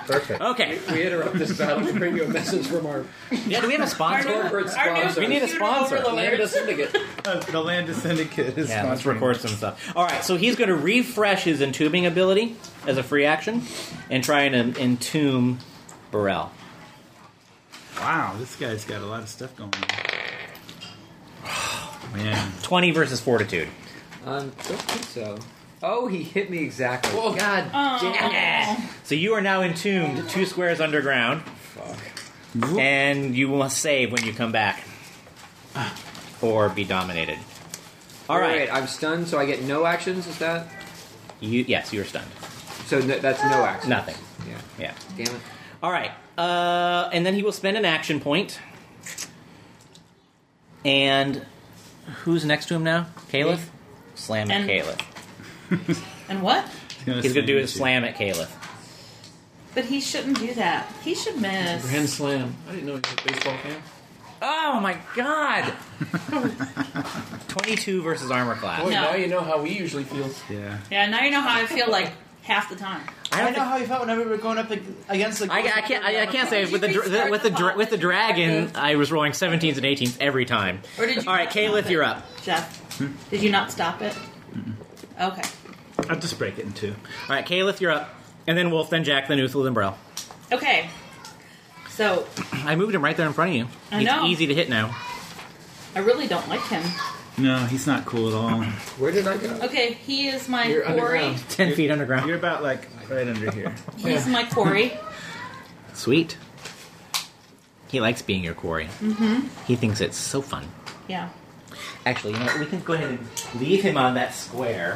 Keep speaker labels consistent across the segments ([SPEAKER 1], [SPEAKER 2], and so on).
[SPEAKER 1] Perfect.
[SPEAKER 2] Okay.
[SPEAKER 3] We interrupt this battle to bring you a message from our
[SPEAKER 2] Yeah, do we have a sponsor?
[SPEAKER 3] corporate sponsor.
[SPEAKER 2] We need a sponsor.
[SPEAKER 3] Lambda Syndicate.
[SPEAKER 1] The Lambda Syndicate is
[SPEAKER 2] Yeah, let's
[SPEAKER 1] sponsoring
[SPEAKER 2] record some stuff. All right, so he's going to refresh his entombing ability as a free action and try and entomb Burrell.
[SPEAKER 1] Wow, this guy's got a lot of stuff going on. Man.
[SPEAKER 2] 20 versus Fortitude.
[SPEAKER 3] Don't think so. Oh, he hit me exactly.
[SPEAKER 4] Whoa.
[SPEAKER 3] God damn it.
[SPEAKER 2] So you are now entombed 2 squares underground,
[SPEAKER 3] Fuck.
[SPEAKER 2] and you must save when you come back. Or be dominated. All right.
[SPEAKER 3] Wait, I'm stunned, so I get no actions, is that?
[SPEAKER 2] Yes, you are stunned.
[SPEAKER 3] So that's no actions.
[SPEAKER 2] Nothing.
[SPEAKER 3] Yeah.
[SPEAKER 2] Yeah.
[SPEAKER 3] Damn it.
[SPEAKER 2] All right. And then he will spend an action point. And who's next to him now? Caliph?
[SPEAKER 3] Me.
[SPEAKER 2] Slam at
[SPEAKER 5] And-
[SPEAKER 2] Caliph.
[SPEAKER 5] And what?
[SPEAKER 2] He's going to do a slam at Caliph.
[SPEAKER 5] But he shouldn't do that. He should miss.
[SPEAKER 4] Grand Slam. I didn't know he was a baseball fan.
[SPEAKER 2] Oh my god! 22 versus armor class.
[SPEAKER 4] Boy,
[SPEAKER 5] No.
[SPEAKER 4] now you know how we usually feel.
[SPEAKER 1] Yeah.
[SPEAKER 5] Yeah, now you know how I feel like half the time.
[SPEAKER 6] I know how you felt whenever we were going up against the.
[SPEAKER 2] I can't say with the dragon I was rolling 17s and 18s every time.
[SPEAKER 5] Or did you
[SPEAKER 2] All right,
[SPEAKER 5] not
[SPEAKER 2] Caliph,
[SPEAKER 5] stop it?
[SPEAKER 2] you're up.
[SPEAKER 5] Jeff, did you not stop it? Okay.
[SPEAKER 1] I'll just break it in 2.
[SPEAKER 2] All right, Caliph, you're up, and then Wolf, then Jack, then Uthal, then Burrell.
[SPEAKER 5] Okay. So,
[SPEAKER 2] I moved him right there in front of you.
[SPEAKER 5] I
[SPEAKER 2] He's
[SPEAKER 5] know.
[SPEAKER 2] easy to hit now.
[SPEAKER 5] I really don't like him.
[SPEAKER 1] No, he's not cool at all.
[SPEAKER 3] Where did I go?
[SPEAKER 5] Okay, he is my
[SPEAKER 4] You're
[SPEAKER 5] quarry.
[SPEAKER 4] underground.
[SPEAKER 2] 10 feet underground.
[SPEAKER 1] You're about like right under here.
[SPEAKER 5] He's my quarry.
[SPEAKER 2] Sweet. He likes being your quarry. Mm-hmm. He thinks it's so fun.
[SPEAKER 5] Yeah.
[SPEAKER 2] Actually, you know what? We can go ahead and leave him on that square.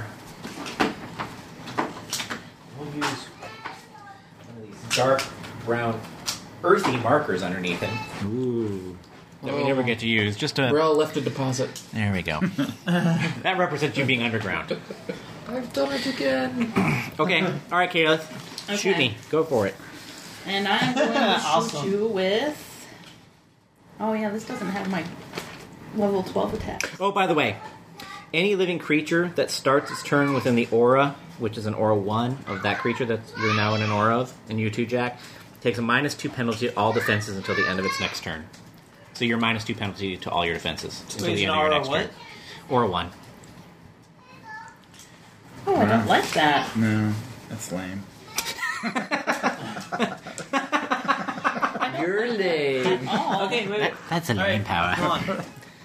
[SPEAKER 2] We'll use one of these dark brown, earthy markers underneath him
[SPEAKER 1] Ooh.
[SPEAKER 2] that we never get to use. Just to
[SPEAKER 4] Burrell left a deposit.
[SPEAKER 2] there we go. That represents you being underground.
[SPEAKER 4] I've done it again.
[SPEAKER 2] Okay, all right, Caliph, shoot
[SPEAKER 5] Okay.
[SPEAKER 2] me. Go for it.
[SPEAKER 5] And I'm going to
[SPEAKER 6] Awesome.
[SPEAKER 5] shoot you with... Oh, yeah, this doesn't have my level 12 attack.
[SPEAKER 2] Oh, by the way, any living creature that starts its turn within the aura, which is an aura 1 of that creature that you're now in an aura of, and you too, Jack, takes a -2 penalty to all defenses until the end of its next turn. So you're -2 penalty to all your defenses until
[SPEAKER 6] it's
[SPEAKER 2] the
[SPEAKER 6] an
[SPEAKER 2] end of your
[SPEAKER 6] aura
[SPEAKER 2] next
[SPEAKER 6] what?
[SPEAKER 2] turn. Aura 1.
[SPEAKER 5] Oh, I don't like that.
[SPEAKER 1] No, that's lame.
[SPEAKER 3] You're lame.
[SPEAKER 5] Oh.
[SPEAKER 6] Okay, wait.
[SPEAKER 2] That's a
[SPEAKER 6] All right,
[SPEAKER 2] lame power.
[SPEAKER 6] Come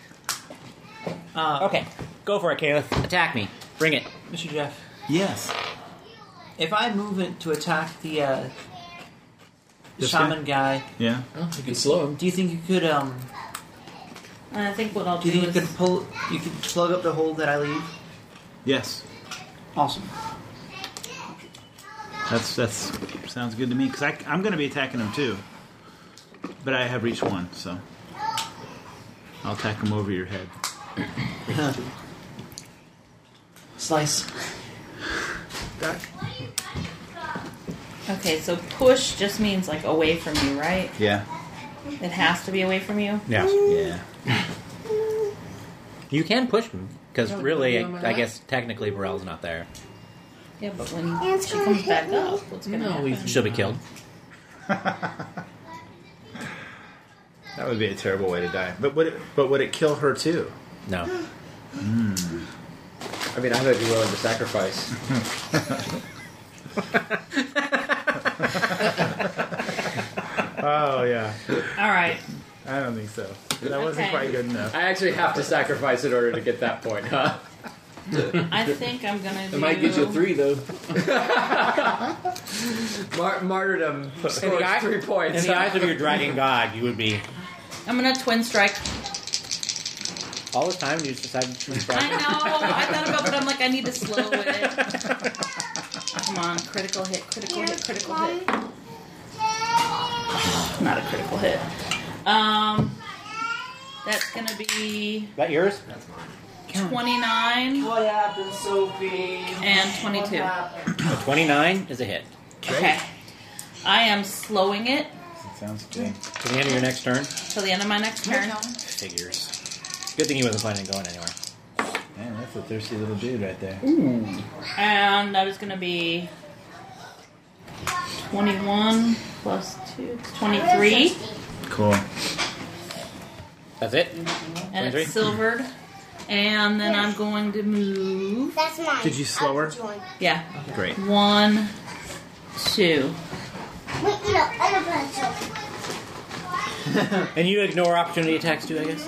[SPEAKER 6] on.
[SPEAKER 2] Okay, go for it, Caliph. Attack me. Bring it.
[SPEAKER 6] Mr. Jeff,
[SPEAKER 1] Yes.
[SPEAKER 6] if I move it to attack the
[SPEAKER 1] This
[SPEAKER 6] shaman guy,
[SPEAKER 1] Yeah.
[SPEAKER 4] Oh, you can slow him.
[SPEAKER 6] do you think you could
[SPEAKER 5] And I think what I'll
[SPEAKER 6] do
[SPEAKER 5] do
[SPEAKER 6] you think you
[SPEAKER 5] is...
[SPEAKER 6] could pull? You could plug up the hole that I leave.
[SPEAKER 1] Yes.
[SPEAKER 6] Awesome.
[SPEAKER 1] That's sounds good to me because I'm going to be attacking him too, but I have reached 1, so I'll attack him over your head.
[SPEAKER 6] Slice.
[SPEAKER 5] Okay, so push just means like away from you, right?
[SPEAKER 1] Yeah.
[SPEAKER 5] It has to be away from you?
[SPEAKER 2] Yeah.
[SPEAKER 1] Yeah.
[SPEAKER 2] You can push him, because
[SPEAKER 4] No,
[SPEAKER 2] really,
[SPEAKER 4] no, no, no,
[SPEAKER 2] I
[SPEAKER 4] no.
[SPEAKER 2] guess technically Burrell's not there.
[SPEAKER 5] Yeah, but when she comes back up, what's going to
[SPEAKER 4] No,
[SPEAKER 5] happen?
[SPEAKER 2] She'll be killed.
[SPEAKER 1] That would be a terrible way to die. But would it kill her too?
[SPEAKER 2] No.
[SPEAKER 3] I mean, I might be willing to sacrifice.
[SPEAKER 1] Oh yeah.
[SPEAKER 5] All right.
[SPEAKER 1] I don't think so. That wasn't
[SPEAKER 5] Okay.
[SPEAKER 1] quite good enough.
[SPEAKER 3] I actually have to sacrifice in order to get that point, huh?
[SPEAKER 5] I think I'm going to do...
[SPEAKER 4] It might get you 3, though.
[SPEAKER 3] Martyrdom
[SPEAKER 2] In
[SPEAKER 3] scores
[SPEAKER 2] the eye-
[SPEAKER 3] 3
[SPEAKER 2] In
[SPEAKER 3] points.
[SPEAKER 2] the eyes of your dragon god, you would be...
[SPEAKER 5] I'm going to twin strike.
[SPEAKER 2] All the time, you just decided to strike.
[SPEAKER 5] I know. I thought about it, but I'm like, I need to slow it. Come on. Critical hit, critical hit, critical hit. Not a critical hit. That's going to be
[SPEAKER 2] Is that yours?
[SPEAKER 5] 29
[SPEAKER 6] What happened, Sophie?
[SPEAKER 5] and 22.
[SPEAKER 2] A 29 is a hit.
[SPEAKER 5] Okay. I am slowing it
[SPEAKER 1] Sounds good.
[SPEAKER 2] To the end of your next turn.
[SPEAKER 5] till the end of my next turn.
[SPEAKER 2] Figures. Good thing he wasn't planning on going anywhere.
[SPEAKER 1] Man, that's a thirsty little dude right there.
[SPEAKER 5] And that is going to be 21 plus 2, 23.
[SPEAKER 1] Cool.
[SPEAKER 2] That's it?
[SPEAKER 5] And
[SPEAKER 2] 23?
[SPEAKER 5] it's silvered. And then I'm going to move.
[SPEAKER 7] That's mine.
[SPEAKER 1] Did you slow her?
[SPEAKER 5] Yeah.
[SPEAKER 1] Great.
[SPEAKER 5] 1, 2.
[SPEAKER 7] Wait, no, I don't want to.
[SPEAKER 2] And you ignore opportunity attacks too, I guess?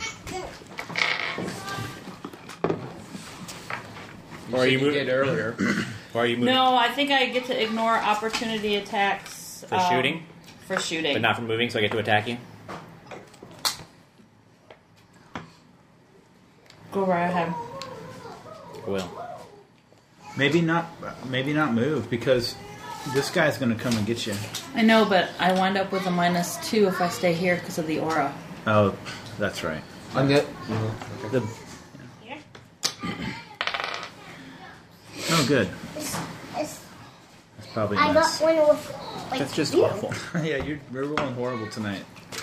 [SPEAKER 2] Or are you moving
[SPEAKER 3] earlier?
[SPEAKER 2] Or are you moving
[SPEAKER 5] No, I think I get to ignore opportunity attacks.
[SPEAKER 2] for shooting?
[SPEAKER 5] For shooting.
[SPEAKER 2] But not for moving, so I get to attack you?
[SPEAKER 5] Go right ahead.
[SPEAKER 2] I will.
[SPEAKER 1] Maybe not move because this guy's going to come and get you.
[SPEAKER 5] I know, but I wind up with a -2 if I stay here because of the aura.
[SPEAKER 1] Oh, that's right.
[SPEAKER 3] On the
[SPEAKER 2] The,
[SPEAKER 1] Oh, good.
[SPEAKER 7] It's,
[SPEAKER 1] That's probably
[SPEAKER 7] I
[SPEAKER 1] nice.
[SPEAKER 7] got one with. Like,
[SPEAKER 1] That's just awful. Yeah, you're rolling horrible tonight.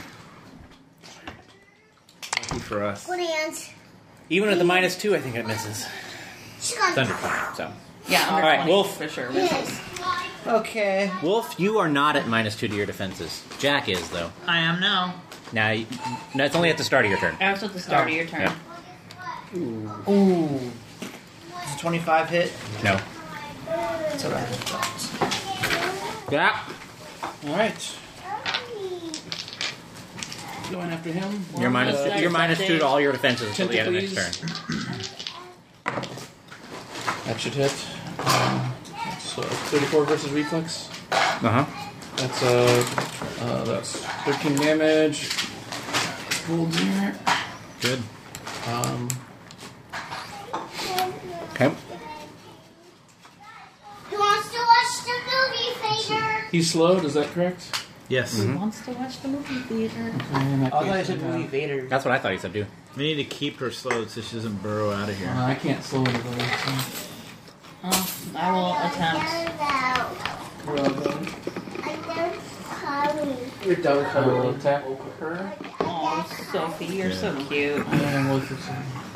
[SPEAKER 1] Lucky for us.
[SPEAKER 7] Good hands.
[SPEAKER 2] even at the -2, I think it misses.
[SPEAKER 7] She got
[SPEAKER 2] Thunder Cloud, so.
[SPEAKER 5] Yeah, under
[SPEAKER 2] All right,
[SPEAKER 5] 20
[SPEAKER 2] Wolf.
[SPEAKER 5] for sure.
[SPEAKER 7] Yes.
[SPEAKER 6] Okay.
[SPEAKER 2] Wolf, you are not at -2 to your defenses. Jack is, though.
[SPEAKER 5] I am now.
[SPEAKER 2] Now, no, it's only at the start of your turn.
[SPEAKER 5] After the start of your turn.
[SPEAKER 2] Yeah.
[SPEAKER 6] Ooh. Does a 25 hit?
[SPEAKER 2] No.
[SPEAKER 6] That's alright.
[SPEAKER 2] Yeah.
[SPEAKER 4] Alright. Going after him.
[SPEAKER 2] You're -2 to all your defenses until the end of next turn.
[SPEAKER 4] That should hit. So 34 versus reflex.
[SPEAKER 2] Uh-huh.
[SPEAKER 4] That's 13 damage. Hold here.
[SPEAKER 1] Good.
[SPEAKER 2] Okay.
[SPEAKER 7] Who wants to watch the movie, Fader?
[SPEAKER 4] He's slowed, is that correct?
[SPEAKER 1] Yes.
[SPEAKER 2] Mm-hmm.
[SPEAKER 5] Wants to watch the movie theater.
[SPEAKER 6] I thought you said movie Vader.
[SPEAKER 2] That's what I thought he said, too.
[SPEAKER 1] We need to keep her slowed so she doesn't burrow out of here.
[SPEAKER 4] I can't slow anybody.
[SPEAKER 5] Oh, I will attempt.
[SPEAKER 4] You're done. I will attack her.
[SPEAKER 5] Oh, Sophie, you're so cute.
[SPEAKER 4] And we'll just...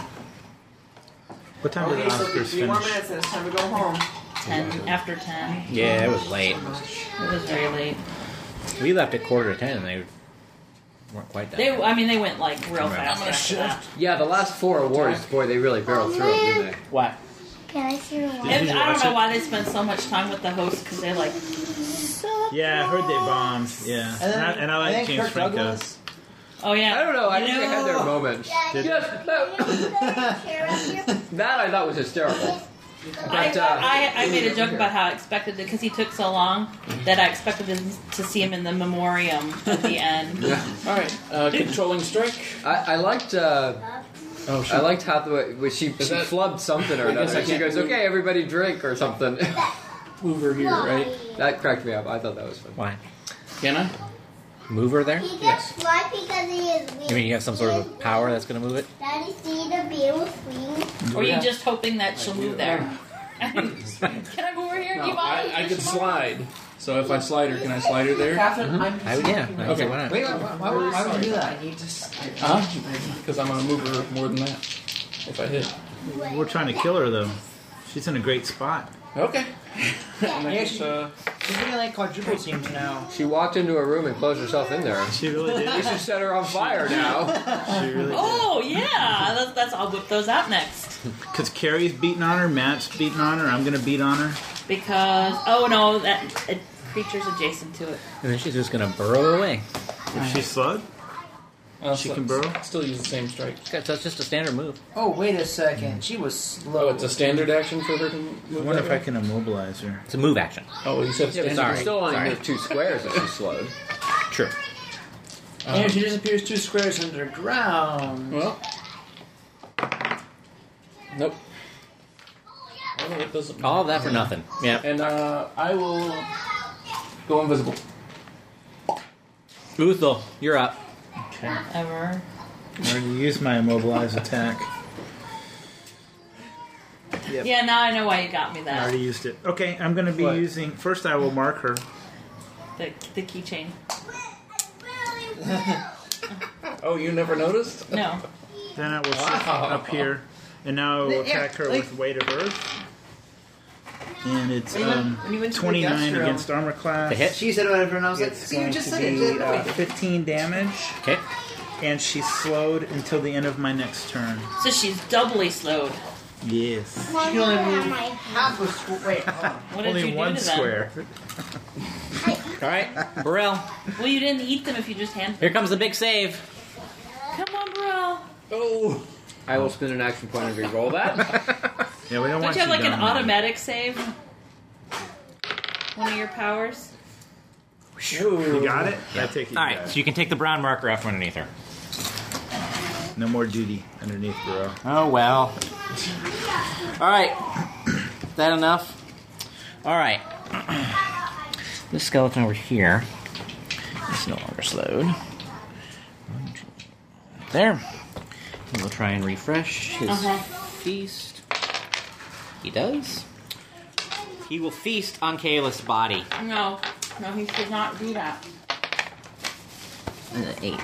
[SPEAKER 1] What time did Oscars finish?
[SPEAKER 6] and it's time to go home.
[SPEAKER 5] 10 after 10.
[SPEAKER 2] Yeah, it was late.
[SPEAKER 5] It was very late.
[SPEAKER 2] We left at 9:45 and they weren't quite done.
[SPEAKER 5] They went like real
[SPEAKER 1] Right.
[SPEAKER 5] fast after that.
[SPEAKER 3] Yeah, the last 4 awards, boy, they really barreled through them, didn't they?
[SPEAKER 2] What?
[SPEAKER 7] Can I see the one?
[SPEAKER 5] And
[SPEAKER 1] you
[SPEAKER 5] I don't
[SPEAKER 1] watch
[SPEAKER 5] know
[SPEAKER 1] it?
[SPEAKER 5] why they spend so much time with the host because they're like,
[SPEAKER 1] Yeah, I heard they bombed. Yeah. And I like James
[SPEAKER 6] Kirk
[SPEAKER 1] Franco.
[SPEAKER 6] Douglas.
[SPEAKER 5] oh yeah.
[SPEAKER 3] I don't know, I think they had their moments.
[SPEAKER 1] Did-
[SPEAKER 3] Yes, that I thought was hysterical.
[SPEAKER 5] I made a joke about how I expected it because he took so long that I expected to see him in the memoriam at the end.
[SPEAKER 4] Alright, controlling strike.
[SPEAKER 3] I liked
[SPEAKER 4] Oh,
[SPEAKER 3] I liked how she
[SPEAKER 4] Is that-
[SPEAKER 3] flubbed something or
[SPEAKER 4] I guess
[SPEAKER 3] another.
[SPEAKER 4] I
[SPEAKER 3] She
[SPEAKER 4] can't
[SPEAKER 3] goes,
[SPEAKER 4] move.
[SPEAKER 3] "Okay, everybody drink" or something.
[SPEAKER 4] Move her here, right?
[SPEAKER 3] That cracked me up. I thought that was fun.
[SPEAKER 2] Why?
[SPEAKER 4] Can I?
[SPEAKER 2] Move her there?
[SPEAKER 7] He gets fly because he is weak.
[SPEAKER 2] You mean you have some sort of a power that's going to move it?
[SPEAKER 7] Daddy, see the bear with wings?
[SPEAKER 5] Or you just hoping that she'll move there? Can I move over here?
[SPEAKER 4] No,
[SPEAKER 5] Do you mind?
[SPEAKER 4] I could slide. So if I slide her, can I slide her there?
[SPEAKER 6] Catherine, I'm.
[SPEAKER 2] I would, yeah. I would say why not?
[SPEAKER 6] Wait, why would you do that? I need to.
[SPEAKER 4] Huh? Because I'm going to move her more than that. If I hit.
[SPEAKER 1] We're trying to kill her, though. She's in a great spot.
[SPEAKER 4] Okay. And I
[SPEAKER 6] Yeah,
[SPEAKER 4] just,
[SPEAKER 6] she's doing like quadruple teams now.
[SPEAKER 3] She walked into a room and closed herself in there.
[SPEAKER 1] She really
[SPEAKER 3] We
[SPEAKER 1] did.
[SPEAKER 3] should set her on fire now.
[SPEAKER 1] She really did.
[SPEAKER 5] Oh yeah, that's I'll whip those out next
[SPEAKER 1] Because Carrie's beating on her, Matt's beating on her, I'm going to beat on her.
[SPEAKER 5] because no, that creature's adjacent to it.
[SPEAKER 2] And then she's just going to burrow away.
[SPEAKER 1] If she's slowed, she can burrow.
[SPEAKER 4] Still use the same strike.
[SPEAKER 2] Okay, so it's just a standard move.
[SPEAKER 6] Oh, wait a second. She was slow.
[SPEAKER 4] Oh, it's a standard action for her to
[SPEAKER 1] I
[SPEAKER 4] move
[SPEAKER 1] wonder
[SPEAKER 4] that
[SPEAKER 1] if I
[SPEAKER 4] way?
[SPEAKER 1] can immobilize her.
[SPEAKER 2] It's a move action.
[SPEAKER 4] Oh, you said standard.
[SPEAKER 2] sorry.
[SPEAKER 3] Still only
[SPEAKER 2] Sorry.
[SPEAKER 3] hit 2 squares if she's slowed.
[SPEAKER 2] True.
[SPEAKER 6] And she disappears 2 squares underground.
[SPEAKER 4] Well. Nope. Well, it doesn't.
[SPEAKER 2] All of that for nothing. Yeah.
[SPEAKER 4] And I will go invisible.
[SPEAKER 2] Uthal, you're up.
[SPEAKER 1] Okay.
[SPEAKER 5] Ever.
[SPEAKER 1] I already used my immobilize attack. Yep.
[SPEAKER 5] Yeah, now I know why you got me
[SPEAKER 1] I
[SPEAKER 5] that.
[SPEAKER 1] already used it. Okay, I'm going to be
[SPEAKER 4] What?
[SPEAKER 1] using... First, I will mark her.
[SPEAKER 5] The keychain.
[SPEAKER 4] Oh, you never noticed?
[SPEAKER 5] No.
[SPEAKER 1] Then I will shift up here. And now I will attack her with Weight of Earth. and it's
[SPEAKER 6] When you went to the
[SPEAKER 1] 29
[SPEAKER 6] Gastro-
[SPEAKER 1] against armor class.
[SPEAKER 2] The hit?
[SPEAKER 6] She said whatever, and I was like,
[SPEAKER 1] It's
[SPEAKER 6] see, you
[SPEAKER 1] going
[SPEAKER 6] just
[SPEAKER 1] to
[SPEAKER 6] said
[SPEAKER 1] be
[SPEAKER 6] it.
[SPEAKER 1] 15 damage,
[SPEAKER 2] Okay.
[SPEAKER 1] and she's slowed until the end of my next turn.
[SPEAKER 5] So she's doubly slowed.
[SPEAKER 1] Yes.
[SPEAKER 6] She can only move half a square. Wait, hold on.
[SPEAKER 5] What did
[SPEAKER 1] Only
[SPEAKER 5] you do
[SPEAKER 1] one
[SPEAKER 5] to them?
[SPEAKER 1] square.
[SPEAKER 2] All right, Burrell.
[SPEAKER 5] Well, you didn't eat them if you just handed
[SPEAKER 2] Here comes the big save.
[SPEAKER 5] Come on, bro.
[SPEAKER 3] Oh! I will spend an action point and re-roll that.
[SPEAKER 1] Yeah, we don't
[SPEAKER 5] Don't
[SPEAKER 1] want
[SPEAKER 5] you have like an
[SPEAKER 1] dominated.
[SPEAKER 5] automatic save? One of your powers?
[SPEAKER 1] You got it?
[SPEAKER 2] Yeah.
[SPEAKER 1] I take it.
[SPEAKER 2] All
[SPEAKER 1] you
[SPEAKER 2] right,
[SPEAKER 1] got
[SPEAKER 2] so
[SPEAKER 1] it.
[SPEAKER 2] you can take the brown marker off from underneath her.
[SPEAKER 1] No more duty underneath Burrow.
[SPEAKER 2] Oh well. All right, is that enough? All right. This skeleton over here is no longer slowed. There. And we'll try and refresh his feast. He does. He will feast on Kalis' body.
[SPEAKER 5] No, he should not do that.
[SPEAKER 2] 8.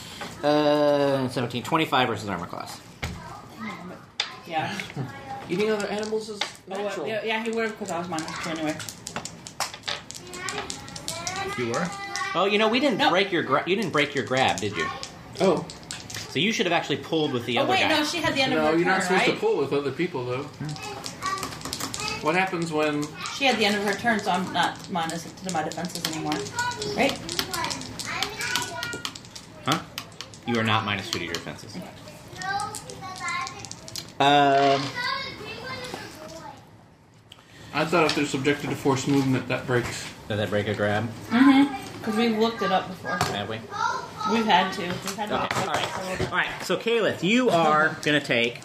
[SPEAKER 2] 17. 25 versus armor class.
[SPEAKER 5] Yeah.
[SPEAKER 4] Eating other animals is natural.
[SPEAKER 5] Yeah, he would have because I was -2 anyway.
[SPEAKER 1] You were?
[SPEAKER 2] Oh, you know, we didn't
[SPEAKER 5] No.
[SPEAKER 2] break your you didn't break your grab, did you?
[SPEAKER 4] Oh,
[SPEAKER 2] So you should have actually pulled with the
[SPEAKER 5] Oh
[SPEAKER 2] other
[SPEAKER 5] wait,
[SPEAKER 2] guy.
[SPEAKER 5] no, she had the end of
[SPEAKER 4] no,
[SPEAKER 5] her
[SPEAKER 4] you're
[SPEAKER 5] turn,
[SPEAKER 4] not supposed
[SPEAKER 5] right?
[SPEAKER 4] to pull with other people, though. What happens when...
[SPEAKER 5] She had the end of her turn, so I'm not minus to my defenses anymore. Right?
[SPEAKER 2] Huh? You are not -2 to your defenses.
[SPEAKER 4] I thought if they're subjected to forced movement, that breaks.
[SPEAKER 2] Did that break a grab?
[SPEAKER 5] Because we've looked it up before.
[SPEAKER 2] Have we?
[SPEAKER 5] We've had to. We've had to.
[SPEAKER 2] Okay, all right. All right, so Kalith, you are going to take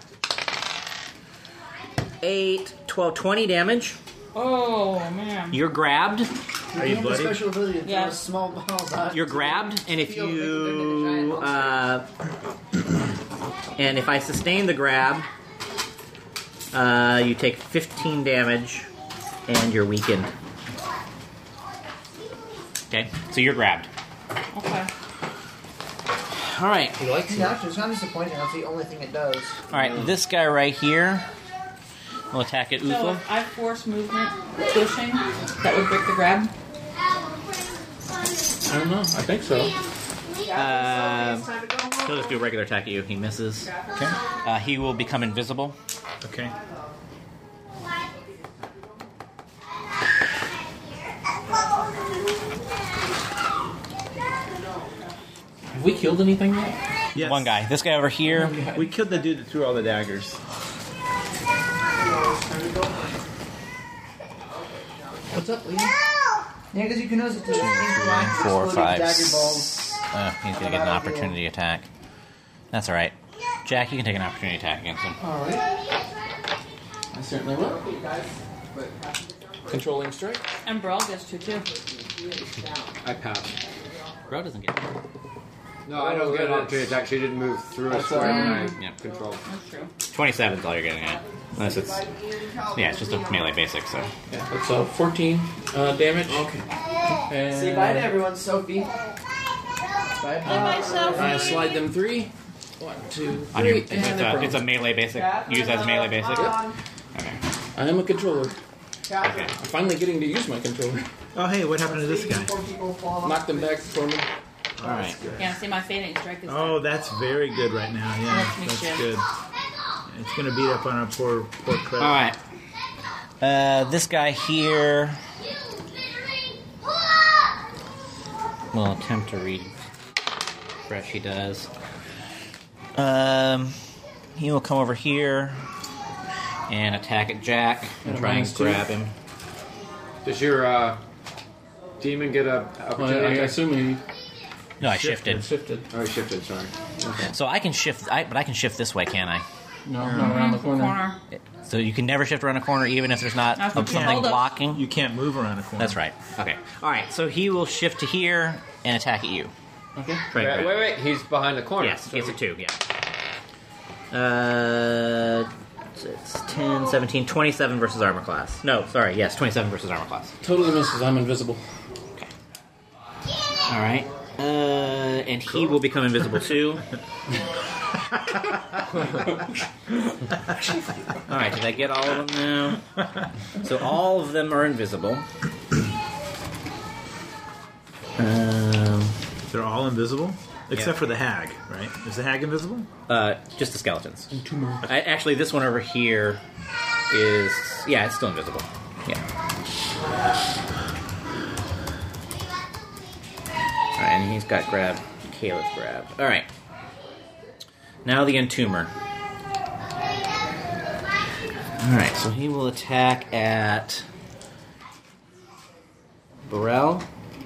[SPEAKER 2] 8, 12, 20 damage.
[SPEAKER 5] Oh, man.
[SPEAKER 2] You're grabbed.
[SPEAKER 1] Are you
[SPEAKER 6] have the
[SPEAKER 1] bloody?
[SPEAKER 6] special ability to throw
[SPEAKER 5] Yeah.
[SPEAKER 6] a small balls out.
[SPEAKER 2] You're grabbed, and if
[SPEAKER 6] Feel
[SPEAKER 2] you
[SPEAKER 6] like a
[SPEAKER 2] and if I sustain the grab, you take 15 damage, and you're weakened. Okay, so you're grabbed.
[SPEAKER 5] Okay.
[SPEAKER 2] All right,
[SPEAKER 4] He likes it.
[SPEAKER 6] Yeah, actually, it's not disappointing. That's the only thing it does.
[SPEAKER 2] all right. This guy right here will attack at
[SPEAKER 5] So
[SPEAKER 2] Uthla.
[SPEAKER 5] if I force movement pushing, that would break the grab?
[SPEAKER 4] I don't know. I think so.
[SPEAKER 2] He'll just do a regular attack at you. He misses.
[SPEAKER 1] Okay.
[SPEAKER 2] He will become invisible.
[SPEAKER 1] Okay.
[SPEAKER 4] Have we killed anything yet?
[SPEAKER 1] Yes.
[SPEAKER 2] One guy. This guy over here.
[SPEAKER 1] We killed the dude that threw all the daggers.
[SPEAKER 4] What's up, Lee?
[SPEAKER 6] Yeah, because you can use it to
[SPEAKER 2] 4, 5,
[SPEAKER 6] dagger balls.
[SPEAKER 2] he's gonna get an opportunity attack. That's all right. Jack, you can take an opportunity attack against him.
[SPEAKER 4] Alright. I certainly will. Controlling strike.
[SPEAKER 5] And Brawl gets 2 too.
[SPEAKER 3] I pass.
[SPEAKER 2] Bro doesn't get.
[SPEAKER 3] No, I don't get an opportunity attack. She didn't move through a
[SPEAKER 4] That's
[SPEAKER 3] square when I
[SPEAKER 2] Yeah.
[SPEAKER 3] control.
[SPEAKER 5] That's true.
[SPEAKER 2] 27 is all you're getting at. Unless it's. Yeah, it's just a melee basic, so.
[SPEAKER 4] Yeah, it's 14 damage. Okay. And
[SPEAKER 6] Say bye to everyone, Sophie. Bye
[SPEAKER 5] Bye,
[SPEAKER 6] bye.
[SPEAKER 5] Sophie.
[SPEAKER 4] I slide them 3. 1, 2,
[SPEAKER 2] On your,
[SPEAKER 4] 3, and they're
[SPEAKER 2] it's a melee basic. Use as melee basic. Okay.
[SPEAKER 4] I am a controller.
[SPEAKER 2] Okay.
[SPEAKER 4] I'm finally getting to use my controller.
[SPEAKER 1] Oh, hey, what happened to this guy?
[SPEAKER 4] Knock them back for me.
[SPEAKER 2] All right.
[SPEAKER 5] Yeah, see, my fading strike is
[SPEAKER 1] Oh, that's very good right now. Yeah,
[SPEAKER 5] That's me
[SPEAKER 1] that's
[SPEAKER 5] shit.
[SPEAKER 1] good. It's gonna beat up on our poor credit.
[SPEAKER 2] All right. This guy here will attempt to refresh. He does. He will come over here and attack at Jack and
[SPEAKER 4] At a
[SPEAKER 2] try and
[SPEAKER 4] -2.
[SPEAKER 2] grab him.
[SPEAKER 3] Does your demon get a
[SPEAKER 4] I
[SPEAKER 3] opportunity?
[SPEAKER 4] assume he
[SPEAKER 2] No, I shifted.
[SPEAKER 4] shifted.
[SPEAKER 3] Oh, he shifted. Sorry. Okay.
[SPEAKER 2] So I can shift, but I can shift this way, can't I?
[SPEAKER 4] No, not around the corner.
[SPEAKER 5] corner.
[SPEAKER 2] So you can never shift around a corner, even if there's not
[SPEAKER 5] That's what you
[SPEAKER 2] something
[SPEAKER 5] told us.
[SPEAKER 2] blocking.
[SPEAKER 1] You can't move around a corner.
[SPEAKER 2] That's right. Okay. All right. So he will shift to here and attack at you.
[SPEAKER 4] Okay.
[SPEAKER 2] Try and grab.
[SPEAKER 3] Wait. He's behind the corner.
[SPEAKER 2] Yes,
[SPEAKER 3] So
[SPEAKER 2] it's a 2, yeah. 6, 10, 17, 27 versus armor class. No, sorry, yes, 27 versus armor class.
[SPEAKER 4] Totally misses. I'm invisible.
[SPEAKER 2] All right. And he will become invisible too. All right, did I get all of them now? So all of them are invisible.
[SPEAKER 1] They're all invisible? Except for the hag, right? Is the hag invisible?
[SPEAKER 2] Just the skeletons. Actually, this one over here is... Yeah, it's still invisible. Yeah. Alright, and he's got grab. Caleb's grab. Alright. Now the Entomber. Alright, so he will attack at... Burrell.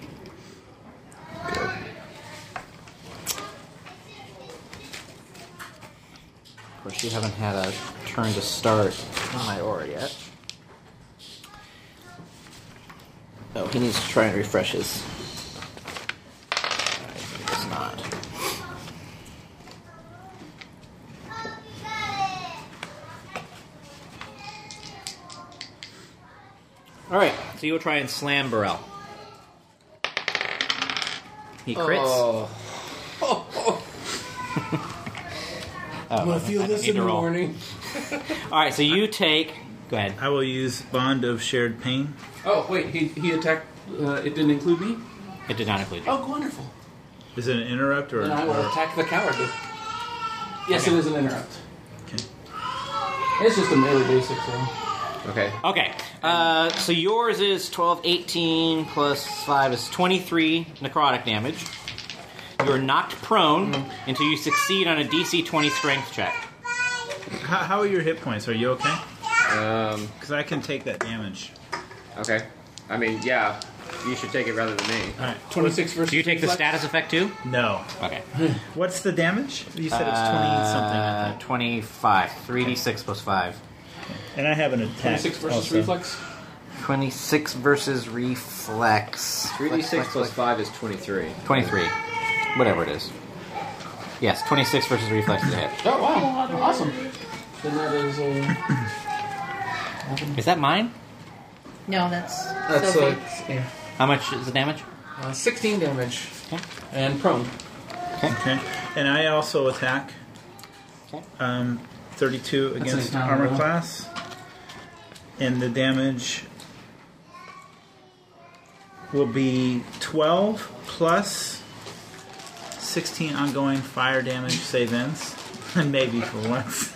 [SPEAKER 2] Of course, you haven't had a turn to start on my aura yet. Oh, he needs to try and refresh his... Alright, he does not. Alright, so you'll try and slam Burrell. He crits.
[SPEAKER 4] I'm gonna feel this in the morning.
[SPEAKER 2] Alright, so you take... Go ahead.
[SPEAKER 1] I will use Bond of Shared Pain.
[SPEAKER 4] Oh, wait, he attacked. It didn't include me?
[SPEAKER 2] It did not include you.
[SPEAKER 4] Oh, wonderful.
[SPEAKER 1] Is it an interrupt or...
[SPEAKER 4] Then I will attack the coward. Yes, it is an interrupt.
[SPEAKER 1] Okay.
[SPEAKER 4] It's just a melee basic thing.
[SPEAKER 3] Okay.
[SPEAKER 2] Okay, so yours is 12, 18 plus 5 is 23 necrotic damage. You are knocked prone until you succeed on a DC 20 strength check.
[SPEAKER 1] How are your hit points? Are you okay?
[SPEAKER 3] Because
[SPEAKER 1] I can take that damage.
[SPEAKER 3] Okay. I mean, yeah. You should take it rather than me.
[SPEAKER 1] All right.
[SPEAKER 4] 26 versus.
[SPEAKER 2] Do you take the
[SPEAKER 4] reflex?
[SPEAKER 2] status effect too?
[SPEAKER 1] No.
[SPEAKER 2] Okay.
[SPEAKER 1] What's the damage? You said it's 20-something, I think.
[SPEAKER 2] 25. 3d6 plus 5.
[SPEAKER 1] And I have an attack
[SPEAKER 4] 26 versus
[SPEAKER 1] also.
[SPEAKER 4] reflex?
[SPEAKER 2] 26 versus reflex.
[SPEAKER 3] 3d6 plus 5 is 23.
[SPEAKER 2] 23. Whatever it is. Yes, 26 versus reflex is a hit.
[SPEAKER 4] Oh, wow. Awesome. Then that is
[SPEAKER 2] Is that mine?
[SPEAKER 5] No, that's
[SPEAKER 4] Sophie. Yeah.
[SPEAKER 2] How much is the damage?
[SPEAKER 4] 16 damage.
[SPEAKER 2] Okay.
[SPEAKER 4] And prone.
[SPEAKER 1] Okay. And I also attack.
[SPEAKER 2] Okay.
[SPEAKER 1] 32
[SPEAKER 4] That's
[SPEAKER 1] against
[SPEAKER 4] an
[SPEAKER 1] armor
[SPEAKER 4] roll.
[SPEAKER 1] class. And the damage will be 12 plus 16 ongoing fire damage save ends. And maybe for once.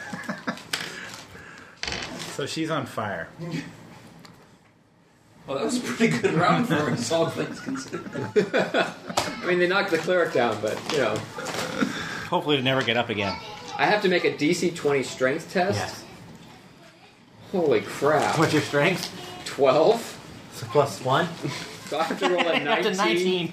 [SPEAKER 1] So she's on fire.
[SPEAKER 4] Well, that was a pretty good round for us, all things considered.
[SPEAKER 3] I mean, they knocked the cleric down, but, you know.
[SPEAKER 2] Hopefully to never get up again.
[SPEAKER 3] I have to make a DC 20 strength test?
[SPEAKER 2] Yes.
[SPEAKER 3] Holy crap.
[SPEAKER 2] What's your strength?
[SPEAKER 3] 12?
[SPEAKER 2] So plus 1?
[SPEAKER 3] So I have to roll a 19?
[SPEAKER 2] Up to 19.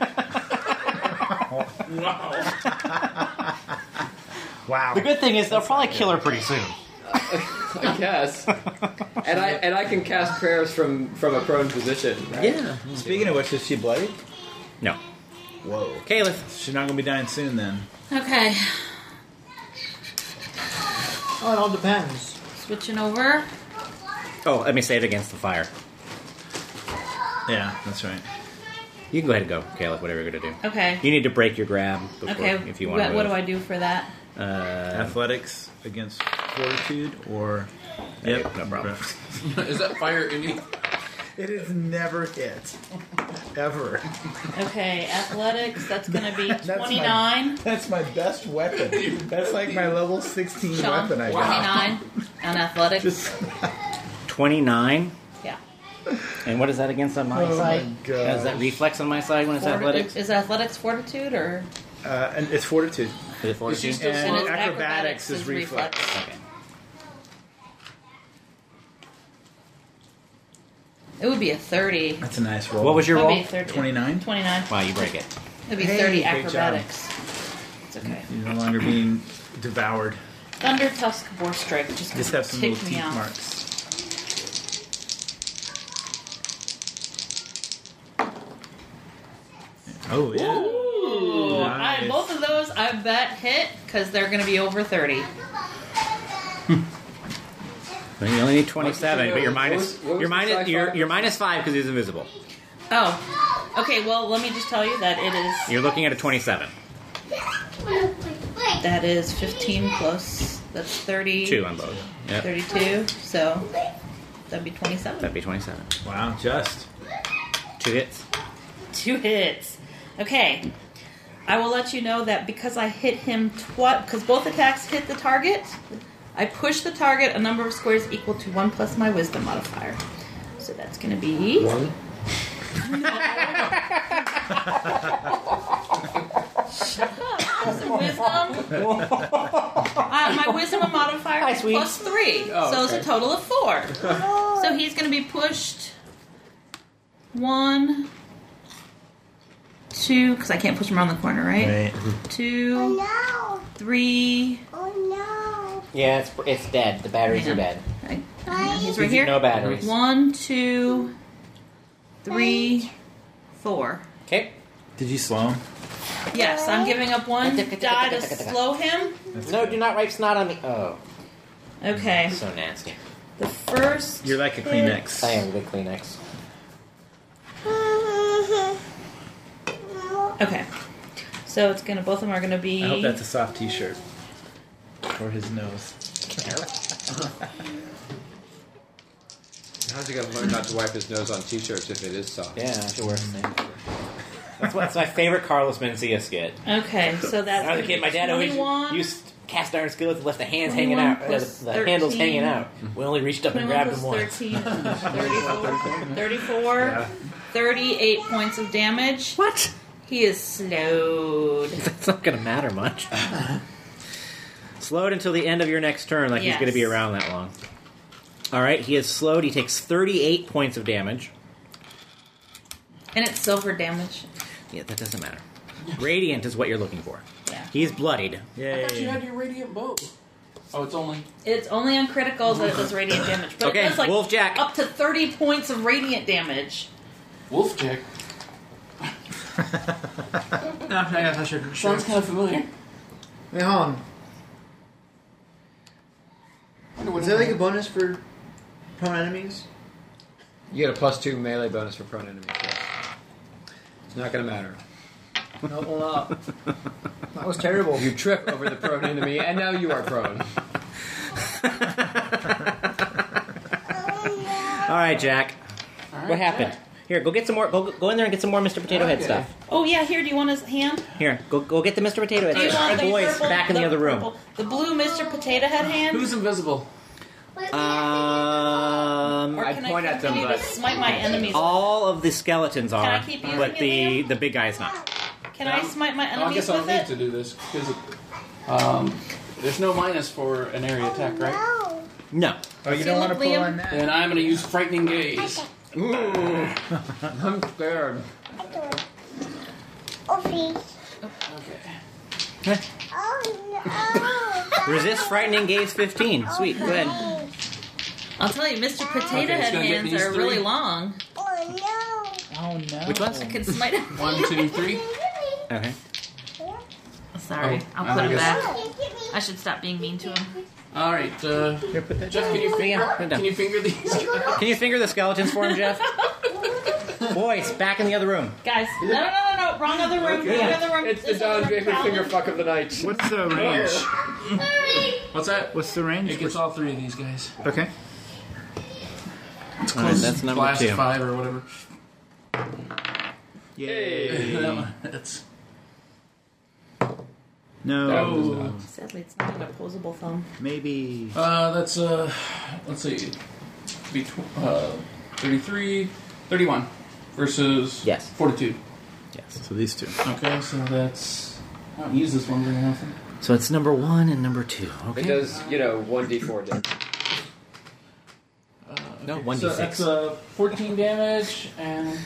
[SPEAKER 1] Wow.
[SPEAKER 2] The good thing is they'll probably kill her pretty soon.
[SPEAKER 3] I guess. And I can cast prayers from a prone position. Right?
[SPEAKER 2] Yeah.
[SPEAKER 1] Speaking of which, is she bloody?
[SPEAKER 2] No.
[SPEAKER 1] Whoa.
[SPEAKER 2] Caleb.
[SPEAKER 1] She's not going to be dying soon then.
[SPEAKER 5] Okay.
[SPEAKER 6] Oh, it all depends.
[SPEAKER 5] Switching over.
[SPEAKER 2] Oh, let me save against the fire.
[SPEAKER 1] Yeah, that's right.
[SPEAKER 2] You can go ahead and go, Caleb, whatever you're going to do.
[SPEAKER 5] Okay.
[SPEAKER 2] You need to break your grab before,
[SPEAKER 5] Okay.
[SPEAKER 2] if you want to
[SPEAKER 5] What do I do for that?
[SPEAKER 1] Athletics against fortitude or...
[SPEAKER 2] Okay, no problem.
[SPEAKER 4] Is that fire any?
[SPEAKER 1] It is never hit. Ever.
[SPEAKER 5] Okay, athletics. That's going to be
[SPEAKER 1] That's
[SPEAKER 5] 29.
[SPEAKER 1] That's my best weapon. That's like my level 16
[SPEAKER 5] Sean,
[SPEAKER 1] weapon I got.
[SPEAKER 5] 29 on athletics.
[SPEAKER 1] Just,
[SPEAKER 2] 29.
[SPEAKER 5] Yeah.
[SPEAKER 2] And what is that against on my
[SPEAKER 1] oh
[SPEAKER 2] side?
[SPEAKER 1] my god.
[SPEAKER 2] Is that reflex on my side when it's athletics?
[SPEAKER 5] Is athletics fortitude or?
[SPEAKER 1] And it's fortitude.
[SPEAKER 2] Is it fortitude?
[SPEAKER 4] Still
[SPEAKER 1] And
[SPEAKER 4] slow?
[SPEAKER 5] it's
[SPEAKER 1] acrobatics is reflex.
[SPEAKER 2] Okay.
[SPEAKER 5] It would be a 30.
[SPEAKER 1] That's a nice roll.
[SPEAKER 2] What was your
[SPEAKER 5] That'd
[SPEAKER 2] roll?
[SPEAKER 5] be 30.
[SPEAKER 1] 29?
[SPEAKER 5] 29.
[SPEAKER 2] Wow, you break it.
[SPEAKER 5] It'd be
[SPEAKER 1] Hey,
[SPEAKER 5] 30
[SPEAKER 1] great job.
[SPEAKER 5] acrobatics. It's okay.
[SPEAKER 1] You're no longer being devoured.
[SPEAKER 5] Thunder Tusk Boar Strike just
[SPEAKER 1] Just have some
[SPEAKER 5] tick
[SPEAKER 1] little
[SPEAKER 5] me
[SPEAKER 1] teeth
[SPEAKER 5] off.
[SPEAKER 1] marks. Oh, yeah.
[SPEAKER 5] Ooh,
[SPEAKER 1] Nice.
[SPEAKER 5] both of those I bet hit because they're going to be over 30.
[SPEAKER 2] Well, you only need 27, but you're minus.
[SPEAKER 3] What was
[SPEAKER 2] You're
[SPEAKER 3] the
[SPEAKER 2] minus.
[SPEAKER 3] sci-fi?
[SPEAKER 2] You're minus 5 because he's invisible.
[SPEAKER 5] Oh. Okay, well, let me just tell you that it is.
[SPEAKER 2] You're looking at a 27.
[SPEAKER 7] Wait.
[SPEAKER 5] That is 15 plus. That's 30.
[SPEAKER 2] 2 on both. Yep.
[SPEAKER 5] 32. So that'd be 27.
[SPEAKER 2] That'd be 27.
[SPEAKER 1] Wow, just.
[SPEAKER 2] 2 hits.
[SPEAKER 5] 2 hits. Okay. I will let you know that because I hit him because both attacks hit the target, I push the target a number of squares equal to 1 plus my wisdom modifier. So that's going to be
[SPEAKER 3] 1.
[SPEAKER 5] Some wisdom. My wisdom modifier
[SPEAKER 2] Hi,
[SPEAKER 5] is
[SPEAKER 2] sweet.
[SPEAKER 5] plus 3,
[SPEAKER 3] Oh,
[SPEAKER 5] so it's
[SPEAKER 3] okay.
[SPEAKER 5] a total of 4. So he's going to be pushed 1, 2, because I can't push him around the corner, right?
[SPEAKER 1] Right.
[SPEAKER 5] 2,
[SPEAKER 7] No.
[SPEAKER 5] 3.
[SPEAKER 7] Oh no.
[SPEAKER 2] Yeah, it's dead. The batteries
[SPEAKER 5] Yeah.
[SPEAKER 2] are dead.
[SPEAKER 5] He's right here.
[SPEAKER 2] No batteries.
[SPEAKER 5] 1, 2, 3, 4.
[SPEAKER 2] Okay.
[SPEAKER 1] Did you slow him?
[SPEAKER 5] Yes, I'm giving up 1 die to slow him.
[SPEAKER 2] No, do not wipe snot on me. Oh,
[SPEAKER 5] Okay.
[SPEAKER 2] so nasty.
[SPEAKER 5] The first.
[SPEAKER 1] You're like a
[SPEAKER 5] hit-
[SPEAKER 1] Kleenex.
[SPEAKER 2] I am a good Kleenex.
[SPEAKER 5] Okay. So it's gonna. Both of them are gonna be.
[SPEAKER 1] I hope that's a soft T-shirt for his nose.
[SPEAKER 3] How's he gonna learn not to wipe his nose on t-shirts if it is soft?
[SPEAKER 2] Yeah, I should wear something. That's my favorite Carlos Mencia skit.
[SPEAKER 5] Okay, so that's.
[SPEAKER 2] When I was a kid, my dad always
[SPEAKER 5] 21,
[SPEAKER 2] used cast iron skillets and left the hands
[SPEAKER 5] 21
[SPEAKER 2] hanging out,
[SPEAKER 5] plus
[SPEAKER 2] the handles
[SPEAKER 5] 13.
[SPEAKER 2] hanging out. We only reached up and
[SPEAKER 5] 21
[SPEAKER 2] grabbed
[SPEAKER 5] plus
[SPEAKER 2] them once.
[SPEAKER 5] 13, 34, 38 points of damage.
[SPEAKER 2] What?
[SPEAKER 5] He is slowed.
[SPEAKER 2] That's not going to matter much. Slowed until the end of your next turn, like he's
[SPEAKER 5] Yes.
[SPEAKER 2] going to be around that long. All right, he is slowed. He takes 38 points of damage.
[SPEAKER 5] And it's silver damage.
[SPEAKER 2] Yeah, that doesn't matter. Radiant is what you're looking for.
[SPEAKER 5] Yeah.
[SPEAKER 2] He's bloodied.
[SPEAKER 4] I thought you
[SPEAKER 1] Yay.
[SPEAKER 4] had your radiant bow. Oh, it's only.
[SPEAKER 5] It's only on critical that it does radiant damage. But
[SPEAKER 2] Okay,
[SPEAKER 5] it does like
[SPEAKER 2] Wolf Jack.
[SPEAKER 5] up to 30 points of radiant damage.
[SPEAKER 4] Wolf Jack.
[SPEAKER 6] I should.
[SPEAKER 4] Sounds kind of familiar.
[SPEAKER 6] Wait, hold on. Is there like a bonus for prone enemies?
[SPEAKER 3] You get a +2 melee bonus for prone enemies. Yeah. It's not gonna matter.
[SPEAKER 6] No, well, not. That was terrible.
[SPEAKER 3] You trip over the prone enemy, and now you are prone.
[SPEAKER 2] All right, Jack.
[SPEAKER 4] All right,
[SPEAKER 2] What happened?
[SPEAKER 4] Jack.
[SPEAKER 2] Here, go get some more. Go in there and get some more Mr. Potato Head
[SPEAKER 4] Okay.
[SPEAKER 2] stuff.
[SPEAKER 5] Oh yeah, here. Do you want his hand?
[SPEAKER 2] Here, go get the Mr. Potato Head
[SPEAKER 5] Do you
[SPEAKER 2] stuff.
[SPEAKER 5] want the
[SPEAKER 2] Boys,
[SPEAKER 5] purple,
[SPEAKER 2] back in the other room.
[SPEAKER 5] purple- the blue Mr. Potato Head hand?
[SPEAKER 4] Who's invisible?
[SPEAKER 5] Or
[SPEAKER 3] I'd
[SPEAKER 5] can
[SPEAKER 3] point
[SPEAKER 5] I
[SPEAKER 3] at them,
[SPEAKER 5] continue to
[SPEAKER 3] but-
[SPEAKER 5] smite my enemies?
[SPEAKER 2] All of the skeletons
[SPEAKER 5] I
[SPEAKER 2] are,
[SPEAKER 5] keep using
[SPEAKER 2] but
[SPEAKER 5] it,
[SPEAKER 2] the
[SPEAKER 5] Liam?
[SPEAKER 2] the big guy is not.
[SPEAKER 5] Can I smite my
[SPEAKER 4] Oh, I
[SPEAKER 5] enemies
[SPEAKER 4] guess I don't
[SPEAKER 5] with
[SPEAKER 4] need
[SPEAKER 5] it?
[SPEAKER 4] to do this because there's no minus for an area attack, right?
[SPEAKER 2] No.
[SPEAKER 1] Oh, you
[SPEAKER 5] See,
[SPEAKER 1] don't want to
[SPEAKER 5] look,
[SPEAKER 1] pull
[SPEAKER 5] Liam?
[SPEAKER 1] on that?
[SPEAKER 4] Then I'm going to use Frightening Gaze.
[SPEAKER 3] I'm scared.
[SPEAKER 7] Okay.
[SPEAKER 4] Okay.
[SPEAKER 7] Oh no.
[SPEAKER 2] Resist frightening gaze 15. Sweet. Go ahead.
[SPEAKER 5] I'll tell you, Mr. Potato
[SPEAKER 4] Okay,
[SPEAKER 5] Head
[SPEAKER 4] so I get
[SPEAKER 5] hands
[SPEAKER 4] these
[SPEAKER 5] are
[SPEAKER 4] three?
[SPEAKER 5] really long.
[SPEAKER 7] Oh no.
[SPEAKER 1] Oh no.
[SPEAKER 2] Which ones?
[SPEAKER 5] I could smite him.
[SPEAKER 4] 1, 2, 3.
[SPEAKER 2] Okay.
[SPEAKER 5] Sorry,
[SPEAKER 4] Oh,
[SPEAKER 5] I'll put him
[SPEAKER 4] I guess-
[SPEAKER 5] back. I should stop being mean to him.
[SPEAKER 4] All right,
[SPEAKER 1] Here, put that
[SPEAKER 4] Jeff,
[SPEAKER 1] down.
[SPEAKER 4] can you finger?
[SPEAKER 2] Yeah, put it down.
[SPEAKER 4] Can you finger these?
[SPEAKER 2] Can you finger the skeletons for him, Jeff? Boys, back in the other room.
[SPEAKER 5] Guys, no, wrong other room,
[SPEAKER 3] Okay.
[SPEAKER 5] wrong other room.
[SPEAKER 3] It's the
[SPEAKER 5] This is
[SPEAKER 3] Don
[SPEAKER 5] where
[SPEAKER 3] Draper
[SPEAKER 5] Calvin-
[SPEAKER 3] finger fuck of the night.
[SPEAKER 1] What's the range?
[SPEAKER 4] What's that?
[SPEAKER 1] What's the range?
[SPEAKER 4] It gets all 3 of these guys.
[SPEAKER 1] Okay.
[SPEAKER 4] It's
[SPEAKER 2] All right,
[SPEAKER 4] close.
[SPEAKER 2] that's number
[SPEAKER 4] Blast
[SPEAKER 2] 2.
[SPEAKER 4] 5 or whatever.
[SPEAKER 1] Yay.
[SPEAKER 4] That one, that's
[SPEAKER 1] No.
[SPEAKER 5] Sadly, it's not an opposable thumb.
[SPEAKER 1] Maybe.
[SPEAKER 4] that's let's see, 33, 31 versus
[SPEAKER 2] Yes.
[SPEAKER 4] 42.
[SPEAKER 2] Yes.
[SPEAKER 1] So these two.
[SPEAKER 4] Okay, so that's I don't use this one very often.
[SPEAKER 2] So it's number 1 and number 2. Okay.
[SPEAKER 3] It does, 1d4 damage.
[SPEAKER 2] No,
[SPEAKER 4] Okay,
[SPEAKER 2] 1d6.
[SPEAKER 4] So that's 14 damage, and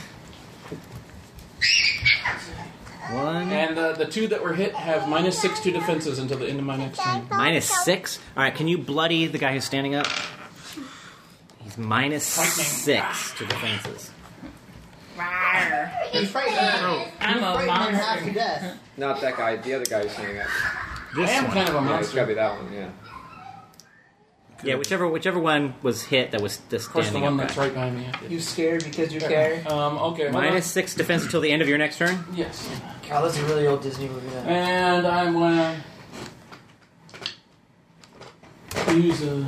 [SPEAKER 2] 1
[SPEAKER 4] the 2 that were hit have -6 to defenses until the end of my next turn.
[SPEAKER 2] -6. All right, can you bloody the guy who's standing up? He's -6 to defenses.
[SPEAKER 5] Rawr.
[SPEAKER 6] He's frightening.
[SPEAKER 5] I'm a
[SPEAKER 6] Frightening half
[SPEAKER 5] monster.
[SPEAKER 6] to death.
[SPEAKER 3] Not that guy, the other guy who's standing up.
[SPEAKER 1] This
[SPEAKER 4] I am
[SPEAKER 1] one.
[SPEAKER 4] kind of a
[SPEAKER 3] Yeah, it's
[SPEAKER 4] monster.
[SPEAKER 3] gotta be that one, yeah.
[SPEAKER 2] Yeah, whichever one was hit that was the
[SPEAKER 4] Of course, the
[SPEAKER 2] standing
[SPEAKER 4] one
[SPEAKER 2] up
[SPEAKER 4] that's
[SPEAKER 2] guy.
[SPEAKER 4] right behind me.
[SPEAKER 6] You scared because you care?
[SPEAKER 4] Okay. hold on.
[SPEAKER 2] -6 defense until the end of your next turn.
[SPEAKER 4] Yes.
[SPEAKER 6] Oh, that's a really old Disney movie. That.
[SPEAKER 4] And I'm gonna use a.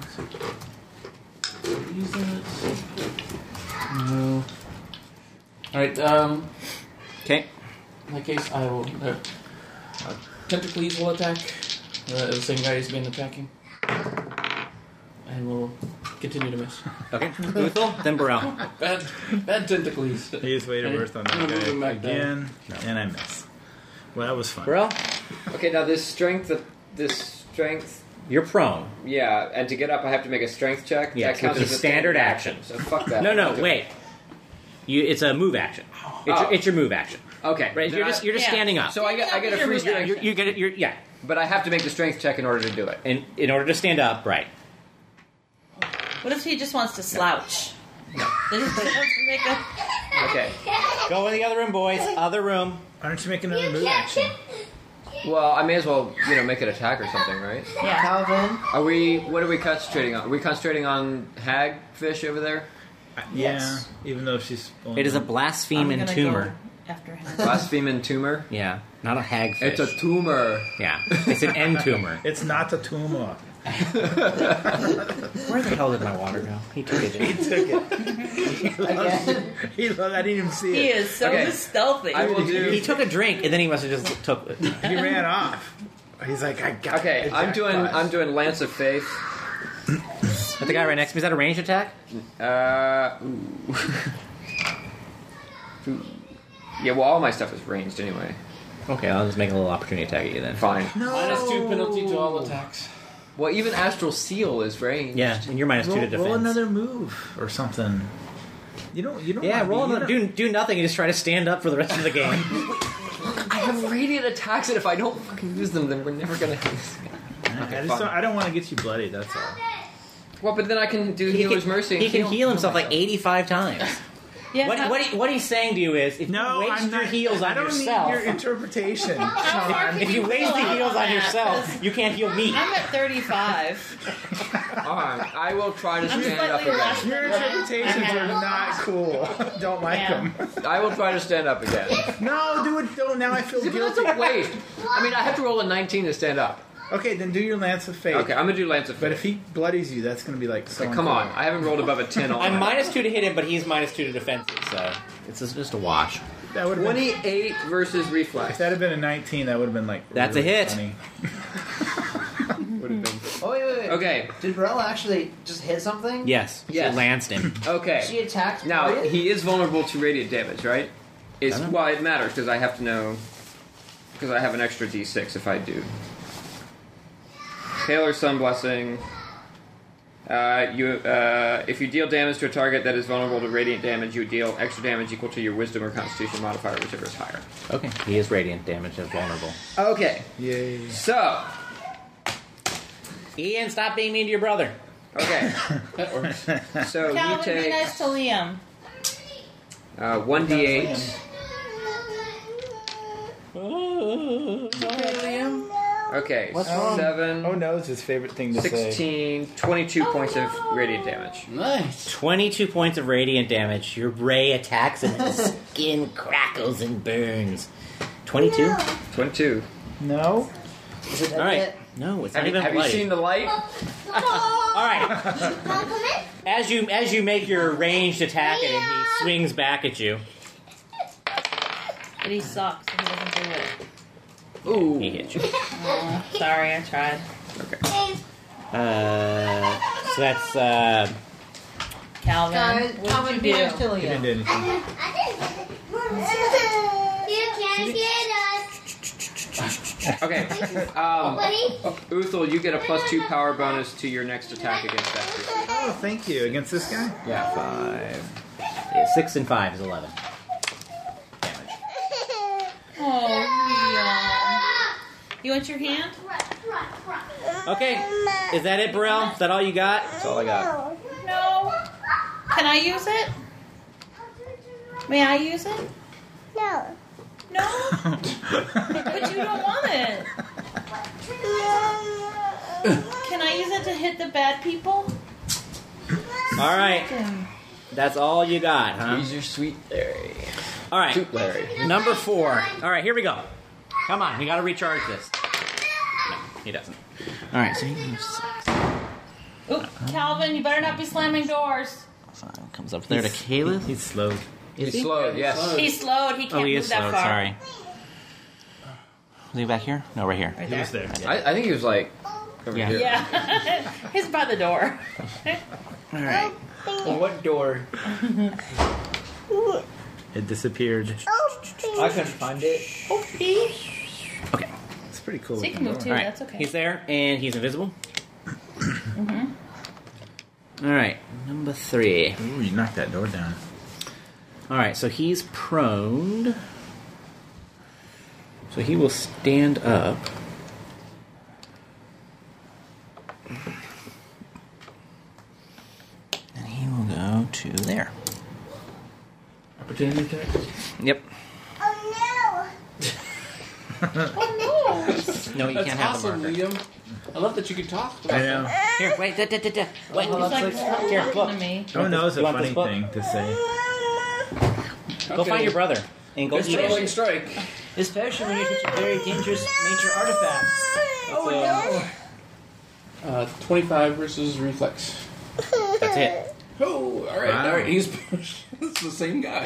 [SPEAKER 4] Use that. No. Alright,
[SPEAKER 2] Okay.
[SPEAKER 4] in that case, I will. Tentacles will attack. The same guy who's been attacking. And will continue to miss.
[SPEAKER 2] Okay. Uthal, then Burrell.
[SPEAKER 4] Bad tentacles.
[SPEAKER 1] I used way to worse on that
[SPEAKER 4] I'm moving
[SPEAKER 1] guy
[SPEAKER 4] back
[SPEAKER 1] again, and I miss. Well, that was fun.
[SPEAKER 2] Burrell,
[SPEAKER 3] Okay, now this strength.
[SPEAKER 2] you're prone.
[SPEAKER 3] Yeah, and to get up, I have to make a strength check.
[SPEAKER 2] Yes,
[SPEAKER 3] that counts
[SPEAKER 2] which is
[SPEAKER 3] as a
[SPEAKER 2] standard action.
[SPEAKER 3] So fuck that.
[SPEAKER 2] No, wait. It's a move action. It's your move action.
[SPEAKER 3] Okay,
[SPEAKER 2] Right?
[SPEAKER 3] then
[SPEAKER 2] You're just
[SPEAKER 5] Yeah.
[SPEAKER 2] standing up.
[SPEAKER 3] So I get a
[SPEAKER 5] Your
[SPEAKER 3] free
[SPEAKER 5] move
[SPEAKER 3] strength,
[SPEAKER 5] action.
[SPEAKER 2] you get it. Yeah.
[SPEAKER 3] but I have to make the strength check in order to do it.
[SPEAKER 2] And in order to stand up, right?
[SPEAKER 5] What if he just wants to slouch? No. Then he wants to make a.
[SPEAKER 3] Okay.
[SPEAKER 2] Go in the other room, boys. Other room.
[SPEAKER 1] Why don't you make another move action?
[SPEAKER 3] Well, I may as well, make an attack or something, right?
[SPEAKER 5] Yeah.
[SPEAKER 6] Calvin.
[SPEAKER 3] What are we concentrating on? Are we concentrating on hagfish over there?
[SPEAKER 6] Yes.
[SPEAKER 1] Yeah, even though she's. Only
[SPEAKER 2] It is a
[SPEAKER 5] I'm
[SPEAKER 2] blaspheme
[SPEAKER 5] gonna
[SPEAKER 2] and tumor.
[SPEAKER 5] go after him.
[SPEAKER 3] Blaspheming tumor?
[SPEAKER 2] Yeah, not a hagfish.
[SPEAKER 3] It's a tumor.
[SPEAKER 2] Yeah, it's an end tumor.
[SPEAKER 1] It's not a tumor.
[SPEAKER 2] Where the hell did my water go? He took it.
[SPEAKER 1] He took it.
[SPEAKER 6] Again.
[SPEAKER 1] I didn't even see
[SPEAKER 5] He
[SPEAKER 1] it.
[SPEAKER 5] is so
[SPEAKER 3] Okay.
[SPEAKER 5] stealthy.
[SPEAKER 3] I will do.
[SPEAKER 2] He took a drink and then he must have just took it.
[SPEAKER 1] He ran off. He's like, I got
[SPEAKER 3] Okay,
[SPEAKER 1] it.
[SPEAKER 3] I'm doing Lance of Faith.
[SPEAKER 2] But the guy right next to me, is that a ranged attack?
[SPEAKER 3] Ooh. Yeah, well, all my stuff is ranged anyway.
[SPEAKER 2] Okay, I'll just make a little opportunity attack at you then.
[SPEAKER 3] Fine.
[SPEAKER 4] -2 penalty to all attacks.
[SPEAKER 3] Well, even Astral Seal is ranged.
[SPEAKER 2] Yeah, and you're -2 to defense.
[SPEAKER 1] Roll another move or something. You don't.
[SPEAKER 2] Yeah,
[SPEAKER 1] wanna
[SPEAKER 2] roll
[SPEAKER 1] be-
[SPEAKER 2] another. Do nothing and just try to stand up for the rest of the game.
[SPEAKER 3] I have radiant attacks, and if I don't fucking use them, then we're never gonna.
[SPEAKER 1] I don't want to get you bloody. That's all.
[SPEAKER 3] Well, but then I can do Healer's Mercy. And
[SPEAKER 2] He can heal himself like 85 times.
[SPEAKER 5] Yeah,
[SPEAKER 2] What he's saying to you is, if
[SPEAKER 1] No,
[SPEAKER 2] you waste
[SPEAKER 1] I'm
[SPEAKER 2] your
[SPEAKER 1] not.
[SPEAKER 2] heals
[SPEAKER 1] I
[SPEAKER 2] on
[SPEAKER 1] don't
[SPEAKER 2] yourself,
[SPEAKER 1] need your interpretation.
[SPEAKER 2] if you waste the heals on yourself,
[SPEAKER 5] Because
[SPEAKER 2] you can't heal me.
[SPEAKER 5] I'm at 35.
[SPEAKER 3] Alright, I will try to
[SPEAKER 5] I'm
[SPEAKER 3] stand up
[SPEAKER 5] slightly less
[SPEAKER 3] again.
[SPEAKER 1] Your
[SPEAKER 5] than that.
[SPEAKER 1] interpretations are not cool. Don't like
[SPEAKER 5] Yeah.
[SPEAKER 1] them.
[SPEAKER 3] I will try to stand up again.
[SPEAKER 1] No, do it. Don't. Now I feel
[SPEAKER 3] But that's
[SPEAKER 1] guilty.
[SPEAKER 3] a waste. I mean, I have to roll a 19 to stand up.
[SPEAKER 1] Okay, then do your Lance of Fate.
[SPEAKER 3] Okay, I'm gonna do Lance of Faith.
[SPEAKER 1] But if he bloodies you, that's going to be like. So
[SPEAKER 3] Like, come on, I haven't rolled above a 10 all
[SPEAKER 2] I'm
[SPEAKER 3] night.
[SPEAKER 2] -2 to hit him, but he's -2 to defense it, so it's just a wash.
[SPEAKER 1] That would have been.
[SPEAKER 3] 28 versus
[SPEAKER 1] If
[SPEAKER 3] reflex.
[SPEAKER 1] that had been a 19, that would have been like.
[SPEAKER 2] That's
[SPEAKER 1] really
[SPEAKER 2] a hit.
[SPEAKER 1] funny.
[SPEAKER 3] Would have been.
[SPEAKER 6] Oh, wait.
[SPEAKER 3] Okay,
[SPEAKER 6] Did Barella actually just hit something?
[SPEAKER 2] Yes,
[SPEAKER 3] Yes.
[SPEAKER 2] she lanced him.
[SPEAKER 3] okay.
[SPEAKER 6] She attacked
[SPEAKER 3] Now,
[SPEAKER 6] Brian?
[SPEAKER 3] he is vulnerable to radiant damage, right?
[SPEAKER 2] I don't know.
[SPEAKER 3] Well, it matters because I have to know. Because I have an extra d6 if I do. Taylor's Sun Blessing. If you deal damage to a target that is vulnerable to radiant damage, you deal extra damage equal to your Wisdom or Constitution modifier, whichever is higher.
[SPEAKER 2] Okay, he is radiant damage and vulnerable.
[SPEAKER 3] Okay,
[SPEAKER 1] Yay.
[SPEAKER 3] so
[SPEAKER 2] Ian, stop being mean to your brother.
[SPEAKER 3] okay,
[SPEAKER 4] That works.
[SPEAKER 3] so
[SPEAKER 5] Calvin,
[SPEAKER 3] you
[SPEAKER 5] be
[SPEAKER 3] take
[SPEAKER 5] nice to Liam.
[SPEAKER 3] 1d8. Okay,
[SPEAKER 6] What's wrong?
[SPEAKER 3] 7,
[SPEAKER 1] Oh no, it's his favorite thing to say.
[SPEAKER 3] 16, 22 points of radiant damage.
[SPEAKER 4] Nice.
[SPEAKER 2] 22 points of radiant damage. Your ray attacks and his skin crackles and burns. 22?
[SPEAKER 3] 22.
[SPEAKER 1] No.
[SPEAKER 6] Is it
[SPEAKER 2] All right.
[SPEAKER 6] it?
[SPEAKER 2] No, it's
[SPEAKER 3] Have,
[SPEAKER 2] not even
[SPEAKER 3] have you
[SPEAKER 2] bloody.
[SPEAKER 3] seen the light?
[SPEAKER 2] All right. As you make your ranged attack at him, he swings back at you.
[SPEAKER 5] But he sucks. He doesn't do it.
[SPEAKER 3] Ooh.
[SPEAKER 2] He hits you.
[SPEAKER 5] Oh, sorry, I tried.
[SPEAKER 3] Okay.
[SPEAKER 2] So that's
[SPEAKER 5] Calvin,
[SPEAKER 6] Guys,
[SPEAKER 5] what
[SPEAKER 6] Calvin,
[SPEAKER 5] did
[SPEAKER 6] be
[SPEAKER 5] you
[SPEAKER 6] nice
[SPEAKER 5] do?
[SPEAKER 6] to
[SPEAKER 1] He didn't
[SPEAKER 6] Liam.
[SPEAKER 1] do anything.
[SPEAKER 7] You can't get
[SPEAKER 3] Okay. Uthal, you get a +2 power bonus to your next attack against that creature.
[SPEAKER 1] Oh, thank you. Against this guy?
[SPEAKER 3] Yeah.
[SPEAKER 2] 5. Yeah, 6 and 5 is 11. Damage.
[SPEAKER 5] Oh, Liam. You want your hand?
[SPEAKER 2] Okay. Is that it, Burrell? Is that all you got?
[SPEAKER 3] That's all I got.
[SPEAKER 5] No. Can I use it? May I use it?
[SPEAKER 7] No.
[SPEAKER 5] No. But you don't want it. Can I use it to hit the bad people?
[SPEAKER 2] All right. That's all you got, huh?
[SPEAKER 3] He's your sweet Larry.
[SPEAKER 2] All right.
[SPEAKER 3] Sweet Larry.
[SPEAKER 2] Number 4. All right, here we go. Come on, we got to recharge this. No, he doesn't. All right, so he moves 6.
[SPEAKER 5] Oop, Calvin, you better not be slamming doors.
[SPEAKER 2] So comes up there to Caleb.
[SPEAKER 1] He's slow.
[SPEAKER 2] Is
[SPEAKER 3] He's slowed, yes.
[SPEAKER 5] He's slowed. He can't
[SPEAKER 2] Oh, he
[SPEAKER 5] move
[SPEAKER 2] is
[SPEAKER 5] that
[SPEAKER 2] slowed.
[SPEAKER 5] far.
[SPEAKER 2] Sorry. Was he back here? No, right here.
[SPEAKER 5] Right
[SPEAKER 1] He was there.
[SPEAKER 3] I think he was like over
[SPEAKER 2] Yeah.
[SPEAKER 3] here.
[SPEAKER 5] Yeah. He's by the door.
[SPEAKER 2] All right.
[SPEAKER 6] Well, what door?
[SPEAKER 1] It disappeared.
[SPEAKER 6] I couldn't find it.
[SPEAKER 5] Okay.
[SPEAKER 2] Okay.
[SPEAKER 1] It's pretty cool.
[SPEAKER 5] So you can move too.
[SPEAKER 2] All right.
[SPEAKER 5] That's okay.
[SPEAKER 2] He's there, and he's invisible. All right. Number 3.
[SPEAKER 1] Ooh, you knocked that door down.
[SPEAKER 2] All right. So he's prone. So he will stand up. And he will go to there.
[SPEAKER 4] Opportunity attack.
[SPEAKER 2] Yep.
[SPEAKER 7] Oh
[SPEAKER 5] Oh
[SPEAKER 2] No, you
[SPEAKER 4] That's
[SPEAKER 2] can't have
[SPEAKER 4] awesome,
[SPEAKER 2] the marker.
[SPEAKER 4] Liam. I love that you can talk.
[SPEAKER 1] I know.
[SPEAKER 2] Here, wait. Wait.
[SPEAKER 5] no! He's like
[SPEAKER 2] Here,
[SPEAKER 5] talking
[SPEAKER 2] look.
[SPEAKER 5] to me.
[SPEAKER 1] Oh no, it's a
[SPEAKER 2] You want
[SPEAKER 1] funny
[SPEAKER 2] this book?
[SPEAKER 1] thing to say.
[SPEAKER 2] Go find your brother and go eat
[SPEAKER 4] Sterling
[SPEAKER 2] it.
[SPEAKER 4] strike.
[SPEAKER 6] Especially when you're teaching very dangerous nature artifacts.
[SPEAKER 4] Oh no. 25 versus reflex.
[SPEAKER 2] That's it.
[SPEAKER 4] Oh, all right,
[SPEAKER 1] Wow.
[SPEAKER 4] all right. He's it's the same guy.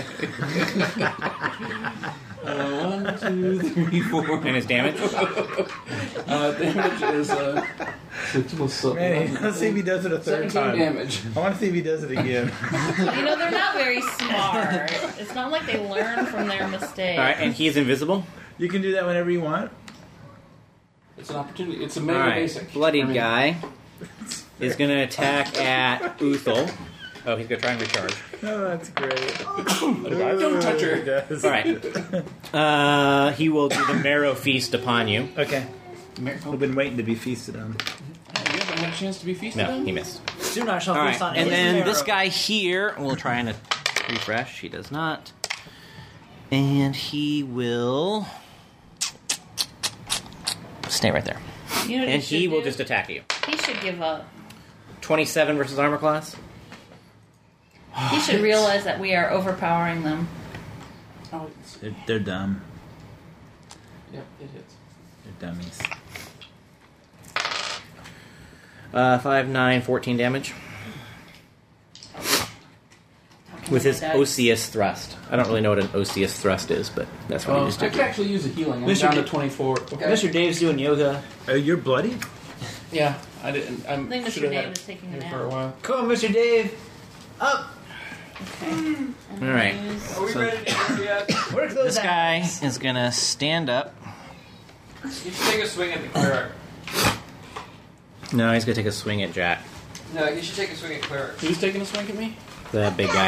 [SPEAKER 4] 1, 2, 3, 4.
[SPEAKER 2] And his damage?
[SPEAKER 4] Damage is 6 plus 7.
[SPEAKER 1] Man, let's see if he does it a third
[SPEAKER 4] 17
[SPEAKER 1] time.
[SPEAKER 4] damage.
[SPEAKER 1] I want to see if he does it again.
[SPEAKER 5] You know, they're not very smart. It's not like they learn from their mistakes.
[SPEAKER 2] All right, and he's invisible.
[SPEAKER 1] You can do that whenever you want.
[SPEAKER 4] It's an opportunity. It's a
[SPEAKER 2] All
[SPEAKER 4] mega
[SPEAKER 2] right,
[SPEAKER 4] basic.
[SPEAKER 2] bloodied guy is going to attack at Uthal. Oh, he's going to try and recharge.
[SPEAKER 1] Oh, that's great.
[SPEAKER 4] Don't touch her.
[SPEAKER 2] All right. He will do the marrow feast upon you.
[SPEAKER 1] Okay.
[SPEAKER 4] Miracle.
[SPEAKER 1] We've been waiting to be feasted on.
[SPEAKER 4] You haven't had a chance to be feasted
[SPEAKER 2] No,
[SPEAKER 4] on?
[SPEAKER 2] he missed.
[SPEAKER 6] Soon I shall
[SPEAKER 2] All
[SPEAKER 6] feast
[SPEAKER 2] right,
[SPEAKER 6] on
[SPEAKER 2] and
[SPEAKER 6] his
[SPEAKER 2] then
[SPEAKER 6] marrow.
[SPEAKER 2] this guy here will try and refresh. He does not. And he will stay right there.
[SPEAKER 5] You know what
[SPEAKER 2] And
[SPEAKER 5] should
[SPEAKER 2] he will
[SPEAKER 5] do?
[SPEAKER 2] just attack you.
[SPEAKER 5] He should give up.
[SPEAKER 2] 27 versus armor class.
[SPEAKER 5] He should realize that we are overpowering them.
[SPEAKER 4] Oh,
[SPEAKER 1] They're dumb.
[SPEAKER 4] yeah, it hits.
[SPEAKER 1] They're dummies.
[SPEAKER 2] 5, 9, 14 damage. With his
[SPEAKER 5] Dice.
[SPEAKER 2] Osseous thrust. I don't really know what an Osseous thrust is, but that's what he just
[SPEAKER 4] I
[SPEAKER 2] did.
[SPEAKER 4] could actually use a healing. I'm
[SPEAKER 6] Mr.
[SPEAKER 4] down to
[SPEAKER 6] D-
[SPEAKER 4] 24. Okay.
[SPEAKER 6] Mr. Dave's doing yoga.
[SPEAKER 1] You're bloody?
[SPEAKER 4] Yeah, I didn't.
[SPEAKER 5] I think
[SPEAKER 4] should
[SPEAKER 5] Mr.
[SPEAKER 4] have had
[SPEAKER 5] Dave
[SPEAKER 4] it
[SPEAKER 5] is taking a
[SPEAKER 4] here
[SPEAKER 5] nap.
[SPEAKER 4] for a while.
[SPEAKER 6] Come on, Mr. Dave. Up.
[SPEAKER 5] Okay.
[SPEAKER 2] All right.
[SPEAKER 3] Are we ready to go yet?
[SPEAKER 6] Work those
[SPEAKER 2] This guy
[SPEAKER 6] abs.
[SPEAKER 2] is going to stand up.
[SPEAKER 3] You should take a swing at the cleric.
[SPEAKER 2] No, he's going to take a swing at Jack.
[SPEAKER 3] No, you should take a swing at cleric.
[SPEAKER 4] Who's taking a swing at me?
[SPEAKER 2] The big guy.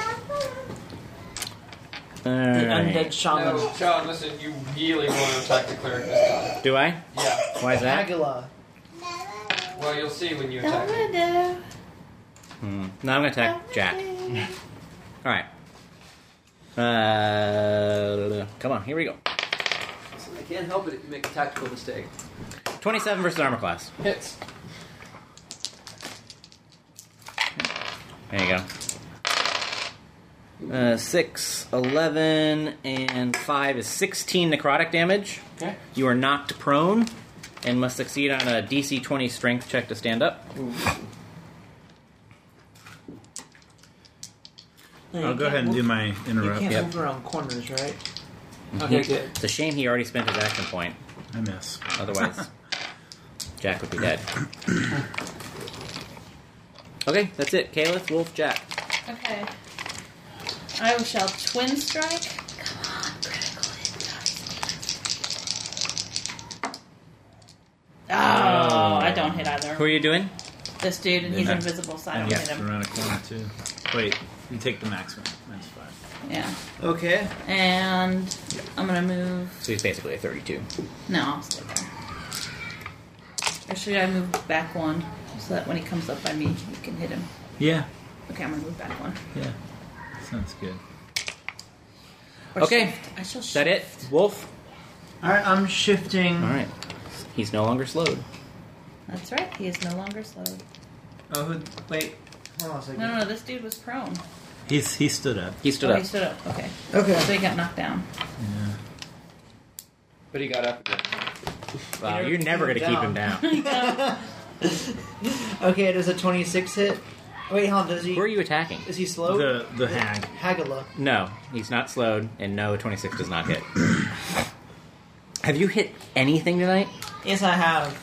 [SPEAKER 6] The
[SPEAKER 2] Alright.
[SPEAKER 6] undead shaman.
[SPEAKER 3] No, Sean, listen, you really want to attack the clerk this time.
[SPEAKER 2] Do I?
[SPEAKER 3] Yeah.
[SPEAKER 2] Why is that?
[SPEAKER 6] Aguila.
[SPEAKER 3] Well, you'll see when you attack him.
[SPEAKER 2] No, I'm going to attack Jack. Alright. Come on, here we go.
[SPEAKER 3] I can't help it if you make a tactical mistake.
[SPEAKER 2] 27 versus armor class.
[SPEAKER 4] Hits.
[SPEAKER 2] There you go. 6, 11, and 5 is 16 necrotic damage.
[SPEAKER 4] Okay.
[SPEAKER 2] You are knocked prone and must succeed on a DC 20 strength check to stand up.
[SPEAKER 1] I'll go ahead and do my
[SPEAKER 6] You
[SPEAKER 1] interrupt.
[SPEAKER 6] can't
[SPEAKER 2] Yep.
[SPEAKER 6] move around corners, right?
[SPEAKER 2] He-
[SPEAKER 6] Okay, good.
[SPEAKER 2] It's a shame he already spent his action point.
[SPEAKER 1] I miss.
[SPEAKER 2] Otherwise, Jack would be dead. Okay, that's it. Caliph, Wolf, Jack.
[SPEAKER 5] Okay. I shall twin strike. Come on, critical hit dice. Oh, I don't hit either.
[SPEAKER 2] Who are you doing?
[SPEAKER 5] This dude, and he's
[SPEAKER 1] Yeah.
[SPEAKER 5] invisible, so I don't
[SPEAKER 1] Yeah,
[SPEAKER 5] hit him.
[SPEAKER 1] around a corner too. Wait, you take the maximum. That's fine.
[SPEAKER 5] Yeah.
[SPEAKER 6] Okay.
[SPEAKER 5] And I'm gonna move.
[SPEAKER 2] So he's basically a 32.
[SPEAKER 5] No, I'll stay there. Or should I move back one so that when he comes up by me, you can hit him?
[SPEAKER 1] Yeah,
[SPEAKER 5] Okay, I'm gonna move back one.
[SPEAKER 1] yeah. Sounds good.
[SPEAKER 5] Or
[SPEAKER 2] Okay.
[SPEAKER 5] shift. I shall shift.
[SPEAKER 2] Is that it? Wolf?
[SPEAKER 6] Alright, I'm shifting.
[SPEAKER 2] Alright. He's no longer slowed.
[SPEAKER 5] That's right. He is no longer slowed.
[SPEAKER 6] Oh, wait. Hold on a second.
[SPEAKER 5] No, this dude was prone.
[SPEAKER 1] He stood up.
[SPEAKER 2] He stood
[SPEAKER 5] Oh,
[SPEAKER 2] up.
[SPEAKER 5] he stood up. Okay.
[SPEAKER 6] Okay.
[SPEAKER 5] So he got knocked down.
[SPEAKER 1] Yeah.
[SPEAKER 3] But he got up again.
[SPEAKER 2] Wow, you're never going to keep him down.
[SPEAKER 6] Okay, does a 26 hit? Wait, hold on. Does he?
[SPEAKER 2] Who are you attacking?
[SPEAKER 6] Is he slowed?
[SPEAKER 1] The hag.
[SPEAKER 6] Hagala.
[SPEAKER 2] No, he's not slowed, and no, 26 does not hit. Have you hit anything tonight?
[SPEAKER 6] Yes, I have.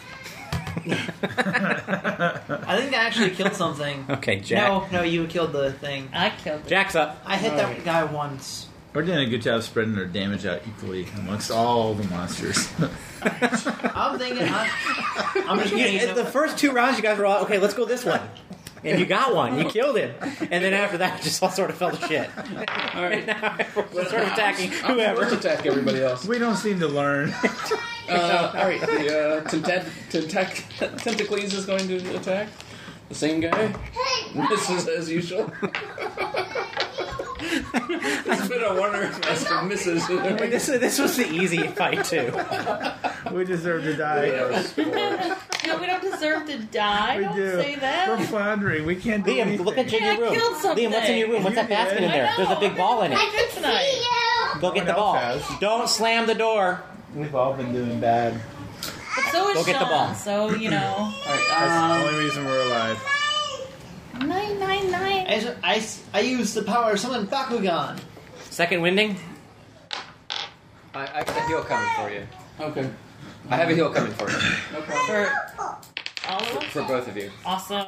[SPEAKER 6] I think I actually killed something.
[SPEAKER 2] Okay, Jack.
[SPEAKER 6] No, you killed the thing.
[SPEAKER 5] I killed it.
[SPEAKER 2] Jack's up.
[SPEAKER 6] I hit that guy once.
[SPEAKER 1] We're doing a good job spreading our damage out equally amongst all the monsters.
[SPEAKER 6] I'm thinking, I'm just gonna
[SPEAKER 2] The first 2 rounds, you guys were all, okay, let's go this one. And you got one. You killed him. And then after that, it just all sort of fell to shit.
[SPEAKER 4] All right.
[SPEAKER 2] Now we're sort of attacking
[SPEAKER 4] I'm
[SPEAKER 2] whoever.
[SPEAKER 4] supposed to attack everybody else.
[SPEAKER 1] We don't seem to learn.
[SPEAKER 4] All right. The Tentacles is going to attack. The same guy. Misses as usual. It's been a wonder if Master misses.
[SPEAKER 2] This was the easy fight, too.
[SPEAKER 1] We deserve to die.
[SPEAKER 5] No, we don't deserve to die.
[SPEAKER 1] We
[SPEAKER 5] Don't
[SPEAKER 1] do.
[SPEAKER 5] say that.
[SPEAKER 1] We're floundering. We can't do
[SPEAKER 2] Liam,
[SPEAKER 1] anything.
[SPEAKER 2] look at your
[SPEAKER 5] Yeah, I
[SPEAKER 2] room.
[SPEAKER 5] killed something.
[SPEAKER 2] Liam, what's in your room? What's that
[SPEAKER 1] You
[SPEAKER 2] basket
[SPEAKER 1] did.
[SPEAKER 2] in there?
[SPEAKER 5] I know.
[SPEAKER 2] There's a big ball in it.
[SPEAKER 5] I did tonight.
[SPEAKER 2] Go get the
[SPEAKER 1] Someone
[SPEAKER 2] ball.
[SPEAKER 1] else has.
[SPEAKER 2] Don't slam the door.
[SPEAKER 1] We've all been doing bad.
[SPEAKER 5] But so is
[SPEAKER 2] Go get the
[SPEAKER 5] Sean,
[SPEAKER 2] ball.
[SPEAKER 5] So, you know.
[SPEAKER 4] All right.
[SPEAKER 1] That's the only reason we're alive.
[SPEAKER 5] 999.
[SPEAKER 6] I used the power of summon Bakugan.
[SPEAKER 2] Second winding.
[SPEAKER 3] I got a heal coming for you.
[SPEAKER 4] Okay.
[SPEAKER 3] I have a heal coming for you.
[SPEAKER 4] No problem.
[SPEAKER 5] For all of us?
[SPEAKER 3] For both of you.
[SPEAKER 5] Awesome.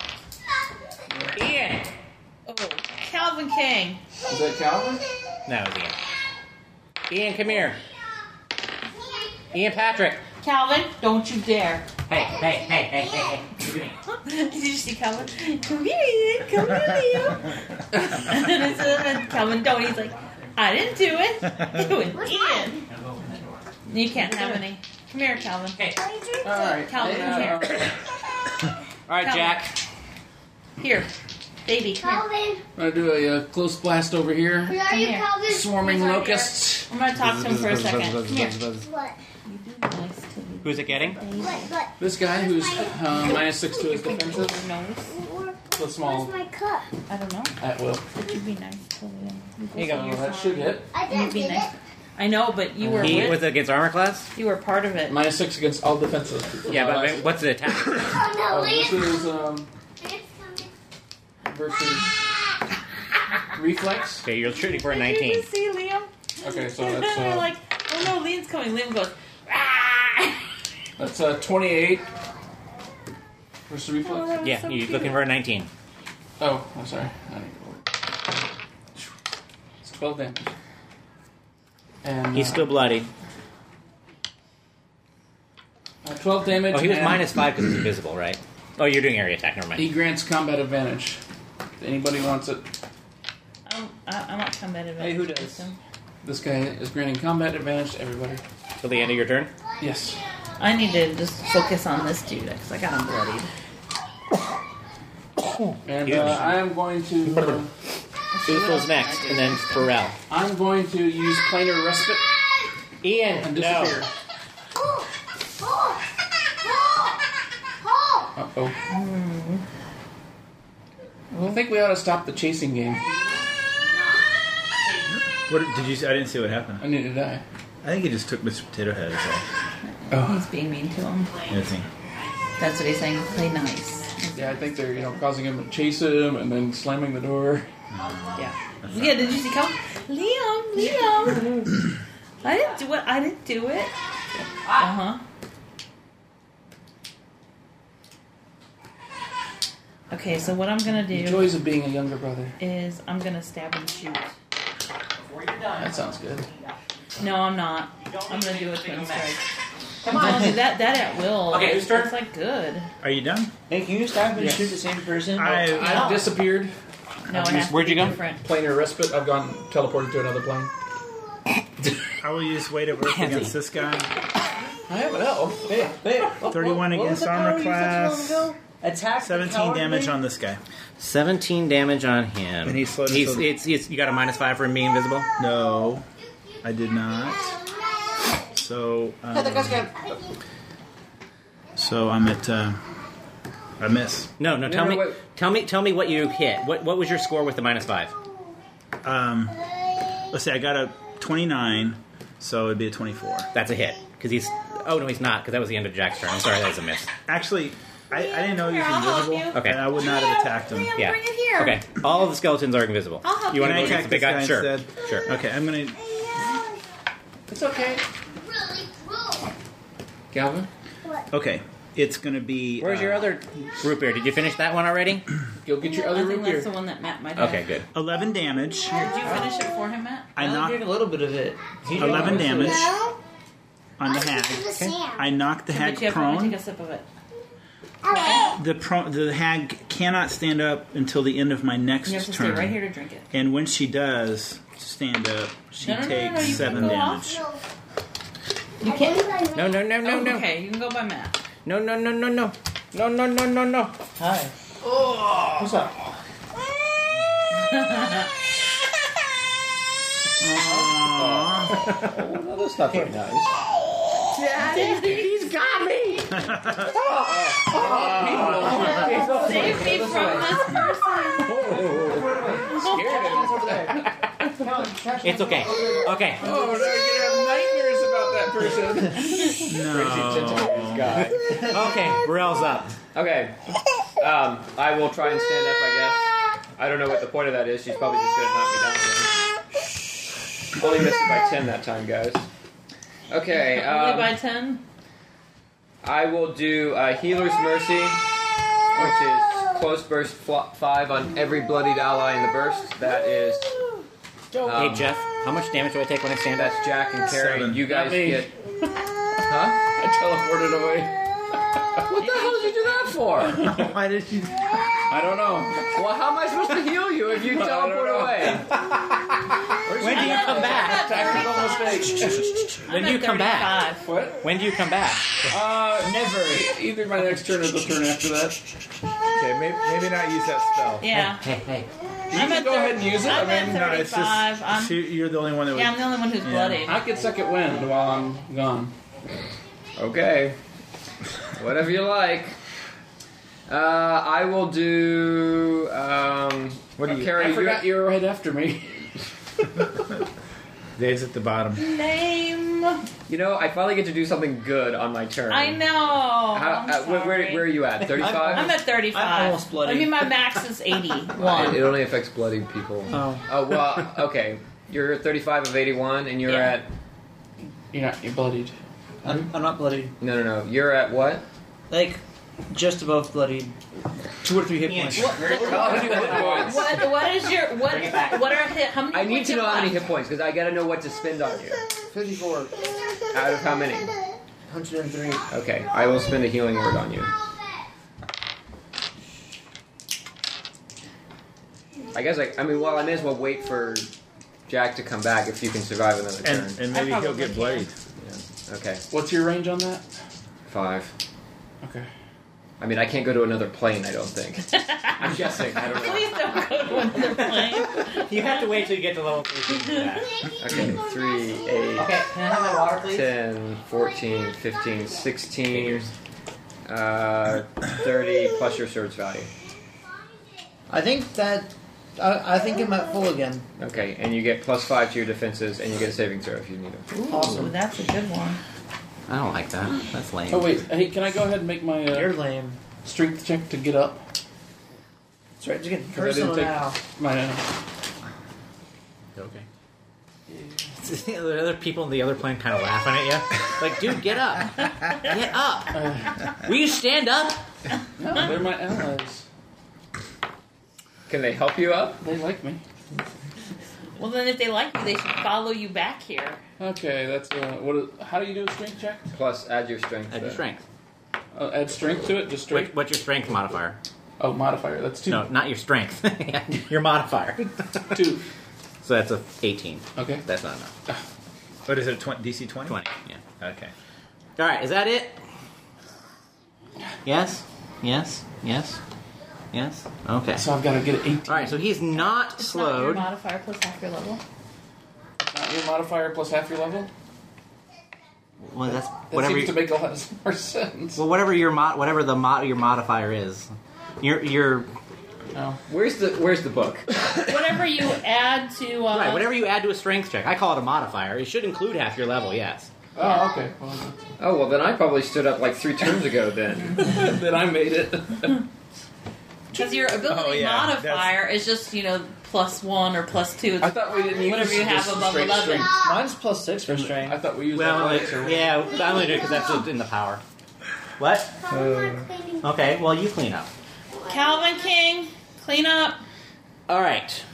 [SPEAKER 5] Ian. Oh, Calvin King.
[SPEAKER 4] Is that Calvin?
[SPEAKER 2] No, it was Ian. Ian, come here. Ian Patrick.
[SPEAKER 5] Calvin, don't you dare.
[SPEAKER 2] Hey.
[SPEAKER 5] Did you see Calvin? Come here, Ian. Come here, Leo. And it's Calvin don't. He's like, I didn't do it. It was Ian. You can't have any. Come here, Calvin.
[SPEAKER 4] All right.
[SPEAKER 5] Calvin, come here.
[SPEAKER 2] All right,
[SPEAKER 5] Calvin.
[SPEAKER 2] Jack.
[SPEAKER 5] Here. Baby, come here.
[SPEAKER 7] Calvin,
[SPEAKER 4] I'm gonna do a close blast over here.
[SPEAKER 7] where are you,
[SPEAKER 5] here.
[SPEAKER 7] Calvin?
[SPEAKER 4] Swarming
[SPEAKER 7] He's right
[SPEAKER 4] locusts.
[SPEAKER 5] I'm going to talk to him for a second. Come here.
[SPEAKER 7] here. What?
[SPEAKER 5] Nice to you.
[SPEAKER 2] Who's it getting?
[SPEAKER 7] What?
[SPEAKER 4] This guy who's -6 to his defensive.
[SPEAKER 5] Notice?
[SPEAKER 4] The small
[SPEAKER 7] Where's my cup?
[SPEAKER 5] I don't know.
[SPEAKER 4] at will.
[SPEAKER 5] But you'd be nice to him.
[SPEAKER 2] Here you go.
[SPEAKER 4] Oh, that should hit.
[SPEAKER 7] I
[SPEAKER 5] You'd
[SPEAKER 7] didn't
[SPEAKER 5] be
[SPEAKER 7] get
[SPEAKER 5] nice.
[SPEAKER 7] it.
[SPEAKER 5] I know, but you were
[SPEAKER 2] He
[SPEAKER 5] with,
[SPEAKER 2] was against armor class?
[SPEAKER 5] you were part of it.
[SPEAKER 4] -6 against all defensive.
[SPEAKER 2] Yeah, but what's the attack?
[SPEAKER 7] Oh no,
[SPEAKER 4] This
[SPEAKER 7] Liam.
[SPEAKER 4] is versus reflex.
[SPEAKER 2] Okay, you're shooting for a
[SPEAKER 5] You
[SPEAKER 2] 19.
[SPEAKER 5] can see Liam.
[SPEAKER 4] Okay, so that's
[SPEAKER 5] We're like, oh no, Liam's coming. Liam goes,
[SPEAKER 4] that's 28 versus
[SPEAKER 5] Oh,
[SPEAKER 4] reflex.
[SPEAKER 5] that was
[SPEAKER 2] Yeah,
[SPEAKER 5] so
[SPEAKER 2] you're
[SPEAKER 5] cute.
[SPEAKER 2] looking for a 19.
[SPEAKER 4] Oh, I'm sorry. It's 12 damage. And
[SPEAKER 2] He's still bloody.
[SPEAKER 4] 12 damage.
[SPEAKER 2] Oh, he was
[SPEAKER 4] and
[SPEAKER 2] -5 because he's invisible, right? Oh, you're doing area attack. Never
[SPEAKER 4] He
[SPEAKER 2] mind.
[SPEAKER 4] grants combat advantage. If anybody wants it,
[SPEAKER 5] I want combat advantage.
[SPEAKER 6] Hey, who does?
[SPEAKER 4] this guy is granting combat advantage to everybody.
[SPEAKER 2] Till the end of your turn?
[SPEAKER 4] Yes.
[SPEAKER 5] I need to just focus on this dude because I got him bloodied.
[SPEAKER 4] And
[SPEAKER 2] Huge.
[SPEAKER 4] I am going to.
[SPEAKER 2] Uthel's next, and then Pharrell.
[SPEAKER 4] I'm going to use planar respite
[SPEAKER 2] Ian,
[SPEAKER 4] and
[SPEAKER 2] no.
[SPEAKER 4] disappear. Uh-oh. I think we ought to stop the chasing game.
[SPEAKER 1] What did you? I didn't see what happened.
[SPEAKER 4] I need to die.
[SPEAKER 1] I think he just took Mr. Potato Head. Is all.
[SPEAKER 5] He's being mean to him.
[SPEAKER 1] Anything.
[SPEAKER 5] That's what he's saying. Play nice.
[SPEAKER 4] Yeah, I think they're causing him to chase him and then slamming the door.
[SPEAKER 5] Yeah. Yeah, did you see Calvin? Liam. I didn't do it. I didn't do it. Uh-huh. Okay, so what I'm going to
[SPEAKER 4] The
[SPEAKER 5] do
[SPEAKER 4] joys of being a younger brother.
[SPEAKER 5] is I'm going to stab and shoot.
[SPEAKER 4] That sounds good.
[SPEAKER 5] No, I'm not. I'm going to do a twin strike. Come on. That at will.
[SPEAKER 2] Okay, whose turn?
[SPEAKER 5] It's like good.
[SPEAKER 1] Are you done?
[SPEAKER 6] Hey, can you stab and
[SPEAKER 4] Yes.
[SPEAKER 6] shoot the same person?
[SPEAKER 4] I've disappeared.
[SPEAKER 5] No, it has to
[SPEAKER 2] Where'd
[SPEAKER 5] be
[SPEAKER 2] you go?
[SPEAKER 5] different.
[SPEAKER 4] Planar respite. I've gone teleported to another plane.
[SPEAKER 1] I will use weight of earth
[SPEAKER 2] Fancy.
[SPEAKER 1] against this guy.
[SPEAKER 4] I have an elf. Hey.
[SPEAKER 1] 31 against armor class.
[SPEAKER 6] Attack.
[SPEAKER 1] 17 damage on this guy.
[SPEAKER 2] 17 damage on him.
[SPEAKER 1] And he's slowed
[SPEAKER 2] He's,
[SPEAKER 1] until-
[SPEAKER 2] it's, you got a -5 for him being invisible?
[SPEAKER 1] No, I did not. So, so I'm at. I miss.
[SPEAKER 2] No, tell
[SPEAKER 4] no,
[SPEAKER 2] me,
[SPEAKER 4] wait.
[SPEAKER 2] tell me what you hit. What was your score with the -5?
[SPEAKER 1] Let's see. I got a 29, so it'd be a 24.
[SPEAKER 2] That's a hit. Because he's... Oh, no, he's not, because that was the end of Jack's turn. I'm sorry, that was a miss.
[SPEAKER 1] Actually, I didn't know he
[SPEAKER 5] Here, I'll
[SPEAKER 1] was
[SPEAKER 5] help
[SPEAKER 1] invisible.
[SPEAKER 5] you.
[SPEAKER 2] Okay.
[SPEAKER 1] And I would not have attacked him.
[SPEAKER 2] Yeah.
[SPEAKER 5] Bring it here.
[SPEAKER 2] Okay. All of the skeletons are invisible.
[SPEAKER 5] I'll help
[SPEAKER 2] You want to
[SPEAKER 1] Can
[SPEAKER 2] go
[SPEAKER 1] I
[SPEAKER 2] against the big
[SPEAKER 1] attack
[SPEAKER 2] guy?
[SPEAKER 1] this
[SPEAKER 2] Sure.
[SPEAKER 1] guy instead?
[SPEAKER 2] Sure.
[SPEAKER 1] Okay, I'm gonna.
[SPEAKER 4] It's okay.
[SPEAKER 7] Really cool.
[SPEAKER 4] Galvin,
[SPEAKER 1] Okay, it's gonna be.
[SPEAKER 2] Where's your other root beer? Did you finish that one already?
[SPEAKER 4] go get your
[SPEAKER 5] I
[SPEAKER 4] other
[SPEAKER 5] think
[SPEAKER 4] root
[SPEAKER 5] that's
[SPEAKER 4] beer.
[SPEAKER 5] the one that Matt might have.
[SPEAKER 2] Okay, good.
[SPEAKER 1] 11 damage.
[SPEAKER 5] Did you finish it for him, Matt?
[SPEAKER 6] I
[SPEAKER 1] I
[SPEAKER 6] only
[SPEAKER 1] knocked
[SPEAKER 6] drank a little bit of it. He drank
[SPEAKER 1] 11
[SPEAKER 6] most of it.
[SPEAKER 1] damage
[SPEAKER 7] No.
[SPEAKER 1] on the
[SPEAKER 7] I'll
[SPEAKER 1] hag.
[SPEAKER 7] give it to Sam.
[SPEAKER 1] I knocked the
[SPEAKER 5] But
[SPEAKER 1] hag
[SPEAKER 5] you have to
[SPEAKER 1] prone.
[SPEAKER 5] take a sip of it.
[SPEAKER 1] The hag cannot stand up until the end of my next
[SPEAKER 5] You have to
[SPEAKER 1] turn.
[SPEAKER 5] stay right here to drink it.
[SPEAKER 1] And when she does stand up, she
[SPEAKER 5] No,
[SPEAKER 1] takes
[SPEAKER 5] you
[SPEAKER 1] 7
[SPEAKER 5] can go
[SPEAKER 1] damage.
[SPEAKER 5] off. You can't.
[SPEAKER 2] No, no, no, no,
[SPEAKER 5] Oh,
[SPEAKER 2] no.
[SPEAKER 5] okay, you can go by Matt.
[SPEAKER 2] No, no, no, no, no. No, no, no, no, no.
[SPEAKER 6] Hi.
[SPEAKER 4] What's up?
[SPEAKER 1] Aww.
[SPEAKER 6] Oh, that's not very nice.
[SPEAKER 2] He's got me.
[SPEAKER 5] Save me from this person.
[SPEAKER 2] It's okay. Okay.
[SPEAKER 4] Oh, we're gonna have nightmares about that person.
[SPEAKER 1] No.
[SPEAKER 2] Okay. Burrell's up.
[SPEAKER 3] Okay. I will try and stand up, I guess. I don't know what the point of that is. She's probably just going to knock me down again. Only missed it by 10 that time, guys. Okay.
[SPEAKER 5] Only by 10?
[SPEAKER 3] I will do Healer's Mercy, which is close burst 5 on every bloodied ally in the burst. That is...
[SPEAKER 2] Hey, Jeff, how much damage do I take when I stand up?
[SPEAKER 3] That's Jack and Carrie.
[SPEAKER 1] 7.
[SPEAKER 3] You guys
[SPEAKER 4] Not me.
[SPEAKER 3] get... Huh?
[SPEAKER 4] I teleported away.
[SPEAKER 3] What the hell did you do that for?
[SPEAKER 1] Why did you?
[SPEAKER 4] I don't know.
[SPEAKER 3] Well, how am I supposed to heal you if you teleport
[SPEAKER 4] know.
[SPEAKER 3] away?
[SPEAKER 2] When do you come back?
[SPEAKER 4] Tactical mistake.
[SPEAKER 2] When do you come back?
[SPEAKER 5] 35.
[SPEAKER 4] What?
[SPEAKER 2] When do you come back?
[SPEAKER 4] Never. Either my next turn or the turn after that.
[SPEAKER 8] Okay, maybe not use that spell.
[SPEAKER 5] Yeah.
[SPEAKER 2] Hey.
[SPEAKER 4] You
[SPEAKER 5] I'm
[SPEAKER 4] can
[SPEAKER 5] at
[SPEAKER 4] go ahead and use it.
[SPEAKER 5] I'm
[SPEAKER 4] I mean,
[SPEAKER 5] at
[SPEAKER 1] No, it's
[SPEAKER 5] 35.
[SPEAKER 1] just you're the only one that would.
[SPEAKER 5] Yeah, I'm the only one who's bloodied.
[SPEAKER 4] I get second wind while I'm gone.
[SPEAKER 3] Okay. Whatever you like. I will do...
[SPEAKER 1] What do you?
[SPEAKER 3] Carrie,
[SPEAKER 4] I forgot you were right after me.
[SPEAKER 1] Dave's at the bottom.
[SPEAKER 5] Name.
[SPEAKER 3] You know, I finally get to do something good on my turn.
[SPEAKER 5] I know.
[SPEAKER 3] How,
[SPEAKER 5] I'm
[SPEAKER 3] where
[SPEAKER 5] sorry.
[SPEAKER 3] are you at? 35?
[SPEAKER 5] I'm at 35.
[SPEAKER 6] I'm almost bloody.
[SPEAKER 5] I mean, my max is 81.
[SPEAKER 3] It only affects bloodied people.
[SPEAKER 6] Oh.
[SPEAKER 3] Well, okay. You're at 35 of 81, and you're
[SPEAKER 5] Yeah.
[SPEAKER 3] at...
[SPEAKER 4] You're bloodied.
[SPEAKER 6] I'm not bloodied.
[SPEAKER 3] No. You're at what?
[SPEAKER 6] Like, just above bloodied. 2 or 3 hit points.
[SPEAKER 5] What is your what are hit? How many?
[SPEAKER 3] I need
[SPEAKER 5] points
[SPEAKER 3] to know
[SPEAKER 5] you
[SPEAKER 3] how many
[SPEAKER 5] left?
[SPEAKER 3] hit points, because I gotta know what to spend on you.
[SPEAKER 6] 54.
[SPEAKER 3] Out of how many?
[SPEAKER 6] 103.
[SPEAKER 3] Okay, I will spend a healing word on you. I guess, I mean, well, I may as well wait for Jack to come back if you can survive another turn.
[SPEAKER 1] And maybe
[SPEAKER 5] I
[SPEAKER 1] he'll
[SPEAKER 5] probably
[SPEAKER 1] get
[SPEAKER 5] can.
[SPEAKER 1] bloodied.
[SPEAKER 3] Okay,
[SPEAKER 4] What's your range on that?
[SPEAKER 3] 5.
[SPEAKER 4] Okay.
[SPEAKER 3] I mean, I can't go to another plane, I don't think. I'm guessing, I don't know.
[SPEAKER 5] Please don't go to another plane.
[SPEAKER 2] You have to wait till you get to level 3 to do that.
[SPEAKER 3] Okay, 3, 8,
[SPEAKER 6] Okay, can I have my water, please?
[SPEAKER 3] 10, 14, 15, 16, 30, plus your sword's value.
[SPEAKER 6] I think that... I think I'm at full again.
[SPEAKER 3] Okay, and you get plus 5 to your defenses, and you get a saving throw if you need it.
[SPEAKER 5] Ooh,
[SPEAKER 6] Awesome.
[SPEAKER 5] that's a good one.
[SPEAKER 2] I don't like that. That's lame.
[SPEAKER 4] Oh wait, hey, can I go ahead and make my
[SPEAKER 6] You're lame.
[SPEAKER 4] strength check to get up?
[SPEAKER 6] That's right, just getting
[SPEAKER 4] 'Cause I didn't
[SPEAKER 6] personal
[SPEAKER 4] take
[SPEAKER 6] now.
[SPEAKER 4] my.
[SPEAKER 2] The other people in the other plane kind of laughing at you. Like, dude, get up. Get up. Will you stand up?
[SPEAKER 4] No, they're my allies.
[SPEAKER 3] Can they help you up?
[SPEAKER 4] They like me.
[SPEAKER 5] Well, then if they like you, they should follow you back here.
[SPEAKER 4] Okay, that's how do you do a strength check?
[SPEAKER 3] Plus, add your strength.
[SPEAKER 2] Add your
[SPEAKER 3] to-
[SPEAKER 2] strength.
[SPEAKER 4] Add strength to it, just straight.
[SPEAKER 2] What's your strength modifier?
[SPEAKER 4] Oh, modifier. That's 2.
[SPEAKER 2] No, not your strength. Your modifier.
[SPEAKER 4] 2.
[SPEAKER 2] So that's a 18.
[SPEAKER 4] Okay.
[SPEAKER 2] That's not enough.
[SPEAKER 1] What is it? DC 20?
[SPEAKER 2] 20. Yeah.
[SPEAKER 1] Okay.
[SPEAKER 2] All right. Is that it? Yes. Yes. Yes. Yes. Okay.
[SPEAKER 4] So I've got to get 18.
[SPEAKER 2] All right. So he's not
[SPEAKER 5] It's not your
[SPEAKER 2] slowed.
[SPEAKER 5] modifier plus half your level.
[SPEAKER 4] Not your modifier plus half your level.
[SPEAKER 2] Well, that's
[SPEAKER 4] That
[SPEAKER 2] whatever.
[SPEAKER 4] seems to make a lot more sense.
[SPEAKER 2] Well, whatever your your modifier is. Your
[SPEAKER 4] No.
[SPEAKER 3] Where's the book?
[SPEAKER 5] Whatever you add to
[SPEAKER 2] right. Whatever you add to a strength check, I call it a modifier. It should include half your level. Yes.
[SPEAKER 4] Oh, okay. Well,
[SPEAKER 3] Oh, well, then I probably stood up like 3 turns ago then.
[SPEAKER 4] then I made it.
[SPEAKER 5] Because your ability modifier is just, +1 or +2.
[SPEAKER 4] I thought we didn't use
[SPEAKER 5] Whatever you have
[SPEAKER 4] just
[SPEAKER 5] above
[SPEAKER 4] straight
[SPEAKER 5] 11.
[SPEAKER 4] strength.
[SPEAKER 6] Mine's +6 for strength.
[SPEAKER 4] I thought we used
[SPEAKER 2] Well,
[SPEAKER 4] athletics or
[SPEAKER 2] yeah, I only do it because that's in the power. What? Okay, well, you clean up.
[SPEAKER 5] Calvin King, clean up.
[SPEAKER 2] All right.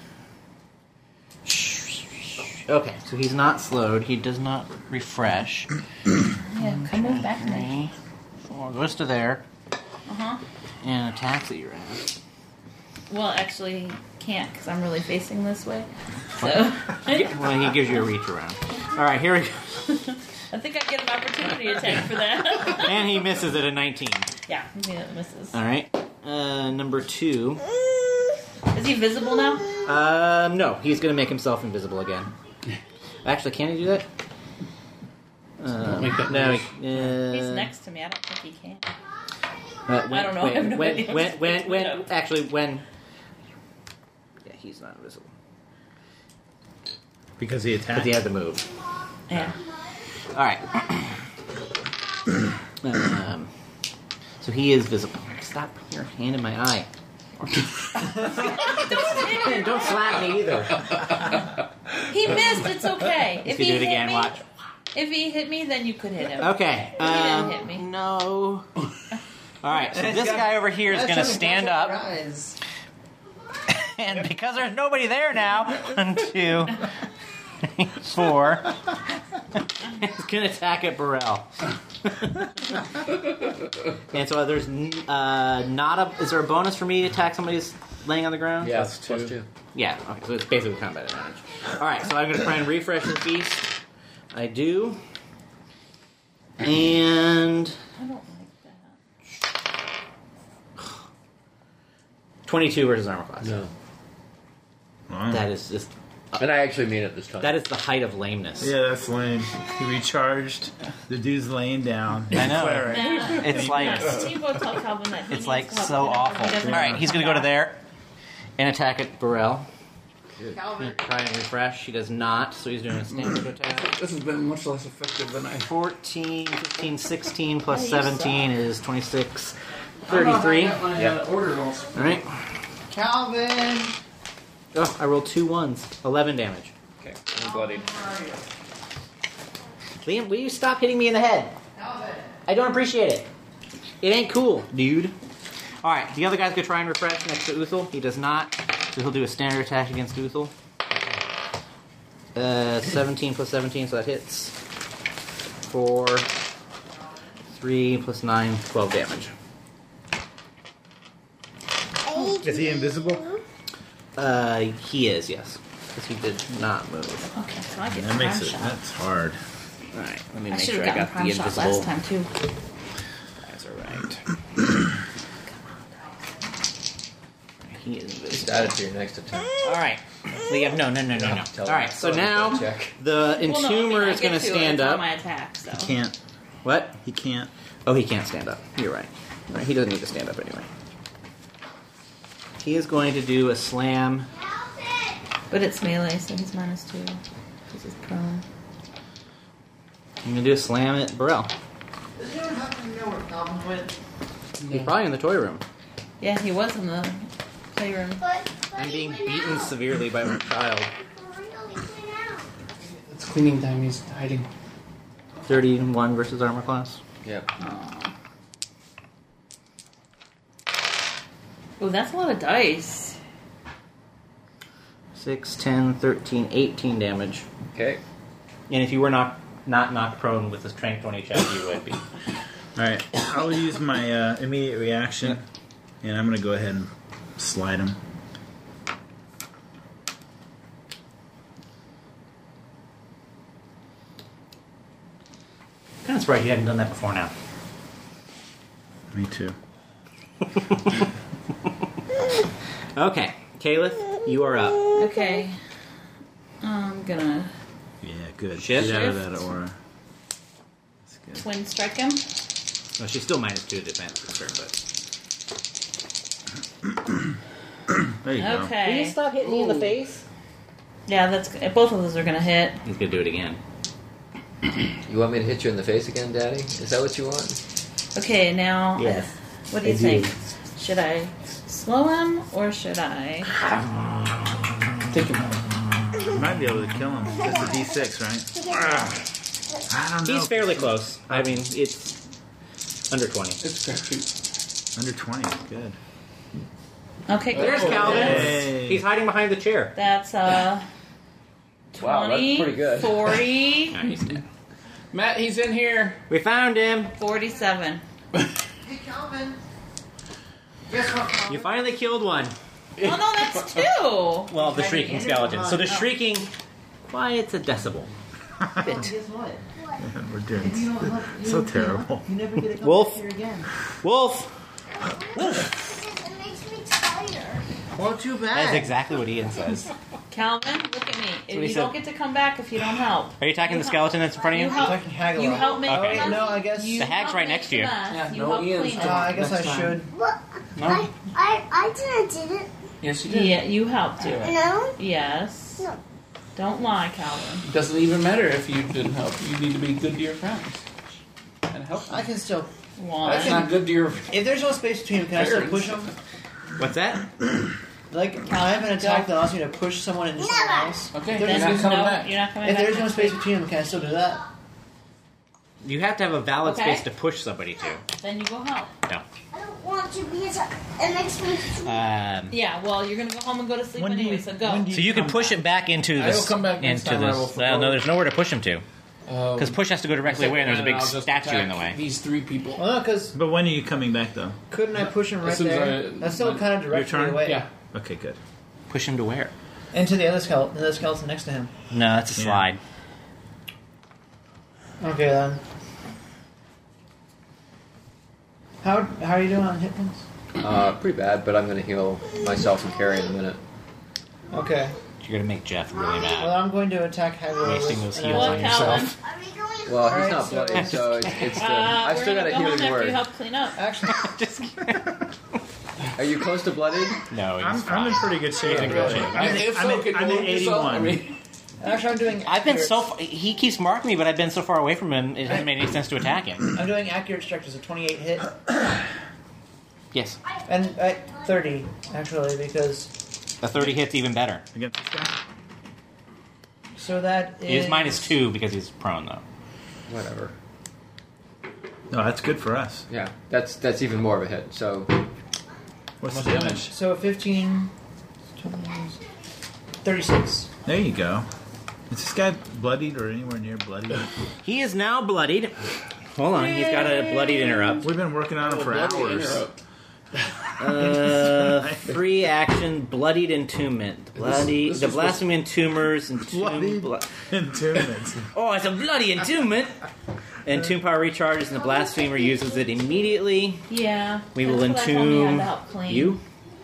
[SPEAKER 2] Okay, so he's not slowed. He does not refresh.
[SPEAKER 5] Yeah, come move back to me.
[SPEAKER 2] 4 goes to there
[SPEAKER 5] Uh-huh.
[SPEAKER 2] and attacks at your ass.
[SPEAKER 5] Well, actually, he can't because I'm really facing this way. So
[SPEAKER 2] Well, he gives you a reach around. All right, here we go.
[SPEAKER 5] I think I get an opportunity attack for that.
[SPEAKER 2] And he misses at a 19.
[SPEAKER 5] Yeah, it misses.
[SPEAKER 2] All right. Number 2.
[SPEAKER 5] Is he visible now?
[SPEAKER 2] No, he's going to make himself invisible again. Actually, can he do that?
[SPEAKER 4] Don't make that
[SPEAKER 2] No.
[SPEAKER 4] noise.
[SPEAKER 5] He's next to me. I don't think he can.
[SPEAKER 2] I
[SPEAKER 5] don't know. I have no idea.
[SPEAKER 2] When. Yeah, he's not invisible.
[SPEAKER 1] Because he attacked.
[SPEAKER 2] Because he had to move.
[SPEAKER 5] Yeah.
[SPEAKER 2] Alright. So he is visible. Stop putting your hand in my eye. Don't slap me either.
[SPEAKER 5] He missed. It's okay.
[SPEAKER 2] If you do it again, watch.
[SPEAKER 5] If he hit me, then you could hit him.
[SPEAKER 2] Okay.
[SPEAKER 5] He didn't hit me.
[SPEAKER 2] No. Alright, so this guy over here is going to stand up. And because there's nobody there now, 1, 2, 3, 4. He's going to attack at Burrell. And so there's not a... Is there a bonus for me to attack somebody who's laying on the ground?
[SPEAKER 3] Yeah,
[SPEAKER 8] +2.
[SPEAKER 2] Yeah, okay, so it's basically combat advantage. Alright, so I'm going to try and refresh this beast. I do. And...
[SPEAKER 5] I don't like that.
[SPEAKER 2] 22 versus armor class.
[SPEAKER 8] No.
[SPEAKER 1] Wow.
[SPEAKER 2] That is just...
[SPEAKER 8] And I actually mean it this time.
[SPEAKER 2] That is the height of lameness.
[SPEAKER 1] Yeah, that's lame. He recharged. The dude's laying down.
[SPEAKER 2] I know.
[SPEAKER 1] Cleric.
[SPEAKER 2] It's like...
[SPEAKER 5] Steve will tell Calvin that he
[SPEAKER 2] It's
[SPEAKER 5] needs
[SPEAKER 2] like
[SPEAKER 5] help.
[SPEAKER 2] so
[SPEAKER 5] He
[SPEAKER 2] awful.
[SPEAKER 5] doesn't
[SPEAKER 2] Alright, he's going to go to there and attack at Burrell.
[SPEAKER 6] Calvin.
[SPEAKER 2] Try and refresh. He does not, so he's doing a standard attack.
[SPEAKER 4] This has been much less effective than I.
[SPEAKER 2] 14, 15, 16 plus
[SPEAKER 5] Oh, you
[SPEAKER 2] 17 is 26, 33.
[SPEAKER 4] Yeah. Order rolls.
[SPEAKER 2] Alright.
[SPEAKER 6] Calvin.
[SPEAKER 2] Oh, I rolled 2 1s. 11 damage.
[SPEAKER 3] Okay, I'm bloodied.
[SPEAKER 2] Liam, will you stop hitting me in the head?
[SPEAKER 6] Calvin.
[SPEAKER 2] I don't appreciate it. It ain't cool, dude. Alright, the other guy's gonna try and refresh next to Uthal. He does not, so he'll do a standard attack against Uthal. 17 plus 17, so that hits. 4, 3 plus 9, 12 damage.
[SPEAKER 1] Is he invisible?
[SPEAKER 2] He is, yes. Because he did not move.
[SPEAKER 5] Okay, so I get
[SPEAKER 1] That makes
[SPEAKER 5] prime
[SPEAKER 1] it.
[SPEAKER 5] shot.
[SPEAKER 1] That's hard.
[SPEAKER 2] Alright, let me
[SPEAKER 5] I
[SPEAKER 2] make
[SPEAKER 5] should
[SPEAKER 2] sure
[SPEAKER 5] have
[SPEAKER 2] I
[SPEAKER 5] gotten
[SPEAKER 2] got the
[SPEAKER 5] prime shot
[SPEAKER 2] invisible
[SPEAKER 5] last time too.
[SPEAKER 2] guys are right. He is
[SPEAKER 8] Just
[SPEAKER 2] invisible.
[SPEAKER 8] add it to your next attack.
[SPEAKER 2] Alright. Liam, no.
[SPEAKER 8] Tell
[SPEAKER 2] Alright,
[SPEAKER 8] him.
[SPEAKER 2] so
[SPEAKER 8] Tell him
[SPEAKER 2] now
[SPEAKER 8] to check.
[SPEAKER 2] the
[SPEAKER 5] Well, no,
[SPEAKER 2] entomber
[SPEAKER 5] I
[SPEAKER 2] is
[SPEAKER 5] get
[SPEAKER 2] going to
[SPEAKER 5] it.
[SPEAKER 2] stand
[SPEAKER 5] It's on
[SPEAKER 2] up.
[SPEAKER 5] my attack, so.
[SPEAKER 1] He can't.
[SPEAKER 2] What?
[SPEAKER 1] He can't.
[SPEAKER 2] Oh, he can't stand up. You're right. Alright, he doesn't need to stand up anyway. He is going to do a slam.
[SPEAKER 5] But it's melee, so he's -2. Because he's prone.
[SPEAKER 2] I'm going to do a slam at Burrell.
[SPEAKER 6] Does anyone happen to know where Calvin went?
[SPEAKER 2] He's probably in the toy room.
[SPEAKER 5] Yeah, he was in the playroom.
[SPEAKER 2] I'm being beaten severely by my child.
[SPEAKER 4] It's cleaning time. He's hiding.
[SPEAKER 2] 31 versus armor class.
[SPEAKER 8] Yep.
[SPEAKER 5] Oh, that's a lot of dice.
[SPEAKER 2] 6, 10, 13, 18 damage.
[SPEAKER 3] Okay.
[SPEAKER 2] And if you were not knocked prone with a strength 20 check, you would be.
[SPEAKER 1] Alright. I'll use my immediate reaction. And I'm going to go ahead and slide him.
[SPEAKER 2] Kind of surprised you hadn't done that before now.
[SPEAKER 1] Me too.
[SPEAKER 2] Okay, Caliph, you are up.
[SPEAKER 5] Okay. I'm gonna
[SPEAKER 1] Yeah, good.
[SPEAKER 2] Shift?
[SPEAKER 1] Get out of
[SPEAKER 5] Shift.
[SPEAKER 1] that aura. That's good.
[SPEAKER 5] twin strike him.
[SPEAKER 2] Well, she's still -2 to defense this turn, but
[SPEAKER 1] There you go.
[SPEAKER 5] Okay.
[SPEAKER 2] stop hitting me in the face?
[SPEAKER 5] Yeah, that's both of those are gonna hit.
[SPEAKER 2] He's gonna do it again.
[SPEAKER 8] You want me to hit you in the face again, Daddy? Is that what you want?
[SPEAKER 5] Okay, now,
[SPEAKER 2] Yes.
[SPEAKER 5] what do you think? Should I slow him or should I?
[SPEAKER 4] Take him.
[SPEAKER 1] You might be able to kill him. That's a D6, right? I don't know.
[SPEAKER 2] He's fairly close. I mean, it's under 20.
[SPEAKER 4] It's a crapshoot.
[SPEAKER 1] Under 20. Good.
[SPEAKER 5] Okay,
[SPEAKER 2] There's
[SPEAKER 5] cool.
[SPEAKER 2] Calvin.
[SPEAKER 1] Hey.
[SPEAKER 2] He's hiding behind the chair.
[SPEAKER 5] That's 20,
[SPEAKER 8] Wow, that's pretty good.
[SPEAKER 5] 40,
[SPEAKER 2] Nice.
[SPEAKER 4] Matt, he's in here.
[SPEAKER 2] We found him.
[SPEAKER 5] 47.
[SPEAKER 6] Hey, Calvin. Guess what, Calvin?
[SPEAKER 2] You finally killed one.
[SPEAKER 5] Oh no, that's 2.
[SPEAKER 2] Well, the shrieking skeleton. So the shrieking, why it's a decibel.
[SPEAKER 6] Guess what?
[SPEAKER 1] We're doing
[SPEAKER 6] If you don't help,
[SPEAKER 1] so terrible.
[SPEAKER 6] You never get to come
[SPEAKER 2] Wolf.
[SPEAKER 6] back here again.
[SPEAKER 2] Wolf.
[SPEAKER 7] It makes me tired.
[SPEAKER 6] Well, too bad.
[SPEAKER 2] That's exactly what Ian says.
[SPEAKER 5] Calvin, look at me.
[SPEAKER 2] what he
[SPEAKER 5] You
[SPEAKER 2] said.
[SPEAKER 5] don't get to come back if you don't help.
[SPEAKER 2] Are you attacking the skeleton that's in front of you?
[SPEAKER 5] You help.
[SPEAKER 6] Attacking Hagar.
[SPEAKER 5] You help make
[SPEAKER 2] Okay.
[SPEAKER 5] the mess.
[SPEAKER 6] No, I guess.
[SPEAKER 5] You
[SPEAKER 2] The hag's
[SPEAKER 5] help
[SPEAKER 2] right
[SPEAKER 5] make
[SPEAKER 2] next to
[SPEAKER 5] the
[SPEAKER 2] you.
[SPEAKER 5] mess.
[SPEAKER 4] Yeah,
[SPEAKER 5] You
[SPEAKER 4] no
[SPEAKER 5] help
[SPEAKER 4] Ian's
[SPEAKER 5] clean
[SPEAKER 4] doing
[SPEAKER 5] it.
[SPEAKER 6] I guess
[SPEAKER 4] Next
[SPEAKER 6] I
[SPEAKER 4] time.
[SPEAKER 6] should.
[SPEAKER 7] What?
[SPEAKER 4] No?
[SPEAKER 7] I did it.
[SPEAKER 4] Yes, you did.
[SPEAKER 5] Yeah, you helped do it.
[SPEAKER 7] No?
[SPEAKER 5] Yes.
[SPEAKER 7] No.
[SPEAKER 5] Don't lie, Calvin.
[SPEAKER 4] It doesn't even matter if you didn't help. You need to be good to your friends. And help them.
[SPEAKER 6] I can still.
[SPEAKER 5] One.
[SPEAKER 4] That's not good to your...
[SPEAKER 6] If there's no space between them, can I still
[SPEAKER 4] Parents.
[SPEAKER 6] push them?
[SPEAKER 2] What's that?
[SPEAKER 6] Like, I have an attack that allows me to push someone into someone
[SPEAKER 7] Never.
[SPEAKER 6] else.
[SPEAKER 4] Okay,
[SPEAKER 6] If
[SPEAKER 4] you're
[SPEAKER 6] there's,
[SPEAKER 4] not coming
[SPEAKER 5] no,
[SPEAKER 4] back.
[SPEAKER 5] You're not coming
[SPEAKER 6] if
[SPEAKER 5] back.
[SPEAKER 6] there's no space between them, can I still do that?
[SPEAKER 2] You have to have a valid
[SPEAKER 5] Okay.
[SPEAKER 2] space to push somebody to.
[SPEAKER 5] Then you go help.
[SPEAKER 2] No.
[SPEAKER 7] I don't want to because it makes me
[SPEAKER 5] Yeah, well, you're gonna go home and go to sleep
[SPEAKER 1] When do
[SPEAKER 5] anyway,
[SPEAKER 1] you-
[SPEAKER 5] so go.
[SPEAKER 1] when do
[SPEAKER 2] So you can
[SPEAKER 1] come
[SPEAKER 2] push
[SPEAKER 1] back?
[SPEAKER 2] it back into
[SPEAKER 4] I
[SPEAKER 2] this.
[SPEAKER 4] will come back next
[SPEAKER 2] into
[SPEAKER 4] time. I will
[SPEAKER 2] this. No, there's nowhere to push him to. Because push has to go directly away, and there's a big
[SPEAKER 4] I'll just
[SPEAKER 2] statue in the
[SPEAKER 4] attack
[SPEAKER 2] way.
[SPEAKER 4] These 3 people.
[SPEAKER 6] Well, no, because
[SPEAKER 1] But when are you coming back, though?
[SPEAKER 6] couldn't I push him right
[SPEAKER 4] As soon as
[SPEAKER 6] there? That's still kind of directly
[SPEAKER 1] turn?
[SPEAKER 6] away.
[SPEAKER 4] Yeah.
[SPEAKER 1] Okay, good.
[SPEAKER 2] Push him to where?
[SPEAKER 6] Into the other skeleton next to him.
[SPEAKER 2] No, that's a
[SPEAKER 1] Yeah.
[SPEAKER 2] slide.
[SPEAKER 6] Okay then. How are you doing on hit points?
[SPEAKER 8] Pretty bad, but I'm going to heal myself and Carrie in a minute.
[SPEAKER 6] Okay.
[SPEAKER 2] You're gonna make Jeff really
[SPEAKER 6] Well,
[SPEAKER 2] mad.
[SPEAKER 6] I'm going to attack Hagar.
[SPEAKER 2] Wasting those
[SPEAKER 6] and
[SPEAKER 2] heals
[SPEAKER 5] Well,
[SPEAKER 2] on
[SPEAKER 5] Calvin.
[SPEAKER 2] yourself.
[SPEAKER 7] Are we going?
[SPEAKER 8] Well, he's
[SPEAKER 6] Alright,
[SPEAKER 8] not
[SPEAKER 6] so-
[SPEAKER 8] bloody, so it's the... I've
[SPEAKER 5] we're
[SPEAKER 8] still got
[SPEAKER 5] gonna
[SPEAKER 8] a
[SPEAKER 5] go home
[SPEAKER 8] healing
[SPEAKER 5] after you
[SPEAKER 8] word.
[SPEAKER 5] help clean up.
[SPEAKER 6] Actually,
[SPEAKER 2] Just kidding.
[SPEAKER 8] Are you close to bloodied?
[SPEAKER 2] No, he's
[SPEAKER 1] I'm
[SPEAKER 2] fine.
[SPEAKER 1] in pretty good shape.
[SPEAKER 2] in good shape.
[SPEAKER 4] If so, can
[SPEAKER 1] I'm
[SPEAKER 4] you
[SPEAKER 1] at
[SPEAKER 4] hold yourself?
[SPEAKER 1] 81.
[SPEAKER 4] I mean,
[SPEAKER 6] I'm doing.
[SPEAKER 2] I've been
[SPEAKER 6] accurate-
[SPEAKER 2] so far, he keeps marking me, but I've been so far away from him, it hasn't made any sense to attack him.
[SPEAKER 6] I'm doing accurate strike as a 28 hit
[SPEAKER 2] Yes.
[SPEAKER 6] and 30 actually because
[SPEAKER 2] A 30 hit's even better.
[SPEAKER 1] Against this guy?
[SPEAKER 6] so that is
[SPEAKER 2] He is -2 because he's prone, though.
[SPEAKER 8] Whatever.
[SPEAKER 1] No, that's good for us.
[SPEAKER 8] Yeah, that's even more of a hit, so...
[SPEAKER 1] What's the damage?
[SPEAKER 6] So 15, 20, 36.
[SPEAKER 1] There you go. Is this guy bloodied or anywhere near bloodied?
[SPEAKER 2] He is now bloodied. Hold on, he's got a bloodied interrupt.
[SPEAKER 1] We've been working on him for
[SPEAKER 4] bloody
[SPEAKER 1] hours.
[SPEAKER 4] interrupt.
[SPEAKER 2] Free action, bloodied entombment. Bloody,
[SPEAKER 4] this
[SPEAKER 2] the
[SPEAKER 4] was
[SPEAKER 2] blasphemy entombers,
[SPEAKER 1] Bloodied entombment.
[SPEAKER 2] Oh, it's a bloody entombment! Entomb power recharges, and the blasphemer uses it immediately.
[SPEAKER 5] Yeah.
[SPEAKER 2] We will
[SPEAKER 5] that's what I told me I had
[SPEAKER 2] entomb
[SPEAKER 5] to help clean.
[SPEAKER 2] you,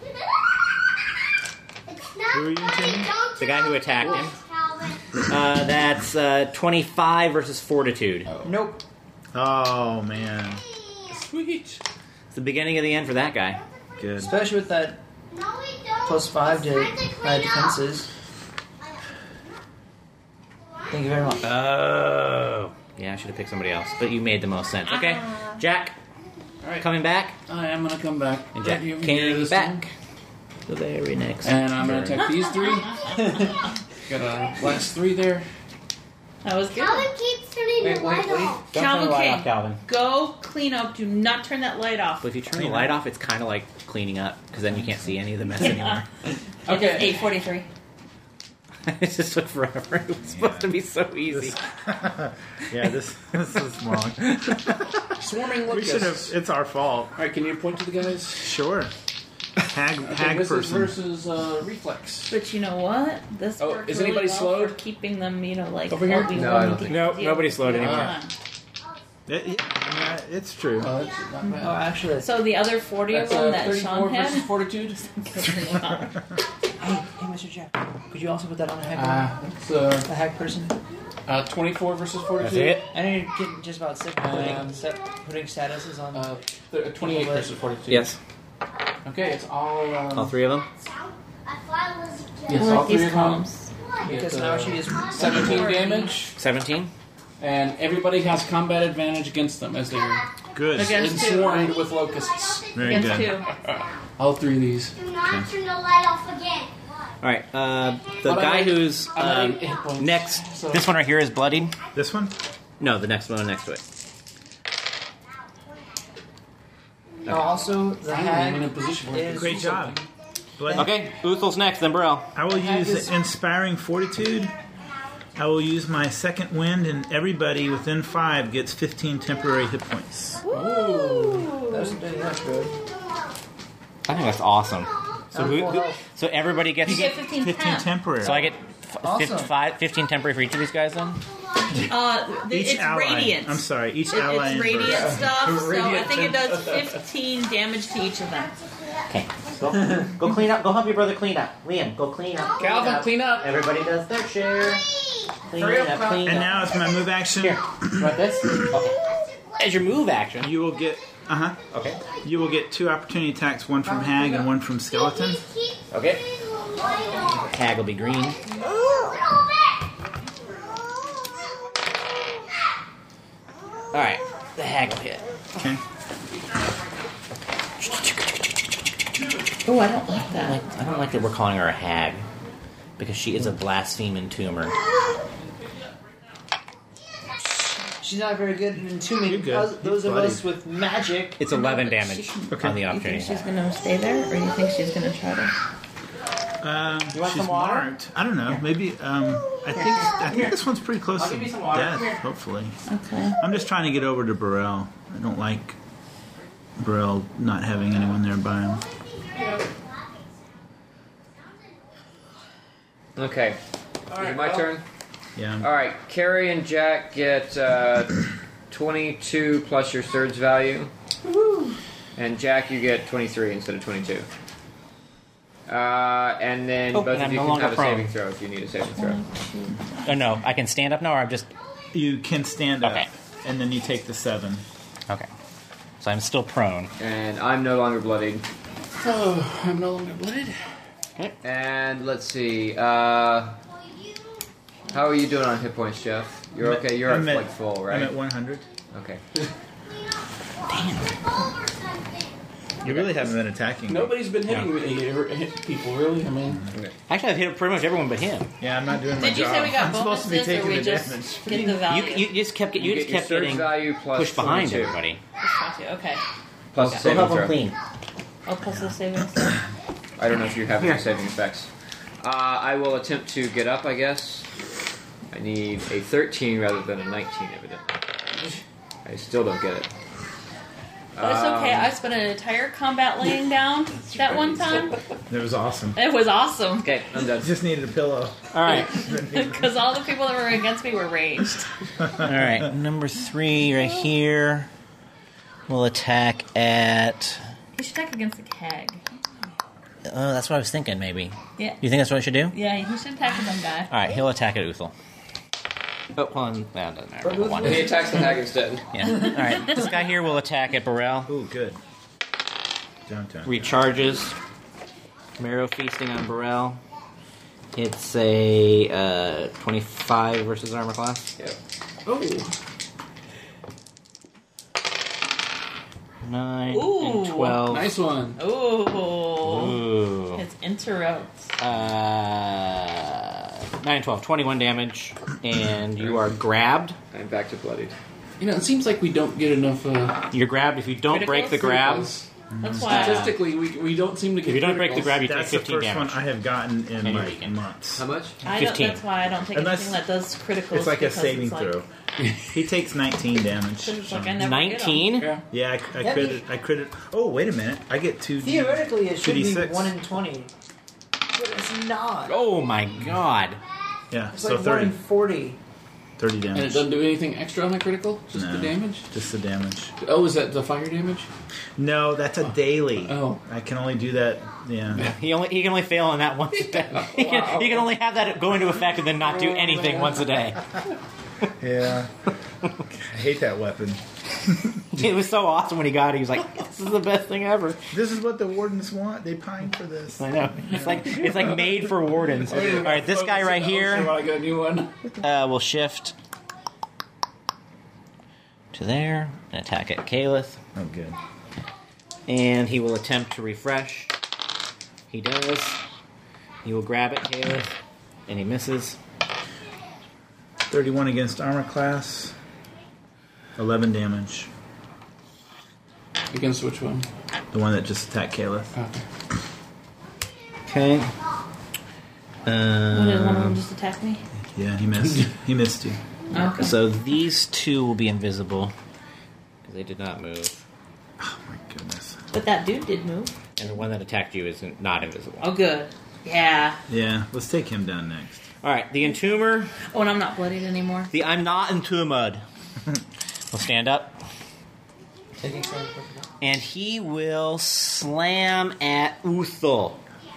[SPEAKER 7] It's not
[SPEAKER 1] Who are you
[SPEAKER 7] funny.
[SPEAKER 1] entombing?
[SPEAKER 7] Don't
[SPEAKER 2] the guy who attacked him.
[SPEAKER 7] Calvin.
[SPEAKER 2] That's 25 versus fortitude.
[SPEAKER 6] Nope.
[SPEAKER 1] Oh, man.
[SPEAKER 4] Sweet.
[SPEAKER 2] It's the beginning of the end for that guy.
[SPEAKER 1] Good.
[SPEAKER 6] Especially with that
[SPEAKER 7] No, we don't.
[SPEAKER 6] +5 to
[SPEAKER 7] It's time clean up.
[SPEAKER 6] defenses. Thank you very much.
[SPEAKER 2] Oh. Yeah, I should have picked somebody else, but you made the most sense. Okay, Jack,
[SPEAKER 4] Alright.
[SPEAKER 2] coming back,
[SPEAKER 4] I am going to come back.
[SPEAKER 2] and Jack
[SPEAKER 4] Right over here
[SPEAKER 2] came
[SPEAKER 4] this
[SPEAKER 2] back.
[SPEAKER 4] time.
[SPEAKER 2] The very next.
[SPEAKER 4] And I'm going to
[SPEAKER 2] turn.
[SPEAKER 4] attack these 3. Got a last 3 there.
[SPEAKER 5] That was good.
[SPEAKER 7] Calvin keeps turning
[SPEAKER 6] Wait,
[SPEAKER 7] the light
[SPEAKER 6] what do you-
[SPEAKER 7] off.
[SPEAKER 2] Don't
[SPEAKER 5] Calvin
[SPEAKER 2] turn the light
[SPEAKER 5] King.
[SPEAKER 2] off, Calvin.
[SPEAKER 5] Go clean up. Do not turn that light off.
[SPEAKER 2] But if you turn the light off, it's kind of like cleaning up, because then you can't see any of the mess anymore.
[SPEAKER 4] Okay.
[SPEAKER 5] 8:43.
[SPEAKER 2] It just took forever. It was supposed to be so easy.
[SPEAKER 1] Yeah, this is long.
[SPEAKER 4] Swarming
[SPEAKER 1] We should have.
[SPEAKER 4] locusts.
[SPEAKER 1] It's our fault.
[SPEAKER 4] Alright, can you point to the guys?
[SPEAKER 1] Sure. Hag
[SPEAKER 4] this
[SPEAKER 1] person.
[SPEAKER 4] is versus reflex.
[SPEAKER 5] But you know what? This
[SPEAKER 4] Oh,
[SPEAKER 5] worked
[SPEAKER 4] is
[SPEAKER 5] really
[SPEAKER 4] anybody
[SPEAKER 5] well
[SPEAKER 4] slowed?
[SPEAKER 5] for keeping them, like
[SPEAKER 4] Over here?
[SPEAKER 5] holding
[SPEAKER 8] No,
[SPEAKER 5] one
[SPEAKER 8] I don't
[SPEAKER 5] with
[SPEAKER 8] think-
[SPEAKER 5] the-
[SPEAKER 2] Nope, nobody's slowed anymore.
[SPEAKER 5] Yeah.
[SPEAKER 1] Yeah, it's true.
[SPEAKER 4] Oh, that's not
[SPEAKER 6] Oh,
[SPEAKER 4] bad.
[SPEAKER 6] actually,
[SPEAKER 5] So the other 40
[SPEAKER 4] That's
[SPEAKER 5] of them that
[SPEAKER 4] 34
[SPEAKER 5] Sean
[SPEAKER 4] versus
[SPEAKER 5] had.
[SPEAKER 4] fortitude.
[SPEAKER 6] hey, Mr. Jack, could you also put that on a hack?
[SPEAKER 4] It's
[SPEAKER 6] A hack person?
[SPEAKER 4] 24 versus fortitude.
[SPEAKER 2] That's it?
[SPEAKER 6] I need to get just about sick of putting statuses on.
[SPEAKER 4] 28 versus fortitude.
[SPEAKER 2] Yes,
[SPEAKER 4] Okay, it's all.
[SPEAKER 2] all 3 of them.
[SPEAKER 7] I thought it was
[SPEAKER 4] Yes,
[SPEAKER 5] I
[SPEAKER 4] all
[SPEAKER 5] like
[SPEAKER 4] 3
[SPEAKER 5] these
[SPEAKER 4] of them.
[SPEAKER 5] columns.
[SPEAKER 6] Because now she is
[SPEAKER 4] 17 damage.
[SPEAKER 2] 17.
[SPEAKER 4] And everybody has combat advantage against them as they're
[SPEAKER 1] Good.
[SPEAKER 5] Against two.
[SPEAKER 4] swarmed with locusts.
[SPEAKER 1] Very
[SPEAKER 5] Against
[SPEAKER 1] good.
[SPEAKER 5] 2.
[SPEAKER 4] All 3 of these.
[SPEAKER 7] Do not turn the light off again.
[SPEAKER 2] All right. The
[SPEAKER 4] But
[SPEAKER 2] guy
[SPEAKER 4] I'm
[SPEAKER 2] who's
[SPEAKER 4] at 8 hit points,
[SPEAKER 2] next.
[SPEAKER 4] so-
[SPEAKER 2] This one right here is bloodied.
[SPEAKER 1] This one?
[SPEAKER 2] No, the next one next to it.
[SPEAKER 6] Also, the
[SPEAKER 4] Finally, I'm in a
[SPEAKER 6] hag
[SPEAKER 4] position where I can
[SPEAKER 6] is-
[SPEAKER 4] do
[SPEAKER 1] Great job.
[SPEAKER 4] something.
[SPEAKER 1] Blood.
[SPEAKER 2] Okay, Uthel's next, then Burrell.
[SPEAKER 1] I will
[SPEAKER 6] Hag
[SPEAKER 1] use
[SPEAKER 6] is-
[SPEAKER 1] Inspiring Fortitude. I will use my second wind, and everybody within 5 gets 15 temporary hit points.
[SPEAKER 6] doesn't do that good.
[SPEAKER 2] I think that's awesome. So
[SPEAKER 6] I'm full health.
[SPEAKER 2] so everybody gets.
[SPEAKER 5] You get 15
[SPEAKER 1] 15 temporary.
[SPEAKER 2] So I get
[SPEAKER 6] Awesome.
[SPEAKER 2] 15 temporary for each of these guys then?
[SPEAKER 1] Each
[SPEAKER 5] It's
[SPEAKER 1] ally.
[SPEAKER 5] radiant.
[SPEAKER 1] I'm sorry, each ally.
[SPEAKER 5] It's
[SPEAKER 1] in
[SPEAKER 5] radiant
[SPEAKER 1] burst.
[SPEAKER 5] stuff, so I
[SPEAKER 4] Radiant
[SPEAKER 5] think it does 15 damage to each of them.
[SPEAKER 2] Okay. Go clean up. Go help your brother clean up. Liam, go clean up.
[SPEAKER 4] Calvin, clean up.
[SPEAKER 2] Everybody does their share. Clean
[SPEAKER 4] Hurry up,
[SPEAKER 2] up, clean
[SPEAKER 1] And
[SPEAKER 2] up.
[SPEAKER 1] now it's my move action.
[SPEAKER 2] Here, you want this? Okay. As your move action.
[SPEAKER 1] You will get
[SPEAKER 2] Okay.
[SPEAKER 1] You will get 2 opportunity attacks, one from Hag and one from Skeleton.
[SPEAKER 2] Okay.
[SPEAKER 7] Turn the light off.
[SPEAKER 2] Hag will be green. All right. The hag will hit.
[SPEAKER 1] Okay.
[SPEAKER 5] Oh, I don't like that.
[SPEAKER 2] I don't like that we're calling her a hag because she is a blaspheming tumor.
[SPEAKER 6] She's not very good at entombing.
[SPEAKER 1] You're good.
[SPEAKER 6] Those of
[SPEAKER 1] Bloody.
[SPEAKER 6] us with magic.
[SPEAKER 2] It's 11 damage
[SPEAKER 1] Okay.
[SPEAKER 2] on the
[SPEAKER 5] You think
[SPEAKER 2] opportunity.
[SPEAKER 5] she's going to stay there, or you think she's going to try to...
[SPEAKER 2] You want
[SPEAKER 1] She's
[SPEAKER 2] some water?
[SPEAKER 1] marked. I don't know. Maybe. I think this one's pretty close
[SPEAKER 2] I'll
[SPEAKER 1] to
[SPEAKER 2] give you some water.
[SPEAKER 1] death.
[SPEAKER 2] Here.
[SPEAKER 1] Hopefully.
[SPEAKER 5] Okay.
[SPEAKER 1] I'm just trying to get over to Burrell. I don't like Burrell not having anyone there by him.
[SPEAKER 3] Okay. Is it my turn?
[SPEAKER 1] Yeah.
[SPEAKER 3] All right. Carrie and Jack get 22 plus your surge value. And Jack, you get 23 instead of 22. And then
[SPEAKER 2] Oh,
[SPEAKER 3] both
[SPEAKER 2] and
[SPEAKER 3] of
[SPEAKER 2] I'm
[SPEAKER 3] you
[SPEAKER 2] no
[SPEAKER 3] can
[SPEAKER 2] longer
[SPEAKER 3] have a
[SPEAKER 2] prone.
[SPEAKER 3] saving throw if you need a saving throw.
[SPEAKER 2] Oh no, I can stand up now, or I'm just
[SPEAKER 1] You can stand up,
[SPEAKER 2] Okay.
[SPEAKER 1] and then you take the 7.
[SPEAKER 2] okay. So I'm still prone.
[SPEAKER 3] And I'm no longer bloodied.
[SPEAKER 4] Oh, I'm no longer blooded.
[SPEAKER 3] And let's see. How are you doing on hit points, Jeff? You're okay. You're
[SPEAKER 1] I'm
[SPEAKER 3] at like full, right?
[SPEAKER 1] I'm at 100.
[SPEAKER 3] Okay.
[SPEAKER 1] You really haven't been attacking. me.
[SPEAKER 4] Nobody's been hitting me, or hit people, really. I mean,
[SPEAKER 2] Actually, I've hit pretty much everyone but him.
[SPEAKER 1] Yeah, I'm not doing my
[SPEAKER 5] Did you
[SPEAKER 1] job.
[SPEAKER 5] say we got
[SPEAKER 1] I'm supposed to be
[SPEAKER 5] bonuses, or
[SPEAKER 1] taking
[SPEAKER 5] we
[SPEAKER 1] the
[SPEAKER 5] just
[SPEAKER 1] damage.
[SPEAKER 5] get the value?
[SPEAKER 2] You just kept
[SPEAKER 3] You
[SPEAKER 2] just
[SPEAKER 3] get your
[SPEAKER 2] kept
[SPEAKER 3] surge
[SPEAKER 2] getting
[SPEAKER 3] value plus
[SPEAKER 2] pushed behind
[SPEAKER 3] 22.
[SPEAKER 2] everybody.
[SPEAKER 5] Okay.
[SPEAKER 3] Plus
[SPEAKER 2] Go
[SPEAKER 3] saving
[SPEAKER 2] help him
[SPEAKER 3] throw.
[SPEAKER 2] clean.
[SPEAKER 5] I'll plus the savings throw.
[SPEAKER 3] I don't know if you have
[SPEAKER 2] Here.
[SPEAKER 3] any saving effects. I will attempt to get up, I guess. I need a 13 rather than a 19, evidently. I still don't get it.
[SPEAKER 5] But it's okay. I spent an entire combat laying down that one time.
[SPEAKER 1] That was awesome.
[SPEAKER 5] It was awesome.
[SPEAKER 3] Okay, I'm done.
[SPEAKER 1] Just needed a pillow.
[SPEAKER 2] All right,
[SPEAKER 5] Because all the people that were against me were raged.
[SPEAKER 2] all right. Number 3 right here will attack at.
[SPEAKER 5] He should attack against the keg.
[SPEAKER 2] Oh, that's what I was thinking. Maybe.
[SPEAKER 5] Yeah.
[SPEAKER 2] You think that's what I should do?
[SPEAKER 5] Yeah, he should attack the dumb guy.
[SPEAKER 2] All right, he'll attack at Uthal. Oh, well, that doesn't matter. One.
[SPEAKER 3] And he attacks the hag instead.
[SPEAKER 2] Yeah. All right, this guy here will attack at Burrell.
[SPEAKER 1] Ooh, good. Downtown.
[SPEAKER 2] Recharges. Marrow feasting on Burrell. It's a 25 versus armor class.
[SPEAKER 3] Yep.
[SPEAKER 4] oh,
[SPEAKER 2] 9
[SPEAKER 5] Ooh.
[SPEAKER 2] and 12.
[SPEAKER 4] nice one.
[SPEAKER 5] Ooh.
[SPEAKER 2] Ooh.
[SPEAKER 5] His interrupts.
[SPEAKER 2] 9 and 12. 21 damage. And you are grabbed.
[SPEAKER 3] I'm back to bloodied.
[SPEAKER 4] You know, it seems like we don't get enough.
[SPEAKER 2] You're grabbed. If you don't break the
[SPEAKER 5] Criticals?
[SPEAKER 2] grab,
[SPEAKER 5] That's why.
[SPEAKER 4] Statistically, we don't seem to get.
[SPEAKER 2] if you don't break the
[SPEAKER 4] criticals.
[SPEAKER 2] grab, you take
[SPEAKER 1] That's the
[SPEAKER 2] 15
[SPEAKER 1] first
[SPEAKER 2] damage.
[SPEAKER 1] one I have gotten in
[SPEAKER 2] And you're
[SPEAKER 1] like
[SPEAKER 2] weakened.
[SPEAKER 1] months.
[SPEAKER 3] How much?
[SPEAKER 5] I don't,
[SPEAKER 2] 15.
[SPEAKER 5] that's why I don't take
[SPEAKER 1] Unless-
[SPEAKER 5] anything that does criticals.
[SPEAKER 1] It's like a
[SPEAKER 5] because
[SPEAKER 1] saving
[SPEAKER 5] it's like,
[SPEAKER 1] throw. He takes 19 damage.
[SPEAKER 5] It's like
[SPEAKER 1] so-
[SPEAKER 5] I never
[SPEAKER 2] 19?
[SPEAKER 4] Yeah.
[SPEAKER 1] Yeah, I
[SPEAKER 6] That
[SPEAKER 1] critted. Oh, wait a minute. I get 2.
[SPEAKER 6] Theoretically, it should be
[SPEAKER 1] 2d6.
[SPEAKER 6] 1 in 20. But it's not.
[SPEAKER 2] Oh my god.
[SPEAKER 1] Yeah,
[SPEAKER 6] It's
[SPEAKER 1] so
[SPEAKER 6] like 1
[SPEAKER 1] 30.
[SPEAKER 6] in 40.
[SPEAKER 1] 30
[SPEAKER 4] And it
[SPEAKER 1] damage.
[SPEAKER 4] doesn't do anything extra on a critical? Just
[SPEAKER 1] No.
[SPEAKER 4] the damage?
[SPEAKER 1] Just the damage.
[SPEAKER 4] Oh, is that the fire damage?
[SPEAKER 1] No, that's a daily.
[SPEAKER 4] Oh.
[SPEAKER 1] I can only do that. Yeah.
[SPEAKER 2] He can only fail on that once a day. He can only have that go into effect and then not do anything once a day.
[SPEAKER 1] Yeah. I hate that weapon.
[SPEAKER 2] It was so awesome when he got it. He was like, "This is the best thing ever."
[SPEAKER 1] This is what the wardens want. They pine for this.
[SPEAKER 2] I know. It's like made for wardens. All right, this guy right
[SPEAKER 4] So
[SPEAKER 2] here
[SPEAKER 4] I got a new one.
[SPEAKER 2] will shift to there and attack at Caleth.
[SPEAKER 1] Oh, good.
[SPEAKER 2] And he will attempt to refresh. He does. He will grab at Caleth, and he misses.
[SPEAKER 1] 31 against armor class. 11 damage.
[SPEAKER 4] Against which one?
[SPEAKER 1] The one that just attacked Caleth.
[SPEAKER 4] Okay.
[SPEAKER 2] Okay.
[SPEAKER 5] Did one of them just attack me?
[SPEAKER 1] Yeah, he missed. He missed you.
[SPEAKER 5] Okay.
[SPEAKER 2] So these two will be invisible because they did not move,
[SPEAKER 1] Oh my goodness.
[SPEAKER 5] But that dude did move.
[SPEAKER 2] and the one that attacked you is not invisible.
[SPEAKER 5] Oh, good. Yeah.
[SPEAKER 1] Yeah, let's take him down next.
[SPEAKER 2] All right, the Entomber.
[SPEAKER 5] Oh, and I'm not bloodied anymore.
[SPEAKER 2] The I'm not entombed. Will stand up, and he will slam at Uthul.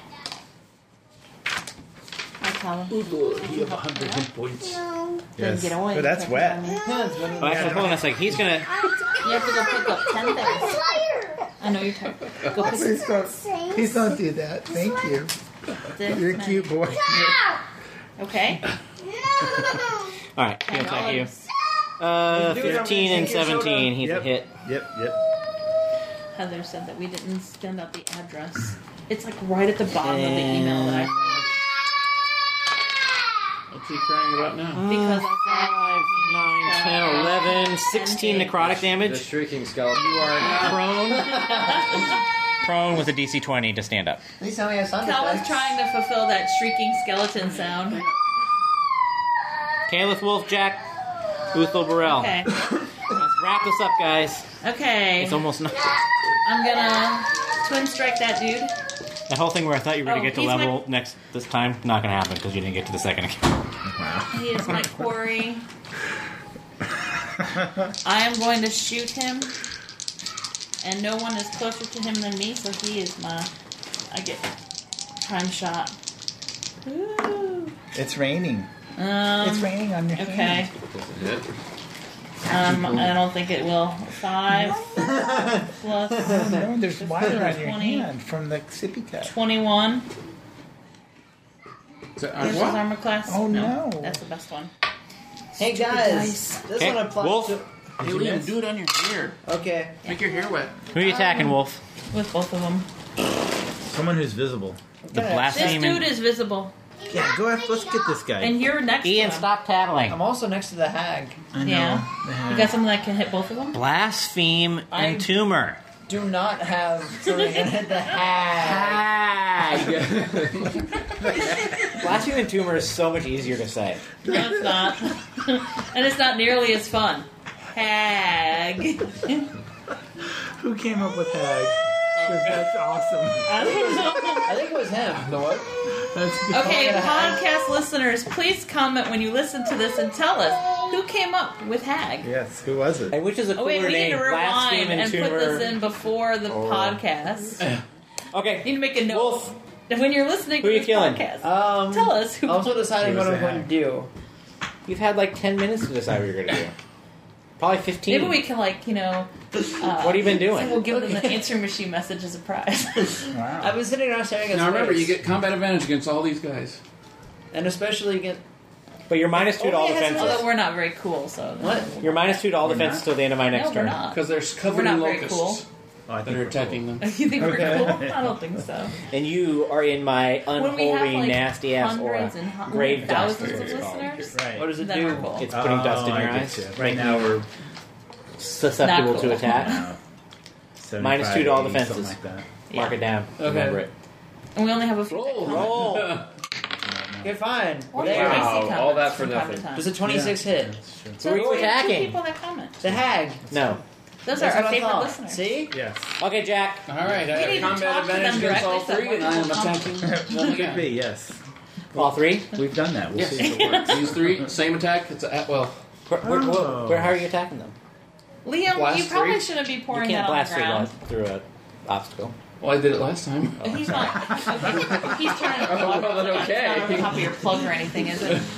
[SPEAKER 5] I tell him.
[SPEAKER 4] You have 100 hit points.
[SPEAKER 5] Then get away.
[SPEAKER 1] But that's
[SPEAKER 5] Can't
[SPEAKER 1] wet.
[SPEAKER 5] get on me.
[SPEAKER 2] Oh, actually, hold on a second. He's gonna.
[SPEAKER 5] You have to go pick up 10 things. I know you're tired. Go pick
[SPEAKER 6] Please don't do that. Thank you.
[SPEAKER 5] this
[SPEAKER 6] You're a
[SPEAKER 5] many.
[SPEAKER 6] cute boy.
[SPEAKER 5] Okay.
[SPEAKER 2] All right, he'll attack you.
[SPEAKER 6] Do it,
[SPEAKER 2] 15 and
[SPEAKER 6] I'm gonna take your
[SPEAKER 2] 17. He's a
[SPEAKER 1] Yep.
[SPEAKER 2] hit.
[SPEAKER 1] Yep.
[SPEAKER 5] Heather said that we didn't send out the address. It's like right at the bottom of the email that I sent.
[SPEAKER 4] What's he crying about now?
[SPEAKER 5] Because I
[SPEAKER 2] 5, 9, 10, 11, 16 necrotic
[SPEAKER 8] The
[SPEAKER 2] damage.
[SPEAKER 8] shrieking skeleton.
[SPEAKER 2] You are prone. Prone with a DC 20 to stand up.
[SPEAKER 6] Please tell me I have sound
[SPEAKER 5] Cal was
[SPEAKER 6] effects.
[SPEAKER 5] trying to fulfill that shrieking skeleton sound.
[SPEAKER 2] Caleth Wolfjack, Uthul Burrell.
[SPEAKER 5] Okay.
[SPEAKER 2] Let's wrap this up, guys.
[SPEAKER 5] Okay.
[SPEAKER 2] It's almost not.
[SPEAKER 5] I'm gonna twin strike that dude.
[SPEAKER 2] That whole thing where I thought you were going
[SPEAKER 5] Oh,
[SPEAKER 2] to get to
[SPEAKER 5] he's
[SPEAKER 2] level this time, not going to happen because you didn't get to the second account.
[SPEAKER 5] He is my quarry. I am going to shoot him. And no one is closer to him than me, so he is I get prime shot. Ooh.
[SPEAKER 6] It's raining. It's raining on your
[SPEAKER 5] Okay.
[SPEAKER 6] hand.
[SPEAKER 5] I don't think it will. 5 plus
[SPEAKER 6] No, there's water on your
[SPEAKER 5] 20.
[SPEAKER 6] hand from the sippy cup.
[SPEAKER 5] 21.
[SPEAKER 4] Is that
[SPEAKER 5] This is
[SPEAKER 4] what?
[SPEAKER 5] armor class.
[SPEAKER 6] Oh, no.
[SPEAKER 5] That's the best one.
[SPEAKER 6] Hey
[SPEAKER 5] dice.
[SPEAKER 6] guys, this
[SPEAKER 2] Okay,
[SPEAKER 6] one applies
[SPEAKER 2] Wolf.
[SPEAKER 6] to.
[SPEAKER 4] Hey, Liam, do it on your hair.
[SPEAKER 6] Okay.
[SPEAKER 4] Make your hair wet.
[SPEAKER 2] Who are you attacking, Wolf?
[SPEAKER 5] With both of them.
[SPEAKER 1] Someone who's visible.
[SPEAKER 2] The
[SPEAKER 5] This
[SPEAKER 2] blaspheme.
[SPEAKER 5] dude is visible.
[SPEAKER 1] Yeah, go ahead. Let's get this guy.
[SPEAKER 5] And you're next
[SPEAKER 2] Ian,
[SPEAKER 5] to him.
[SPEAKER 2] stop tattling.
[SPEAKER 6] I'm also next to the hag.
[SPEAKER 1] I know.
[SPEAKER 5] Yeah.
[SPEAKER 1] They have-
[SPEAKER 5] You got something that can hit both of them?
[SPEAKER 2] Blaspheme
[SPEAKER 6] I'm-
[SPEAKER 2] and tumor.
[SPEAKER 6] Do not have something that hit the hag.
[SPEAKER 2] Blaspheme and tumor is so much easier to say.
[SPEAKER 5] No, it's not. And it's not nearly as fun. Hag.
[SPEAKER 1] Who came up with hag? 'Cause that's awesome.
[SPEAKER 5] I don't know.
[SPEAKER 6] I think it was him.
[SPEAKER 8] The what?
[SPEAKER 1] That's good.
[SPEAKER 5] Okay,
[SPEAKER 6] Calling it a hag.
[SPEAKER 5] podcast listeners, please comment when you listen to this and tell us who came up with hag.
[SPEAKER 1] Yes, who was it?
[SPEAKER 2] And which is a
[SPEAKER 5] Oh
[SPEAKER 2] cooler
[SPEAKER 5] wait, we need
[SPEAKER 2] name,
[SPEAKER 5] to
[SPEAKER 2] blaspheme
[SPEAKER 5] rewind
[SPEAKER 2] and
[SPEAKER 5] and put
[SPEAKER 2] tumor.
[SPEAKER 5] this in before the podcast.
[SPEAKER 2] Okay,
[SPEAKER 5] You need to make a note.
[SPEAKER 2] Wolf.
[SPEAKER 5] When you're listening
[SPEAKER 2] Who
[SPEAKER 5] to
[SPEAKER 2] you
[SPEAKER 5] this
[SPEAKER 2] killing?
[SPEAKER 5] podcast,
[SPEAKER 6] Tell
[SPEAKER 5] us who.
[SPEAKER 6] I'm also deciding
[SPEAKER 1] She
[SPEAKER 6] what
[SPEAKER 1] was
[SPEAKER 6] I'm
[SPEAKER 1] the
[SPEAKER 6] going to
[SPEAKER 1] hag.
[SPEAKER 6] do.
[SPEAKER 2] You've had like 10 minutes to decide what you're going to do. Probably 15.
[SPEAKER 5] Maybe we can, like,
[SPEAKER 2] What have you been doing?
[SPEAKER 5] So we'll give them the answering machine message as a prize.
[SPEAKER 1] Wow.
[SPEAKER 6] I was sitting around staring at
[SPEAKER 4] Now remember,
[SPEAKER 6] space.
[SPEAKER 4] you get combat advantage against all these guys.
[SPEAKER 6] And especially against.
[SPEAKER 2] But you're minus 2 to all
[SPEAKER 6] Oh, yeah,
[SPEAKER 2] defenses.
[SPEAKER 5] Although we're not very cool, so.
[SPEAKER 6] What?
[SPEAKER 2] You're minus 2 to all
[SPEAKER 1] We're
[SPEAKER 2] defenses
[SPEAKER 1] not?
[SPEAKER 2] till the end of my next
[SPEAKER 5] No, we're
[SPEAKER 2] turn.
[SPEAKER 5] not.
[SPEAKER 4] Because there's covered
[SPEAKER 5] We're not
[SPEAKER 4] in
[SPEAKER 5] very
[SPEAKER 4] locusts
[SPEAKER 5] cool.
[SPEAKER 1] Oh, I
[SPEAKER 4] that
[SPEAKER 1] think
[SPEAKER 4] are
[SPEAKER 1] we're
[SPEAKER 4] attacking
[SPEAKER 1] cool.
[SPEAKER 4] them.
[SPEAKER 5] You think
[SPEAKER 1] Okay.
[SPEAKER 5] we're cool? I don't think so.
[SPEAKER 2] And you are in my
[SPEAKER 5] When we
[SPEAKER 2] unholy,
[SPEAKER 5] have, like,
[SPEAKER 2] nasty ass aura.
[SPEAKER 5] hundreds and
[SPEAKER 2] Grave dust.
[SPEAKER 5] thousands
[SPEAKER 2] is
[SPEAKER 5] of
[SPEAKER 2] what it's called.
[SPEAKER 5] listeners,
[SPEAKER 1] Right.
[SPEAKER 6] What does it
[SPEAKER 5] then
[SPEAKER 6] do?
[SPEAKER 5] we're cool.
[SPEAKER 2] It's putting dust in
[SPEAKER 1] I
[SPEAKER 2] your
[SPEAKER 1] get
[SPEAKER 2] eyes.
[SPEAKER 1] you. Right now we're
[SPEAKER 2] Susceptible
[SPEAKER 5] Not
[SPEAKER 2] to
[SPEAKER 5] cool.
[SPEAKER 2] attack. Minus 2 to all
[SPEAKER 1] 75,
[SPEAKER 2] defenses.
[SPEAKER 1] something like that.
[SPEAKER 2] Mark it down.
[SPEAKER 6] Okay.
[SPEAKER 2] Remember it.
[SPEAKER 5] And we only have a few.
[SPEAKER 2] Roll.
[SPEAKER 6] Okay, fine.
[SPEAKER 5] Or
[SPEAKER 6] There.
[SPEAKER 5] maybe
[SPEAKER 8] Wow,
[SPEAKER 5] I see
[SPEAKER 8] all that
[SPEAKER 5] comments
[SPEAKER 8] for
[SPEAKER 5] from time to
[SPEAKER 8] nothing.
[SPEAKER 5] time.
[SPEAKER 6] Does a 26 hit?
[SPEAKER 1] That's true.
[SPEAKER 5] So
[SPEAKER 2] Who are you
[SPEAKER 5] we have
[SPEAKER 2] attacking?
[SPEAKER 5] Two people that comment.
[SPEAKER 6] The hag.
[SPEAKER 2] No.
[SPEAKER 5] Those
[SPEAKER 6] That's
[SPEAKER 5] are
[SPEAKER 6] what
[SPEAKER 5] our
[SPEAKER 6] I
[SPEAKER 5] favorite
[SPEAKER 6] thought.
[SPEAKER 5] listeners.
[SPEAKER 6] See?
[SPEAKER 1] Yes.
[SPEAKER 2] Okay, Jack.
[SPEAKER 4] All right, I
[SPEAKER 5] need
[SPEAKER 4] have
[SPEAKER 5] to
[SPEAKER 4] combat
[SPEAKER 5] talk to them
[SPEAKER 4] advantage against all
[SPEAKER 5] directly, so
[SPEAKER 4] three, and I am
[SPEAKER 5] we'll
[SPEAKER 4] attacking one
[SPEAKER 1] Could be,
[SPEAKER 4] again.
[SPEAKER 1] yes.
[SPEAKER 2] All 3?
[SPEAKER 1] We've done that. We'll
[SPEAKER 4] Yes.
[SPEAKER 1] see if it works.
[SPEAKER 4] These three, same attack. It's well.
[SPEAKER 2] Where, how are you attacking them?
[SPEAKER 5] Liam,
[SPEAKER 4] Blast
[SPEAKER 5] you probably
[SPEAKER 4] three?
[SPEAKER 5] shouldn't be
[SPEAKER 2] You
[SPEAKER 5] pouring
[SPEAKER 2] can't
[SPEAKER 5] that on
[SPEAKER 2] blast
[SPEAKER 5] the ground.
[SPEAKER 2] through an obstacle.
[SPEAKER 4] Well, I did it last time.
[SPEAKER 5] He's not. He's turning the
[SPEAKER 8] Oh,
[SPEAKER 5] water.
[SPEAKER 8] well, then
[SPEAKER 5] It's
[SPEAKER 8] okay.
[SPEAKER 5] not on top of your plug or anything, is it?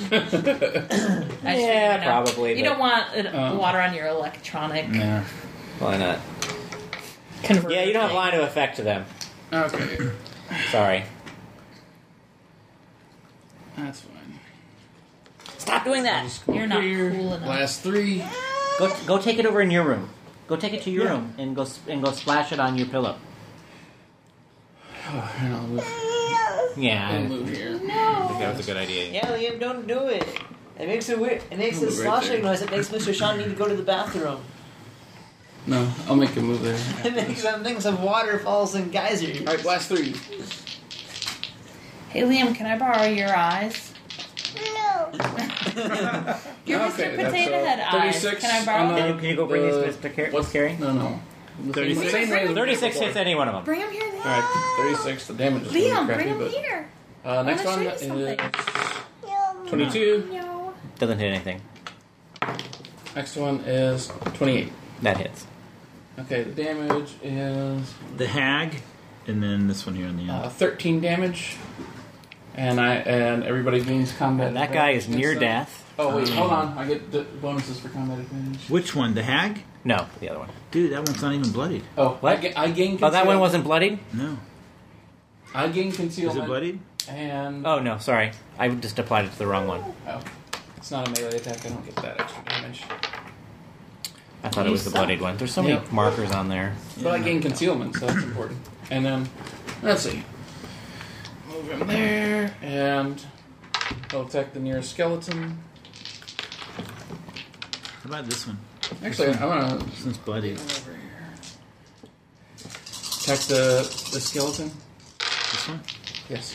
[SPEAKER 2] Yeah, probably,
[SPEAKER 5] You
[SPEAKER 2] but-
[SPEAKER 5] don't want water on your electronic
[SPEAKER 1] Yeah.
[SPEAKER 2] Why not?
[SPEAKER 5] converter.
[SPEAKER 2] Yeah, you don't have
[SPEAKER 5] thing.
[SPEAKER 2] line of effect to them.
[SPEAKER 4] Okay,
[SPEAKER 2] Sorry.
[SPEAKER 4] that's fine.
[SPEAKER 5] Stop doing that. You're not
[SPEAKER 4] Here,
[SPEAKER 5] cool enough.
[SPEAKER 4] last 3.
[SPEAKER 2] Go take it over in your room. Go take it to your room and go splash it on your pillow.
[SPEAKER 4] Oh, and I'll move.
[SPEAKER 2] Yeah,
[SPEAKER 4] I'll
[SPEAKER 2] I
[SPEAKER 4] move here.
[SPEAKER 2] think that was a good idea.
[SPEAKER 6] Yeah, Liam, don't do it. It makes it weird. It makes this
[SPEAKER 4] Right
[SPEAKER 6] sloshing
[SPEAKER 4] there.
[SPEAKER 6] noise. It makes Mr. Sean need to go to the bathroom.
[SPEAKER 4] No, I'll make a move there.
[SPEAKER 6] It makes them think of waterfalls and geysers.
[SPEAKER 4] Alright, blast 3.
[SPEAKER 5] Hey Liam, can I borrow your eyes?
[SPEAKER 7] No.
[SPEAKER 5] Your
[SPEAKER 4] Okay,
[SPEAKER 5] Mr.
[SPEAKER 4] that's,
[SPEAKER 5] Potato Head eyes.
[SPEAKER 4] 36
[SPEAKER 5] Can I borrow
[SPEAKER 4] on
[SPEAKER 5] them?
[SPEAKER 2] Can you go bring these,
[SPEAKER 4] Uh,
[SPEAKER 2] Mr.
[SPEAKER 4] what's
[SPEAKER 2] Carey?
[SPEAKER 4] No.
[SPEAKER 1] 36.
[SPEAKER 4] Same way as
[SPEAKER 2] 36
[SPEAKER 4] before.
[SPEAKER 2] hits any one of them.
[SPEAKER 5] Bring them here then.
[SPEAKER 4] Alright, 36. The damage is
[SPEAKER 5] Liam,
[SPEAKER 4] really crappy,
[SPEAKER 5] bring them
[SPEAKER 4] but
[SPEAKER 5] here.
[SPEAKER 4] next
[SPEAKER 5] I
[SPEAKER 4] one
[SPEAKER 5] wanna show you
[SPEAKER 4] is
[SPEAKER 5] something.
[SPEAKER 4] 22.
[SPEAKER 5] No.
[SPEAKER 2] Doesn't hit anything.
[SPEAKER 4] Next one is 28.
[SPEAKER 2] That hits.
[SPEAKER 4] Okay, the damage is
[SPEAKER 1] The hag, and then this one here in the end.
[SPEAKER 4] 13 damage, and everybody gains combat.
[SPEAKER 2] That guy is
[SPEAKER 4] advantage
[SPEAKER 2] near
[SPEAKER 4] against them.
[SPEAKER 2] death.
[SPEAKER 4] Oh wait, hold on. I get bonuses for combat advantage.
[SPEAKER 1] Which one? The hag?
[SPEAKER 2] No, the other one.
[SPEAKER 1] Dude, that one's not even bloodied.
[SPEAKER 4] Oh,
[SPEAKER 2] What?
[SPEAKER 4] I gain.
[SPEAKER 2] Oh, that one
[SPEAKER 4] conceal-
[SPEAKER 2] wasn't bloodied?
[SPEAKER 1] No.
[SPEAKER 4] I gain
[SPEAKER 1] Is
[SPEAKER 4] concealment.
[SPEAKER 1] it bloodied?
[SPEAKER 4] And
[SPEAKER 2] Oh, no, sorry. I just applied it to the wrong one.
[SPEAKER 4] oh, it's not a melee attack. I don't get that extra damage.
[SPEAKER 2] I thought it was the bloodied one. There's so many
[SPEAKER 4] Yep.
[SPEAKER 2] markers on there.
[SPEAKER 4] But I gain concealment, so that's important. And then, let's see. Move him there, and I'll attack the nearest skeleton.
[SPEAKER 1] How about this one?
[SPEAKER 4] Actually, I want to
[SPEAKER 1] This one's bloodied.
[SPEAKER 4] over here. Attack the skeleton.
[SPEAKER 1] This one?
[SPEAKER 4] Yes.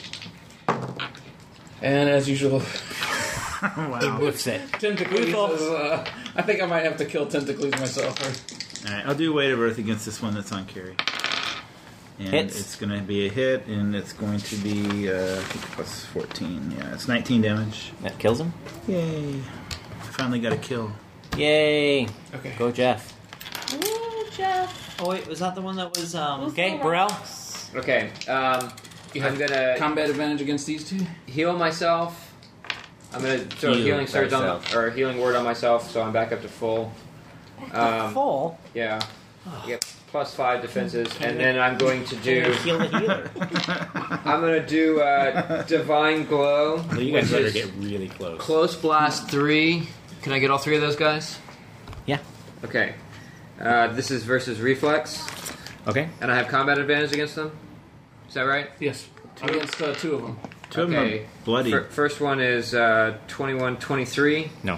[SPEAKER 4] And as usual,
[SPEAKER 1] Wow.
[SPEAKER 2] Whiffs it.
[SPEAKER 4] Tentacles. I think I might have to kill Tentacles myself.
[SPEAKER 1] Alright, I'll do Weight of Earth against this one that's on carry. And
[SPEAKER 2] Hits.
[SPEAKER 1] it's going to be a hit, and it's going to be I think plus 14. Yeah, it's 19 damage.
[SPEAKER 2] That kills him?
[SPEAKER 1] Yay. I finally got a kill.
[SPEAKER 2] Yay.
[SPEAKER 4] Okay.
[SPEAKER 2] Go, Jeff.
[SPEAKER 5] Ooh, Jeff.
[SPEAKER 6] Oh wait, was that the one that was
[SPEAKER 2] Okay, Burrell.
[SPEAKER 3] Okay.
[SPEAKER 4] You
[SPEAKER 3] I'm
[SPEAKER 4] have
[SPEAKER 3] gonna
[SPEAKER 4] combat advantage against these two.
[SPEAKER 3] heal myself. I'm gonna throw a
[SPEAKER 2] Heal
[SPEAKER 3] healing surge on
[SPEAKER 2] thyself.
[SPEAKER 3] or a healing word on myself, so I'm back up to full.
[SPEAKER 2] Full.
[SPEAKER 3] Yeah. I get plus 5 defenses, and then I'm going to do.
[SPEAKER 2] Heal the healer.
[SPEAKER 3] I'm gonna do Divine Glow.
[SPEAKER 2] Well, you guys
[SPEAKER 3] which
[SPEAKER 2] better
[SPEAKER 3] is
[SPEAKER 2] get really close.
[SPEAKER 3] Close Blast 3. Can I get all 3 of those guys?
[SPEAKER 2] Yeah.
[SPEAKER 3] Okay. This is versus Reflex,
[SPEAKER 2] Okay.
[SPEAKER 3] and I have combat advantage against them. Is that right?
[SPEAKER 4] Yes. Against 2 of them.
[SPEAKER 1] Two of them
[SPEAKER 3] Okay.
[SPEAKER 1] are bloody.
[SPEAKER 3] First one is 21-23.
[SPEAKER 2] No.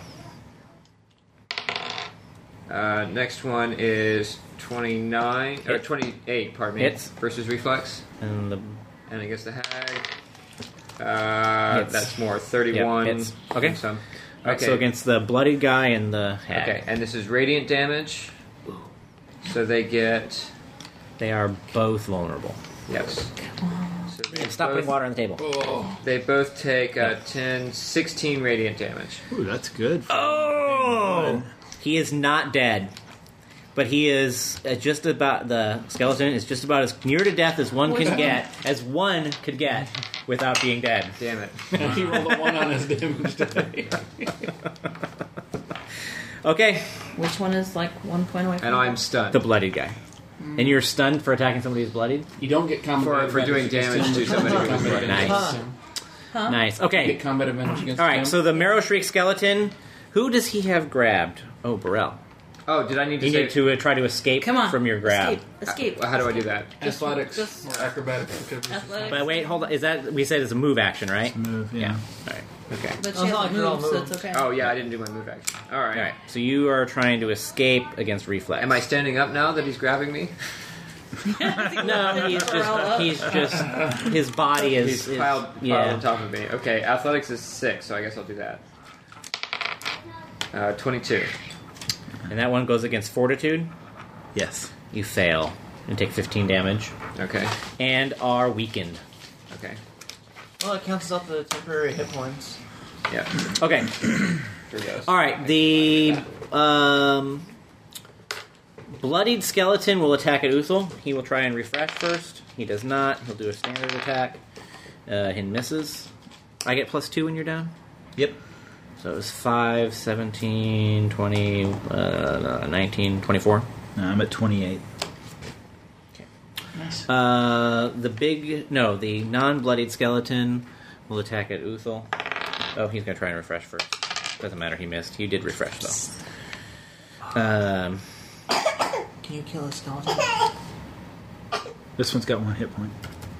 [SPEAKER 3] Next one is 29 or 28. Pardon me.
[SPEAKER 2] Hits.
[SPEAKER 3] Versus Reflex,
[SPEAKER 2] And the
[SPEAKER 3] and against the hag.
[SPEAKER 2] Hits.
[SPEAKER 3] That's more 31.
[SPEAKER 2] Yep, hits. Okay.
[SPEAKER 3] Some.
[SPEAKER 2] Alright, so against the bloodied guy and the hag.
[SPEAKER 3] Okay, and this is radiant damage. So they get
[SPEAKER 2] They are both vulnerable.
[SPEAKER 3] yes. So they
[SPEAKER 2] Stop putting
[SPEAKER 3] both,
[SPEAKER 2] water on the table.
[SPEAKER 4] Oh.
[SPEAKER 3] they both take 10, 16 radiant damage.
[SPEAKER 1] Ooh, that's good.
[SPEAKER 2] Oh! He is not dead. But he is just about, the skeleton is just about as near to death as one could get without being dead.
[SPEAKER 3] Damn it.
[SPEAKER 4] And he rolled a 1 on his damage today.
[SPEAKER 2] Okay,
[SPEAKER 5] Which one is like 1 point away from
[SPEAKER 3] And I'm stunned.
[SPEAKER 2] the bloodied guy. And you're stunned for attacking somebody who's bloodied?
[SPEAKER 4] You don't get combat
[SPEAKER 3] For doing
[SPEAKER 4] advantage
[SPEAKER 3] damage
[SPEAKER 4] against
[SPEAKER 3] to
[SPEAKER 4] him.
[SPEAKER 3] somebody who's
[SPEAKER 4] Combat
[SPEAKER 3] bloodied.
[SPEAKER 4] advantage
[SPEAKER 2] Nice.
[SPEAKER 4] against him.
[SPEAKER 5] Huh?
[SPEAKER 2] Nice.
[SPEAKER 4] You
[SPEAKER 2] Okay.
[SPEAKER 4] get combat advantage against
[SPEAKER 2] Alright,
[SPEAKER 4] him.
[SPEAKER 2] so the Marrow Shriek skeleton, who does he have grabbed? Oh, Burrell.
[SPEAKER 3] Oh, did I need to
[SPEAKER 2] You
[SPEAKER 3] say
[SPEAKER 2] need to try to escape
[SPEAKER 5] Come on.
[SPEAKER 2] from your grab.
[SPEAKER 5] Escape.
[SPEAKER 3] How do I do that?
[SPEAKER 4] Athletics
[SPEAKER 5] just-
[SPEAKER 4] or acrobatics. Because
[SPEAKER 5] Athletics.
[SPEAKER 2] But wait, hold on. Is that, we said it's a move action, right?
[SPEAKER 1] Move, yeah.
[SPEAKER 2] Alright.
[SPEAKER 3] Okay.
[SPEAKER 5] But
[SPEAKER 6] Oh,
[SPEAKER 5] she
[SPEAKER 6] it's not
[SPEAKER 5] hasn't
[SPEAKER 6] like you're all
[SPEAKER 5] moved, so
[SPEAKER 6] moved.
[SPEAKER 5] it's okay.
[SPEAKER 3] Oh yeah, I didn't do my move action. All right.
[SPEAKER 2] Alright, so you are trying to escape against reflex.
[SPEAKER 3] Am I standing up now that he's grabbing me?
[SPEAKER 2] No, he's just his body is
[SPEAKER 3] He's piled
[SPEAKER 2] yeah.
[SPEAKER 3] on top of me. Okay, athletics is 6, so I guess I'll do that. 22.
[SPEAKER 2] And that one goes against fortitude.
[SPEAKER 1] Yes.
[SPEAKER 2] You fail and take 15 damage
[SPEAKER 3] Okay.
[SPEAKER 2] and are weakened.
[SPEAKER 3] Okay.
[SPEAKER 6] Well, it cancels out the temporary hit points.
[SPEAKER 3] Yeah.
[SPEAKER 2] Okay.
[SPEAKER 3] Sure does.
[SPEAKER 2] All right. The bloodied skeleton will attack at Uthal. He will try and refresh first. He does not. He'll do a standard attack. He misses. I get +2 when you're down.
[SPEAKER 1] Yep.
[SPEAKER 2] So it was 5, 17, 20, 19, 24.
[SPEAKER 1] No, I'm at 28.
[SPEAKER 2] The non-bloodied skeleton will attack at Uthal. Oh, he's going to try and refresh first. Doesn't matter, he missed. He did refresh, though.
[SPEAKER 6] Can you kill a skeleton?
[SPEAKER 1] This one's got 1 hit point.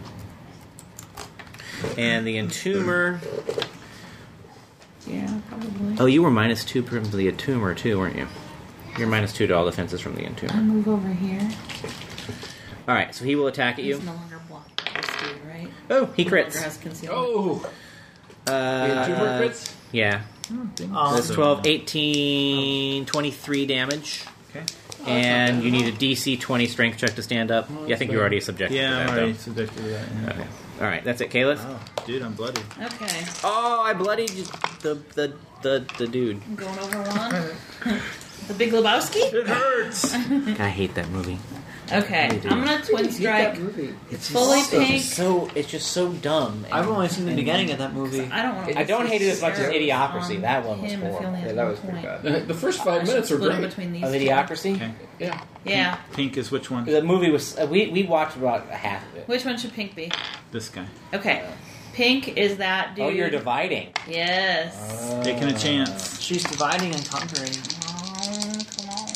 [SPEAKER 2] And the Entomber.
[SPEAKER 5] Yeah, probably.
[SPEAKER 2] Oh, you were -2 from the Entomber too, weren't you? You're -2 to all defenses from the
[SPEAKER 5] I'll
[SPEAKER 2] Entomber.
[SPEAKER 5] move over here.
[SPEAKER 2] All right, so he will attack at you.
[SPEAKER 5] He's no longer blocked by this dude, right?
[SPEAKER 2] Oh, he
[SPEAKER 5] No longer
[SPEAKER 2] crits.
[SPEAKER 5] has concealment.
[SPEAKER 3] Oh! Two more crits?
[SPEAKER 2] Yeah. That's 12, 18, 23 damage.
[SPEAKER 1] Okay.
[SPEAKER 2] And you need a DC 20 strength check to stand up. Yeah, I think you're already subjected
[SPEAKER 1] Yeah,
[SPEAKER 2] to
[SPEAKER 1] I'm
[SPEAKER 2] that,
[SPEAKER 1] already
[SPEAKER 2] though.
[SPEAKER 1] subjected to that. Yeah.
[SPEAKER 2] Okay. All right, that's it, Caliph.
[SPEAKER 1] Oh, dude, I'm bloody.
[SPEAKER 5] Okay,
[SPEAKER 2] Oh, I bloodied the dude.
[SPEAKER 5] I'm going over one. The Big Lebowski?
[SPEAKER 1] It hurts.
[SPEAKER 2] I hate that movie.
[SPEAKER 5] Okay,
[SPEAKER 2] Me too.
[SPEAKER 5] I'm gonna twin strike.
[SPEAKER 2] It's
[SPEAKER 5] Fully pink.
[SPEAKER 2] It's just so dumb. And-
[SPEAKER 6] I've only seen the beginning of that movie.
[SPEAKER 5] I don't want to.
[SPEAKER 2] I don't hate it as much as Idiocracy. That one was
[SPEAKER 5] him if he
[SPEAKER 2] horrible.
[SPEAKER 5] only has
[SPEAKER 8] Yeah, that
[SPEAKER 5] one
[SPEAKER 8] was pretty
[SPEAKER 5] point.
[SPEAKER 8] bad.
[SPEAKER 3] The first
[SPEAKER 5] I
[SPEAKER 3] 5
[SPEAKER 5] should
[SPEAKER 3] minutes were
[SPEAKER 5] split him
[SPEAKER 3] great.
[SPEAKER 5] between these
[SPEAKER 2] Of
[SPEAKER 5] two.
[SPEAKER 2] Idiocracy?
[SPEAKER 1] Okay.
[SPEAKER 3] Yeah.
[SPEAKER 5] Yeah.
[SPEAKER 1] Pink is which one?
[SPEAKER 2] The movie was... we watched about half of it.
[SPEAKER 5] Which one should pink be?
[SPEAKER 1] This guy.
[SPEAKER 5] Okay. Pink is that dude.
[SPEAKER 2] Oh, you're dividing.
[SPEAKER 5] Yes.
[SPEAKER 1] Taking a chance.
[SPEAKER 6] She's dividing and conquering.
[SPEAKER 5] Come on.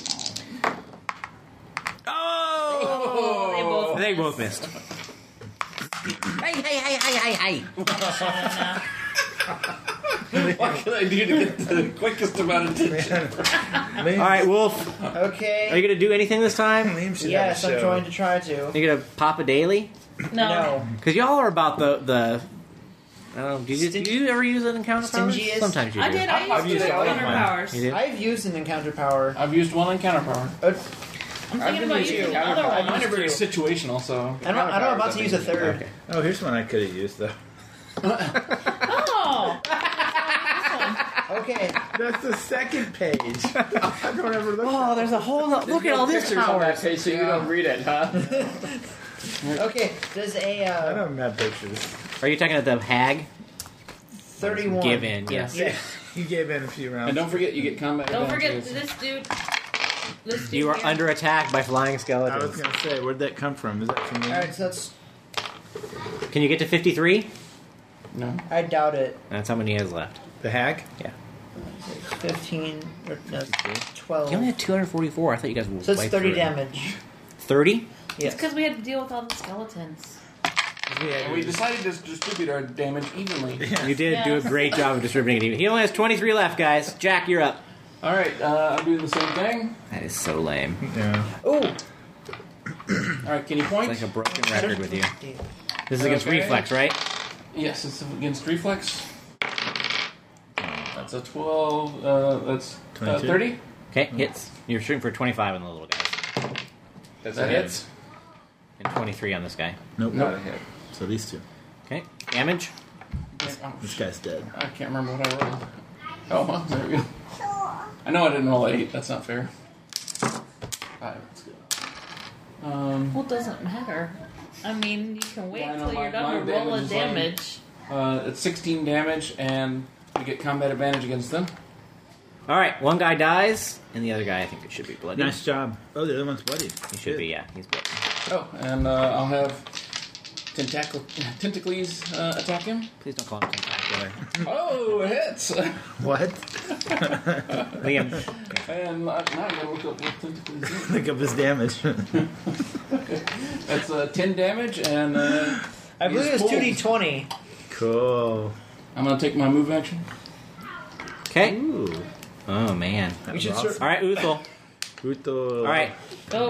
[SPEAKER 2] Oh! They both missed. Hey.
[SPEAKER 3] What can I do to get the quickest amount of attention?
[SPEAKER 2] All right, Wolf. Are
[SPEAKER 6] Okay.
[SPEAKER 2] you going to do anything this time?
[SPEAKER 6] Yes, I'm going to try to.
[SPEAKER 2] Are you going to pop a daily?
[SPEAKER 5] No.
[SPEAKER 2] Because y'all are about the I don't know. Do you ever use an encounter power?
[SPEAKER 6] Stingiest?
[SPEAKER 2] Sometimes you do.
[SPEAKER 5] I did.
[SPEAKER 3] I've
[SPEAKER 5] I
[SPEAKER 3] used
[SPEAKER 5] used
[SPEAKER 3] it
[SPEAKER 5] to
[SPEAKER 3] all
[SPEAKER 5] have
[SPEAKER 3] of
[SPEAKER 5] counter
[SPEAKER 3] mine.
[SPEAKER 5] powers.
[SPEAKER 2] You did?
[SPEAKER 6] I've used an encounter power.
[SPEAKER 3] I've used one encounter power.
[SPEAKER 5] I'm
[SPEAKER 3] I've
[SPEAKER 5] thinking
[SPEAKER 3] been
[SPEAKER 5] about
[SPEAKER 3] using
[SPEAKER 5] using
[SPEAKER 3] encounter
[SPEAKER 5] another
[SPEAKER 3] power. Mine
[SPEAKER 5] one.
[SPEAKER 3] are very situational, so.
[SPEAKER 6] I'm about to use a third.
[SPEAKER 2] Okay.
[SPEAKER 1] Oh, here's one I could have used though.
[SPEAKER 5] Oh.
[SPEAKER 6] Okay.
[SPEAKER 1] That's the second page. I don't ever look.
[SPEAKER 2] Oh, there's a whole... Look at all this
[SPEAKER 8] Pictures on that
[SPEAKER 2] power.
[SPEAKER 8] page, so you don't read it, huh?
[SPEAKER 6] Okay. Does
[SPEAKER 1] I
[SPEAKER 6] a
[SPEAKER 1] don't have pictures.
[SPEAKER 2] Are you talking at the hag?
[SPEAKER 6] 31?
[SPEAKER 2] Give in, yes.
[SPEAKER 1] Yeah, you gave in a few rounds.
[SPEAKER 3] And don't forget, you get combat
[SPEAKER 5] Don't forget
[SPEAKER 3] advantages.
[SPEAKER 5] this dude. This dude
[SPEAKER 2] You are
[SPEAKER 5] here.
[SPEAKER 2] under attack by flying
[SPEAKER 1] I was
[SPEAKER 2] skeletons.
[SPEAKER 1] gonna say, where'd that come from? Is that from me?
[SPEAKER 6] All right, so that's.
[SPEAKER 2] Can you get to 53?
[SPEAKER 3] No.
[SPEAKER 6] I doubt it.
[SPEAKER 2] That's how many he has left.
[SPEAKER 1] The hack?
[SPEAKER 2] Yeah.
[SPEAKER 6] 15 or no, 12.
[SPEAKER 2] He only had 244. I thought you guys would
[SPEAKER 6] So it's
[SPEAKER 2] wipe
[SPEAKER 6] 30
[SPEAKER 2] through it.
[SPEAKER 6] damage.
[SPEAKER 2] 30?
[SPEAKER 5] It's
[SPEAKER 6] Yes.
[SPEAKER 5] because we had to deal with all the skeletons.
[SPEAKER 3] We decided to distribute our damage evenly.
[SPEAKER 2] You did do a
[SPEAKER 5] Yes.
[SPEAKER 2] great job of distributing it. He only has 23 left, guys. Jack, you're up.
[SPEAKER 3] All right, I'm doing the same thing.
[SPEAKER 2] That is so lame.
[SPEAKER 1] Yeah.
[SPEAKER 6] Ooh.
[SPEAKER 3] All right, can you point?
[SPEAKER 2] It's like a broken record with you. This is against
[SPEAKER 3] Okay.
[SPEAKER 2] reflex, right?
[SPEAKER 3] Yes, it's against reflex. That's a 12. That's
[SPEAKER 1] 22.
[SPEAKER 3] 30.
[SPEAKER 2] Okay, hits. You're shooting for 25 on the little guys.
[SPEAKER 8] That's
[SPEAKER 3] That
[SPEAKER 8] a hit.
[SPEAKER 3] hits.
[SPEAKER 2] And 23 on this guy.
[SPEAKER 1] Nope.
[SPEAKER 8] Not a hit.
[SPEAKER 1] So these two.
[SPEAKER 2] Okay, damage.
[SPEAKER 1] This guy's dead.
[SPEAKER 3] I can't remember what I rolled. Oh, well, there we go. I know I didn't roll 8. That's not fair. 5. That's good.
[SPEAKER 5] Well, it doesn't matter. I mean, you can wait
[SPEAKER 3] Yeah, I know,
[SPEAKER 5] till you're
[SPEAKER 3] my
[SPEAKER 5] done to roll a
[SPEAKER 3] damage is
[SPEAKER 5] damage.
[SPEAKER 3] It's 16 damage, and you get combat advantage against them.
[SPEAKER 2] All right, one guy dies, and the other guy, I think it should be bloody.
[SPEAKER 1] Nice job. Oh, the other one's bloody.
[SPEAKER 2] He should be, yeah. He's bloody.
[SPEAKER 3] Oh, and I'll have Tentacles attack him.
[SPEAKER 2] Please don't call him tentacular.
[SPEAKER 3] Oh, it hits!
[SPEAKER 1] What?
[SPEAKER 2] Liam.
[SPEAKER 3] And now I'm going to look up what Tentacles is.
[SPEAKER 1] Look up his damage.
[SPEAKER 3] That's 10 damage, and
[SPEAKER 6] I believe
[SPEAKER 3] he's
[SPEAKER 6] it's
[SPEAKER 3] pulled.
[SPEAKER 6] 2d20.
[SPEAKER 1] Cool.
[SPEAKER 3] I'm going to take my move action.
[SPEAKER 2] Okay.
[SPEAKER 1] Ooh.
[SPEAKER 2] Oh, man.
[SPEAKER 1] That
[SPEAKER 6] We
[SPEAKER 1] was
[SPEAKER 6] should
[SPEAKER 1] awesome.
[SPEAKER 2] All right, Uthal.
[SPEAKER 1] Uto.
[SPEAKER 2] All right,
[SPEAKER 5] Oh,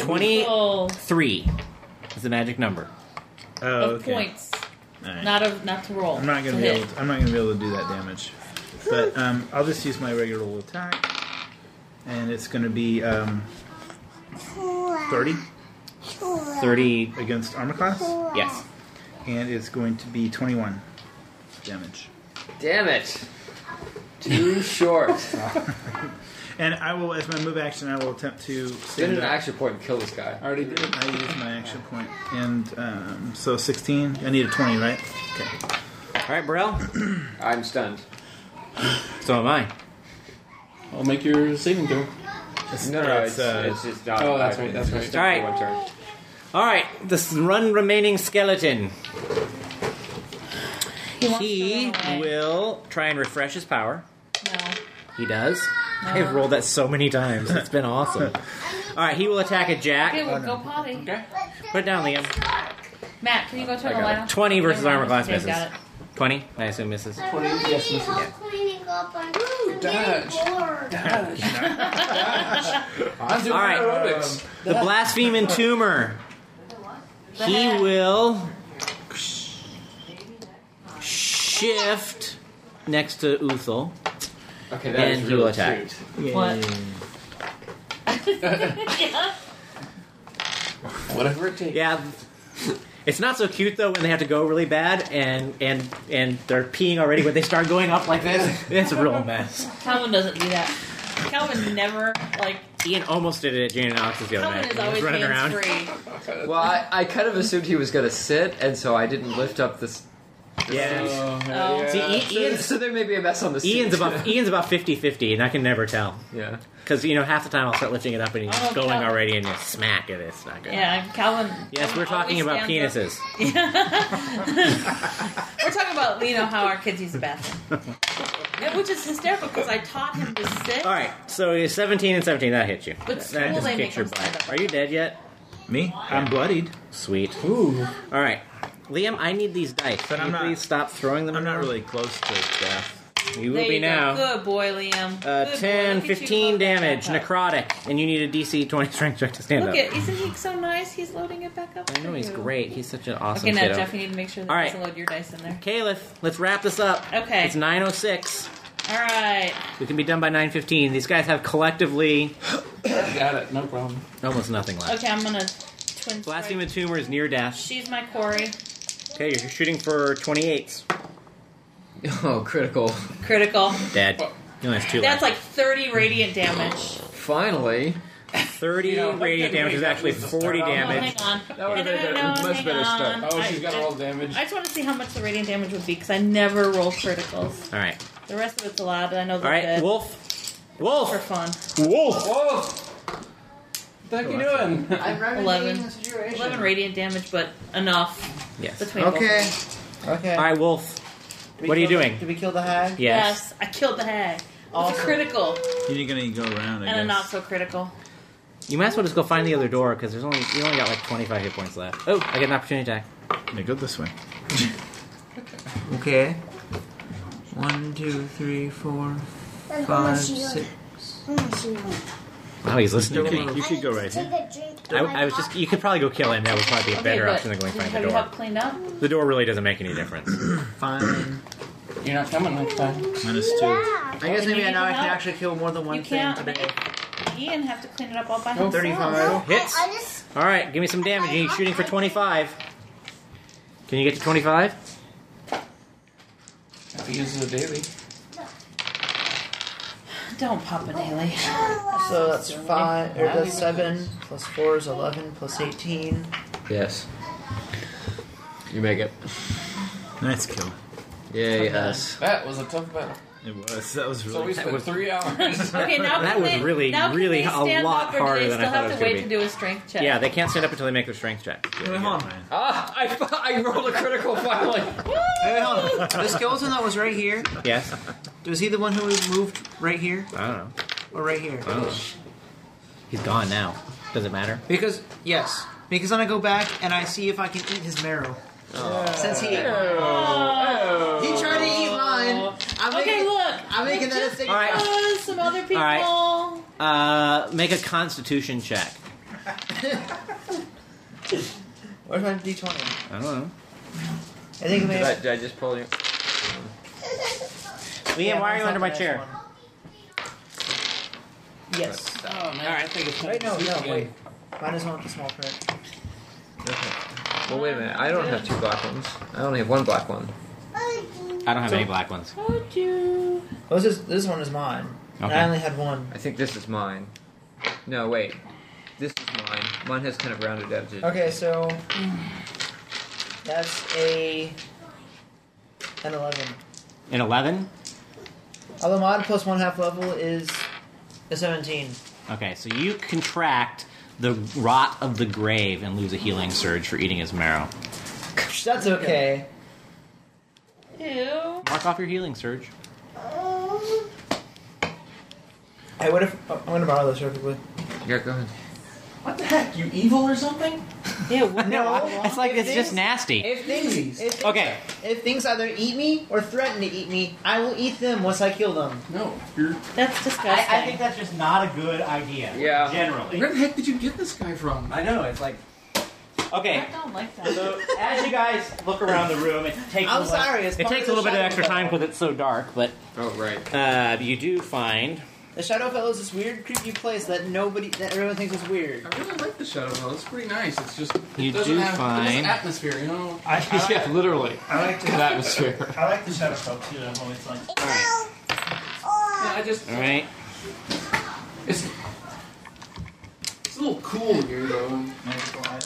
[SPEAKER 2] 23
[SPEAKER 5] roll
[SPEAKER 2] is the magic number.
[SPEAKER 1] Oh,
[SPEAKER 5] of
[SPEAKER 1] okay.
[SPEAKER 5] points,
[SPEAKER 1] All right.
[SPEAKER 5] not to roll.
[SPEAKER 1] I'm not gonna
[SPEAKER 5] to
[SPEAKER 1] be
[SPEAKER 5] hit.
[SPEAKER 1] able. I'm not gonna be able to do that damage. But I'll just use my regular attack, and it's gonna be 30
[SPEAKER 2] 30.
[SPEAKER 1] against armor class,
[SPEAKER 2] Yes.
[SPEAKER 1] and it's going to be 21 damage.
[SPEAKER 8] Damn it. Too short.
[SPEAKER 1] And I will, as my move action, I will attempt to
[SPEAKER 8] Get
[SPEAKER 1] stand
[SPEAKER 8] an
[SPEAKER 1] up.
[SPEAKER 8] action point and kill this guy.
[SPEAKER 3] I already did.
[SPEAKER 1] I use my action point, and so 16. I need a 20, right? Okay.
[SPEAKER 2] All right, Burrell.
[SPEAKER 8] I'm stunned.
[SPEAKER 2] So am I.
[SPEAKER 3] I'll make your saving throw.
[SPEAKER 8] No, it's just not.
[SPEAKER 3] Oh, that's right, that's right.
[SPEAKER 8] It's
[SPEAKER 2] All right.
[SPEAKER 8] one turn.
[SPEAKER 2] All right, this one remaining skeleton.
[SPEAKER 5] He wants
[SPEAKER 2] He
[SPEAKER 5] to run away.
[SPEAKER 2] will try and refresh his power.
[SPEAKER 5] No.
[SPEAKER 2] He does. I've rolled that so many times. It's been awesome. All right, he will attack at Jack.
[SPEAKER 5] Okay, we'll go potty.
[SPEAKER 2] Put it down, Liam.
[SPEAKER 5] Matt, can you go turn the light on?
[SPEAKER 2] 20 versus armor class
[SPEAKER 5] Okay,
[SPEAKER 2] misses.
[SPEAKER 5] got it.
[SPEAKER 2] 20, I assume misses.
[SPEAKER 7] 20,
[SPEAKER 4] yes, Mrs.
[SPEAKER 7] all cleaning up. I'm
[SPEAKER 4] Dodge.
[SPEAKER 7] getting bored.
[SPEAKER 4] I'm doing
[SPEAKER 2] All right.
[SPEAKER 4] aerobics.
[SPEAKER 2] The Blaspheming Tumor. He will shift next to Uthal,
[SPEAKER 3] Okay, that
[SPEAKER 2] and
[SPEAKER 3] is
[SPEAKER 2] he will
[SPEAKER 3] really
[SPEAKER 2] attack.
[SPEAKER 3] cute.
[SPEAKER 5] What? Yeah.
[SPEAKER 4] Whatever it takes.
[SPEAKER 2] Yeah. It's not so cute though when they have to go really bad and they're peeing already when they start going up like this. It's a real mess.
[SPEAKER 5] Calvin doesn't do that. Calvin never, like,
[SPEAKER 2] Ian almost did it at Jane and Alex's the other
[SPEAKER 5] Calvin
[SPEAKER 2] night.
[SPEAKER 5] is
[SPEAKER 2] He was
[SPEAKER 5] always
[SPEAKER 2] running around.
[SPEAKER 5] hands-free.
[SPEAKER 8] Well, I kind of assumed he was going to sit, and so I didn't lift up this.
[SPEAKER 2] Yeah.
[SPEAKER 5] Oh.
[SPEAKER 2] See, Ian's
[SPEAKER 8] So there may be a mess on the seat.
[SPEAKER 2] Ian's about 50-50, and I can never tell.
[SPEAKER 8] Yeah.
[SPEAKER 2] Because, half the time I'll start lifting it up and he's
[SPEAKER 5] Oh,
[SPEAKER 2] going
[SPEAKER 5] Calvin.
[SPEAKER 2] already and you smack it. It's not good.
[SPEAKER 5] Yeah, Calvin.
[SPEAKER 2] Yes, we're talking
[SPEAKER 5] always
[SPEAKER 2] about
[SPEAKER 5] stands up.
[SPEAKER 2] penises.
[SPEAKER 5] We're talking about, how our kids use the bathroom. Yeah, which is hysterical because I taught him to sit.
[SPEAKER 2] All right, so he's 17 and 17. That hits you.
[SPEAKER 5] But
[SPEAKER 2] That
[SPEAKER 5] school,
[SPEAKER 2] just
[SPEAKER 5] they
[SPEAKER 2] kicks
[SPEAKER 5] make
[SPEAKER 2] your
[SPEAKER 5] them stand
[SPEAKER 2] butt.
[SPEAKER 5] up.
[SPEAKER 2] Are you dead yet?
[SPEAKER 1] Me? I'm bloodied.
[SPEAKER 2] Sweet.
[SPEAKER 4] Ooh.
[SPEAKER 2] All right, Liam, I need these dice.
[SPEAKER 1] But
[SPEAKER 2] Can
[SPEAKER 1] I'm
[SPEAKER 2] you
[SPEAKER 1] not-
[SPEAKER 2] please stop throwing them?
[SPEAKER 1] I'm not
[SPEAKER 2] around?
[SPEAKER 1] really close to death.
[SPEAKER 2] You will
[SPEAKER 5] There
[SPEAKER 2] be
[SPEAKER 5] you go.
[SPEAKER 2] now.
[SPEAKER 5] Good boy, Liam. Good boy.
[SPEAKER 2] 10,
[SPEAKER 5] Look at you
[SPEAKER 2] 15
[SPEAKER 5] load that
[SPEAKER 2] damage,
[SPEAKER 5] back up.
[SPEAKER 2] necrotic, and you need a DC 20 strength check to stand
[SPEAKER 5] Look
[SPEAKER 2] up.
[SPEAKER 5] at, isn't he so nice? He's loading it back up.
[SPEAKER 2] I know
[SPEAKER 5] for
[SPEAKER 2] he's
[SPEAKER 5] you.
[SPEAKER 2] great. He's such an awesome
[SPEAKER 5] Okay, now
[SPEAKER 2] kiddo.
[SPEAKER 5] Jeff, you need to make sure that
[SPEAKER 2] All
[SPEAKER 5] you
[SPEAKER 2] right.
[SPEAKER 5] also load your dice in there.
[SPEAKER 2] Caliph, let's wrap this up.
[SPEAKER 5] Okay.
[SPEAKER 2] It's 9:06.
[SPEAKER 5] All right.
[SPEAKER 2] We can be done by 9:15. These guys have collectively
[SPEAKER 4] Got it. No problem.
[SPEAKER 2] almost nothing left.
[SPEAKER 5] Okay, I'm gonna twin strike.
[SPEAKER 2] Blasphemous Tumor is near death.
[SPEAKER 5] She's my Corey.
[SPEAKER 2] Okay, you're shooting for 28s.
[SPEAKER 8] Oh, critical.
[SPEAKER 5] Critical.
[SPEAKER 2] Dead. He only has 2
[SPEAKER 5] That's
[SPEAKER 2] left.
[SPEAKER 5] like 30 radiant damage.
[SPEAKER 8] Finally.
[SPEAKER 2] 30 radiant damage is actually 40
[SPEAKER 5] No,
[SPEAKER 2] damage.
[SPEAKER 5] hang on.
[SPEAKER 8] That would've been a
[SPEAKER 5] No,
[SPEAKER 8] much
[SPEAKER 5] hang
[SPEAKER 8] better
[SPEAKER 5] on.
[SPEAKER 8] start.
[SPEAKER 4] Oh, she's got
[SPEAKER 5] I-
[SPEAKER 4] roll damage.
[SPEAKER 5] I just want to see how much the radiant damage would be because I never roll criticals.
[SPEAKER 2] All right.
[SPEAKER 5] The rest of it's allowed, but I know
[SPEAKER 2] All
[SPEAKER 5] they're
[SPEAKER 2] right,
[SPEAKER 5] good
[SPEAKER 2] Wolf.
[SPEAKER 5] for
[SPEAKER 2] Wolf.
[SPEAKER 5] fun.
[SPEAKER 2] Wolf.
[SPEAKER 4] Whoa! What the heck you doing?
[SPEAKER 6] I'm remedying
[SPEAKER 5] 11.
[SPEAKER 6] the situation.
[SPEAKER 5] 11 radiant damage, but enough
[SPEAKER 2] Yes.
[SPEAKER 5] between both of
[SPEAKER 6] Okay.
[SPEAKER 5] them.
[SPEAKER 6] Okay.
[SPEAKER 2] All right, Wolf.
[SPEAKER 6] Did we
[SPEAKER 2] What are you
[SPEAKER 6] kill the-
[SPEAKER 2] doing?
[SPEAKER 6] Did we kill the hag?
[SPEAKER 2] Yes.
[SPEAKER 5] I killed the hag. It's
[SPEAKER 6] Awesome.
[SPEAKER 5] a critical
[SPEAKER 1] You're gonna go around, I
[SPEAKER 5] and a
[SPEAKER 1] guess.
[SPEAKER 5] not so critical.
[SPEAKER 2] You might as well just go find the other door because you only got like 25 hit points left. Oh, I get an opportunity attack.
[SPEAKER 1] Yeah, go this way.
[SPEAKER 6] Okay. 1, 2, 3, 4, 5, 6.
[SPEAKER 2] Wow, he's listening
[SPEAKER 1] You
[SPEAKER 2] to me.
[SPEAKER 1] could, you could go right
[SPEAKER 7] Take
[SPEAKER 1] here.
[SPEAKER 7] a drink.
[SPEAKER 2] I was just. You could probably go kill him. That would probably be a better
[SPEAKER 5] but
[SPEAKER 2] option than going find the
[SPEAKER 5] have you
[SPEAKER 2] door.
[SPEAKER 5] helped clean up?
[SPEAKER 2] The door really doesn't make any difference.
[SPEAKER 6] Fine.
[SPEAKER 4] You're not coming next time.
[SPEAKER 1] -2.
[SPEAKER 7] Yeah.
[SPEAKER 6] I guess
[SPEAKER 5] You
[SPEAKER 6] maybe
[SPEAKER 5] need
[SPEAKER 6] now I can
[SPEAKER 5] help?
[SPEAKER 6] actually kill more than one
[SPEAKER 5] You
[SPEAKER 6] thing
[SPEAKER 5] can't.
[SPEAKER 6] today.
[SPEAKER 5] Ian have to clean it up all by
[SPEAKER 4] Nope.
[SPEAKER 5] himself.
[SPEAKER 6] 35.
[SPEAKER 2] Hits.
[SPEAKER 7] I just
[SPEAKER 2] All right, give me some damage. You're shooting for 25. Can you get to 25?
[SPEAKER 4] If he uses it daily.
[SPEAKER 5] Don't pop a daily.
[SPEAKER 6] So that's 5, or that's 7, plus 4 is 11, plus 18.
[SPEAKER 8] Yes. You make it.
[SPEAKER 1] Nice kill.
[SPEAKER 8] Yay, yes.
[SPEAKER 4] That was a tough battle.
[SPEAKER 1] It was. That was
[SPEAKER 4] So
[SPEAKER 1] really.
[SPEAKER 4] we spent 3 hours.
[SPEAKER 5] Okay, now
[SPEAKER 2] That
[SPEAKER 5] can
[SPEAKER 2] was
[SPEAKER 5] they,
[SPEAKER 2] really,
[SPEAKER 5] now can
[SPEAKER 2] really
[SPEAKER 5] they
[SPEAKER 2] a
[SPEAKER 5] stand
[SPEAKER 2] lot
[SPEAKER 5] up, or
[SPEAKER 2] harder
[SPEAKER 5] do they
[SPEAKER 2] than I
[SPEAKER 5] still
[SPEAKER 2] thought it
[SPEAKER 5] have
[SPEAKER 2] was
[SPEAKER 5] to
[SPEAKER 2] gonna
[SPEAKER 5] wait to
[SPEAKER 2] be.
[SPEAKER 5] do a strength check?
[SPEAKER 2] Yeah, they can't stand up until they make their strength check.
[SPEAKER 6] Wait, hold on.
[SPEAKER 8] Ah, I rolled a critical finally.
[SPEAKER 6] Wait, hold on. The skeleton that was right here,
[SPEAKER 2] Yes?
[SPEAKER 6] was he the one who moved right here?
[SPEAKER 2] I don't know.
[SPEAKER 6] Or right here?
[SPEAKER 2] I don't know. He's gone now. Does it matter?
[SPEAKER 6] Because, yes. Because then I go back and I see if I can eat his marrow. Since he ate mine.
[SPEAKER 5] Oh.
[SPEAKER 6] He tried to eat mine. I'm
[SPEAKER 5] Okay,
[SPEAKER 6] making,
[SPEAKER 5] look.
[SPEAKER 6] I'm making that a thing.
[SPEAKER 2] All right.
[SPEAKER 5] Some other people.
[SPEAKER 2] right. Make a constitution check.
[SPEAKER 6] Where's my d20?
[SPEAKER 2] I don't know.
[SPEAKER 6] I think it may
[SPEAKER 8] Did I just pull you?
[SPEAKER 2] Liam, why are you under my chair?
[SPEAKER 6] Yes.
[SPEAKER 4] Oh, man. I think it's
[SPEAKER 6] Wait, no, wait. Mine is one with the small print.
[SPEAKER 8] Well, wait a minute. I don't have 2 black ones. I only have 1 black one.
[SPEAKER 2] I don't have any black ones.
[SPEAKER 5] Told you.
[SPEAKER 6] Oh, this one is mine. And
[SPEAKER 2] Okay.
[SPEAKER 6] I only had one.
[SPEAKER 8] I think this is mine. No, wait. This is mine. Mine has kind of rounded edges.
[SPEAKER 6] Okay, so that's an 11.
[SPEAKER 2] An 11?
[SPEAKER 6] Although mod plus 1/2 level is a 17.
[SPEAKER 2] Okay, so you contract the rot of the grave and lose a healing surge for eating his marrow.
[SPEAKER 6] That's okay.
[SPEAKER 5] Ew.
[SPEAKER 2] Mark off your healing surge.
[SPEAKER 6] Hey, what if I'm gonna borrow this real quick?
[SPEAKER 8] Yeah, go ahead.
[SPEAKER 4] What the heck? You evil or something?
[SPEAKER 5] Yeah, what?
[SPEAKER 6] No,
[SPEAKER 2] It's like it's
[SPEAKER 6] If
[SPEAKER 2] just
[SPEAKER 6] things-
[SPEAKER 2] nasty.
[SPEAKER 6] If things,
[SPEAKER 2] Okay.
[SPEAKER 6] if things either eat me or threaten to eat me, I will eat them once I kill them.
[SPEAKER 4] No. You're...
[SPEAKER 5] That's disgusting.
[SPEAKER 2] I think that's just not a good idea.
[SPEAKER 3] Yeah.
[SPEAKER 2] Generally.
[SPEAKER 4] Where the heck did you get this guy from?
[SPEAKER 2] I know. It's like. Okay.
[SPEAKER 5] I don't like that.
[SPEAKER 2] So as you guys look around the room, it takes.
[SPEAKER 6] I'm
[SPEAKER 2] a little,
[SPEAKER 6] sorry, it's
[SPEAKER 2] It
[SPEAKER 6] part
[SPEAKER 2] takes
[SPEAKER 6] of
[SPEAKER 2] a
[SPEAKER 6] the
[SPEAKER 2] little bit of extra
[SPEAKER 6] Shadow
[SPEAKER 2] time because it's so dark, but
[SPEAKER 3] Oh, right.
[SPEAKER 2] you do find.
[SPEAKER 6] The Shadowfell is this weird, creepy place that everyone thinks is weird.
[SPEAKER 4] I really like the Shadowfell. It's pretty nice. It's just
[SPEAKER 2] You
[SPEAKER 4] it doesn't
[SPEAKER 2] do
[SPEAKER 4] have
[SPEAKER 2] find-
[SPEAKER 4] this atmosphere, you know.
[SPEAKER 3] Yeah, literally.
[SPEAKER 1] I like
[SPEAKER 3] Good atmosphere.
[SPEAKER 1] I like the Shadowfell too. I'm always like,
[SPEAKER 2] All right.
[SPEAKER 4] Yeah, I just
[SPEAKER 2] All right.
[SPEAKER 4] it's a little cool here though.
[SPEAKER 1] magical items.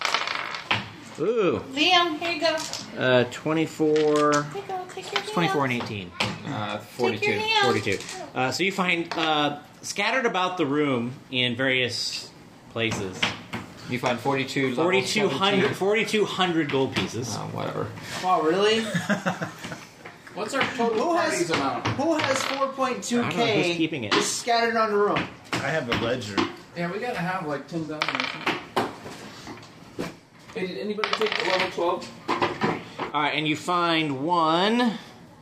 [SPEAKER 2] Ooh.
[SPEAKER 5] Liam, here you go.
[SPEAKER 2] 24.
[SPEAKER 5] Here you go. Take your
[SPEAKER 2] 24 and 18.
[SPEAKER 3] 42.
[SPEAKER 5] Take your hand.
[SPEAKER 2] 42. So you find scattered about the room in various places.
[SPEAKER 3] You find 42. level
[SPEAKER 2] 4,200 4,200 gold pieces.
[SPEAKER 3] Whatever.
[SPEAKER 6] Wow, really?
[SPEAKER 4] What's our total
[SPEAKER 6] Who has-
[SPEAKER 4] parties amount?
[SPEAKER 6] Who has
[SPEAKER 2] I don't know
[SPEAKER 6] 4.2k
[SPEAKER 2] who's keeping it.
[SPEAKER 6] just scattered around the room?
[SPEAKER 1] I have a ledger.
[SPEAKER 4] Yeah, we gotta have like 10,000 or something. Hey, did anybody take the level 12?
[SPEAKER 2] All right, and you find one.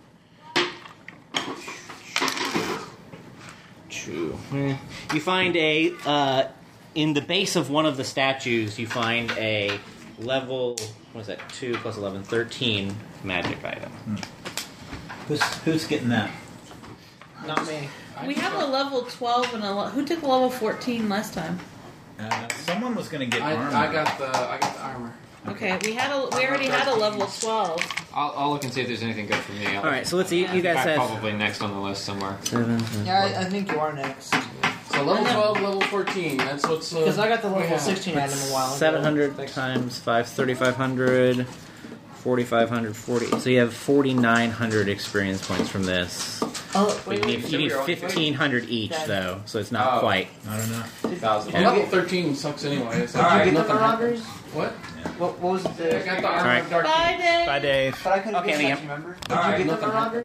[SPEAKER 2] Two. You find a in the base of one of the statues. You find a level. What is that? 2 plus 11, 13 magic item.
[SPEAKER 1] Who's getting that?
[SPEAKER 6] Not me.
[SPEAKER 5] We have a level 12 and who took a level 14 last time?
[SPEAKER 1] Someone was gonna get armor.
[SPEAKER 4] I got the armor.
[SPEAKER 5] Okay, we already had a level 12.
[SPEAKER 3] I'll look and see if there's anything good for me.
[SPEAKER 2] All right, so let's see. You
[SPEAKER 3] In
[SPEAKER 2] guys
[SPEAKER 3] fact,
[SPEAKER 2] have
[SPEAKER 3] probably next on the list somewhere.
[SPEAKER 2] 7.
[SPEAKER 6] Yeah, I think you are next.
[SPEAKER 4] So level 12, level 14. That's what's.
[SPEAKER 6] Because I got the
[SPEAKER 4] we
[SPEAKER 6] level
[SPEAKER 4] have.
[SPEAKER 6] 16 item a while ago.
[SPEAKER 2] 700 times 5, 3,500, 4,500, 40. So you have 4,900 experience points from this.
[SPEAKER 6] Oh,
[SPEAKER 2] You need 1,500 each, though, so it's not
[SPEAKER 3] Oh.
[SPEAKER 2] quite.
[SPEAKER 1] I don't know.
[SPEAKER 3] 1,000.
[SPEAKER 4] Well, level 13 sucks anyway. So
[SPEAKER 6] Did you get the
[SPEAKER 4] nothing
[SPEAKER 6] Marauders?
[SPEAKER 4] happens. What?
[SPEAKER 6] What was
[SPEAKER 4] I
[SPEAKER 6] the...
[SPEAKER 4] got the armor
[SPEAKER 2] Alright.
[SPEAKER 4] of Dark.
[SPEAKER 5] Bye, Dave.
[SPEAKER 1] Bye, Dave.
[SPEAKER 6] But I couldn't
[SPEAKER 2] Okay,
[SPEAKER 6] get
[SPEAKER 2] Liam.
[SPEAKER 6] that, remember? Did
[SPEAKER 4] Alright,
[SPEAKER 6] you get the
[SPEAKER 4] nothing
[SPEAKER 6] Marauders?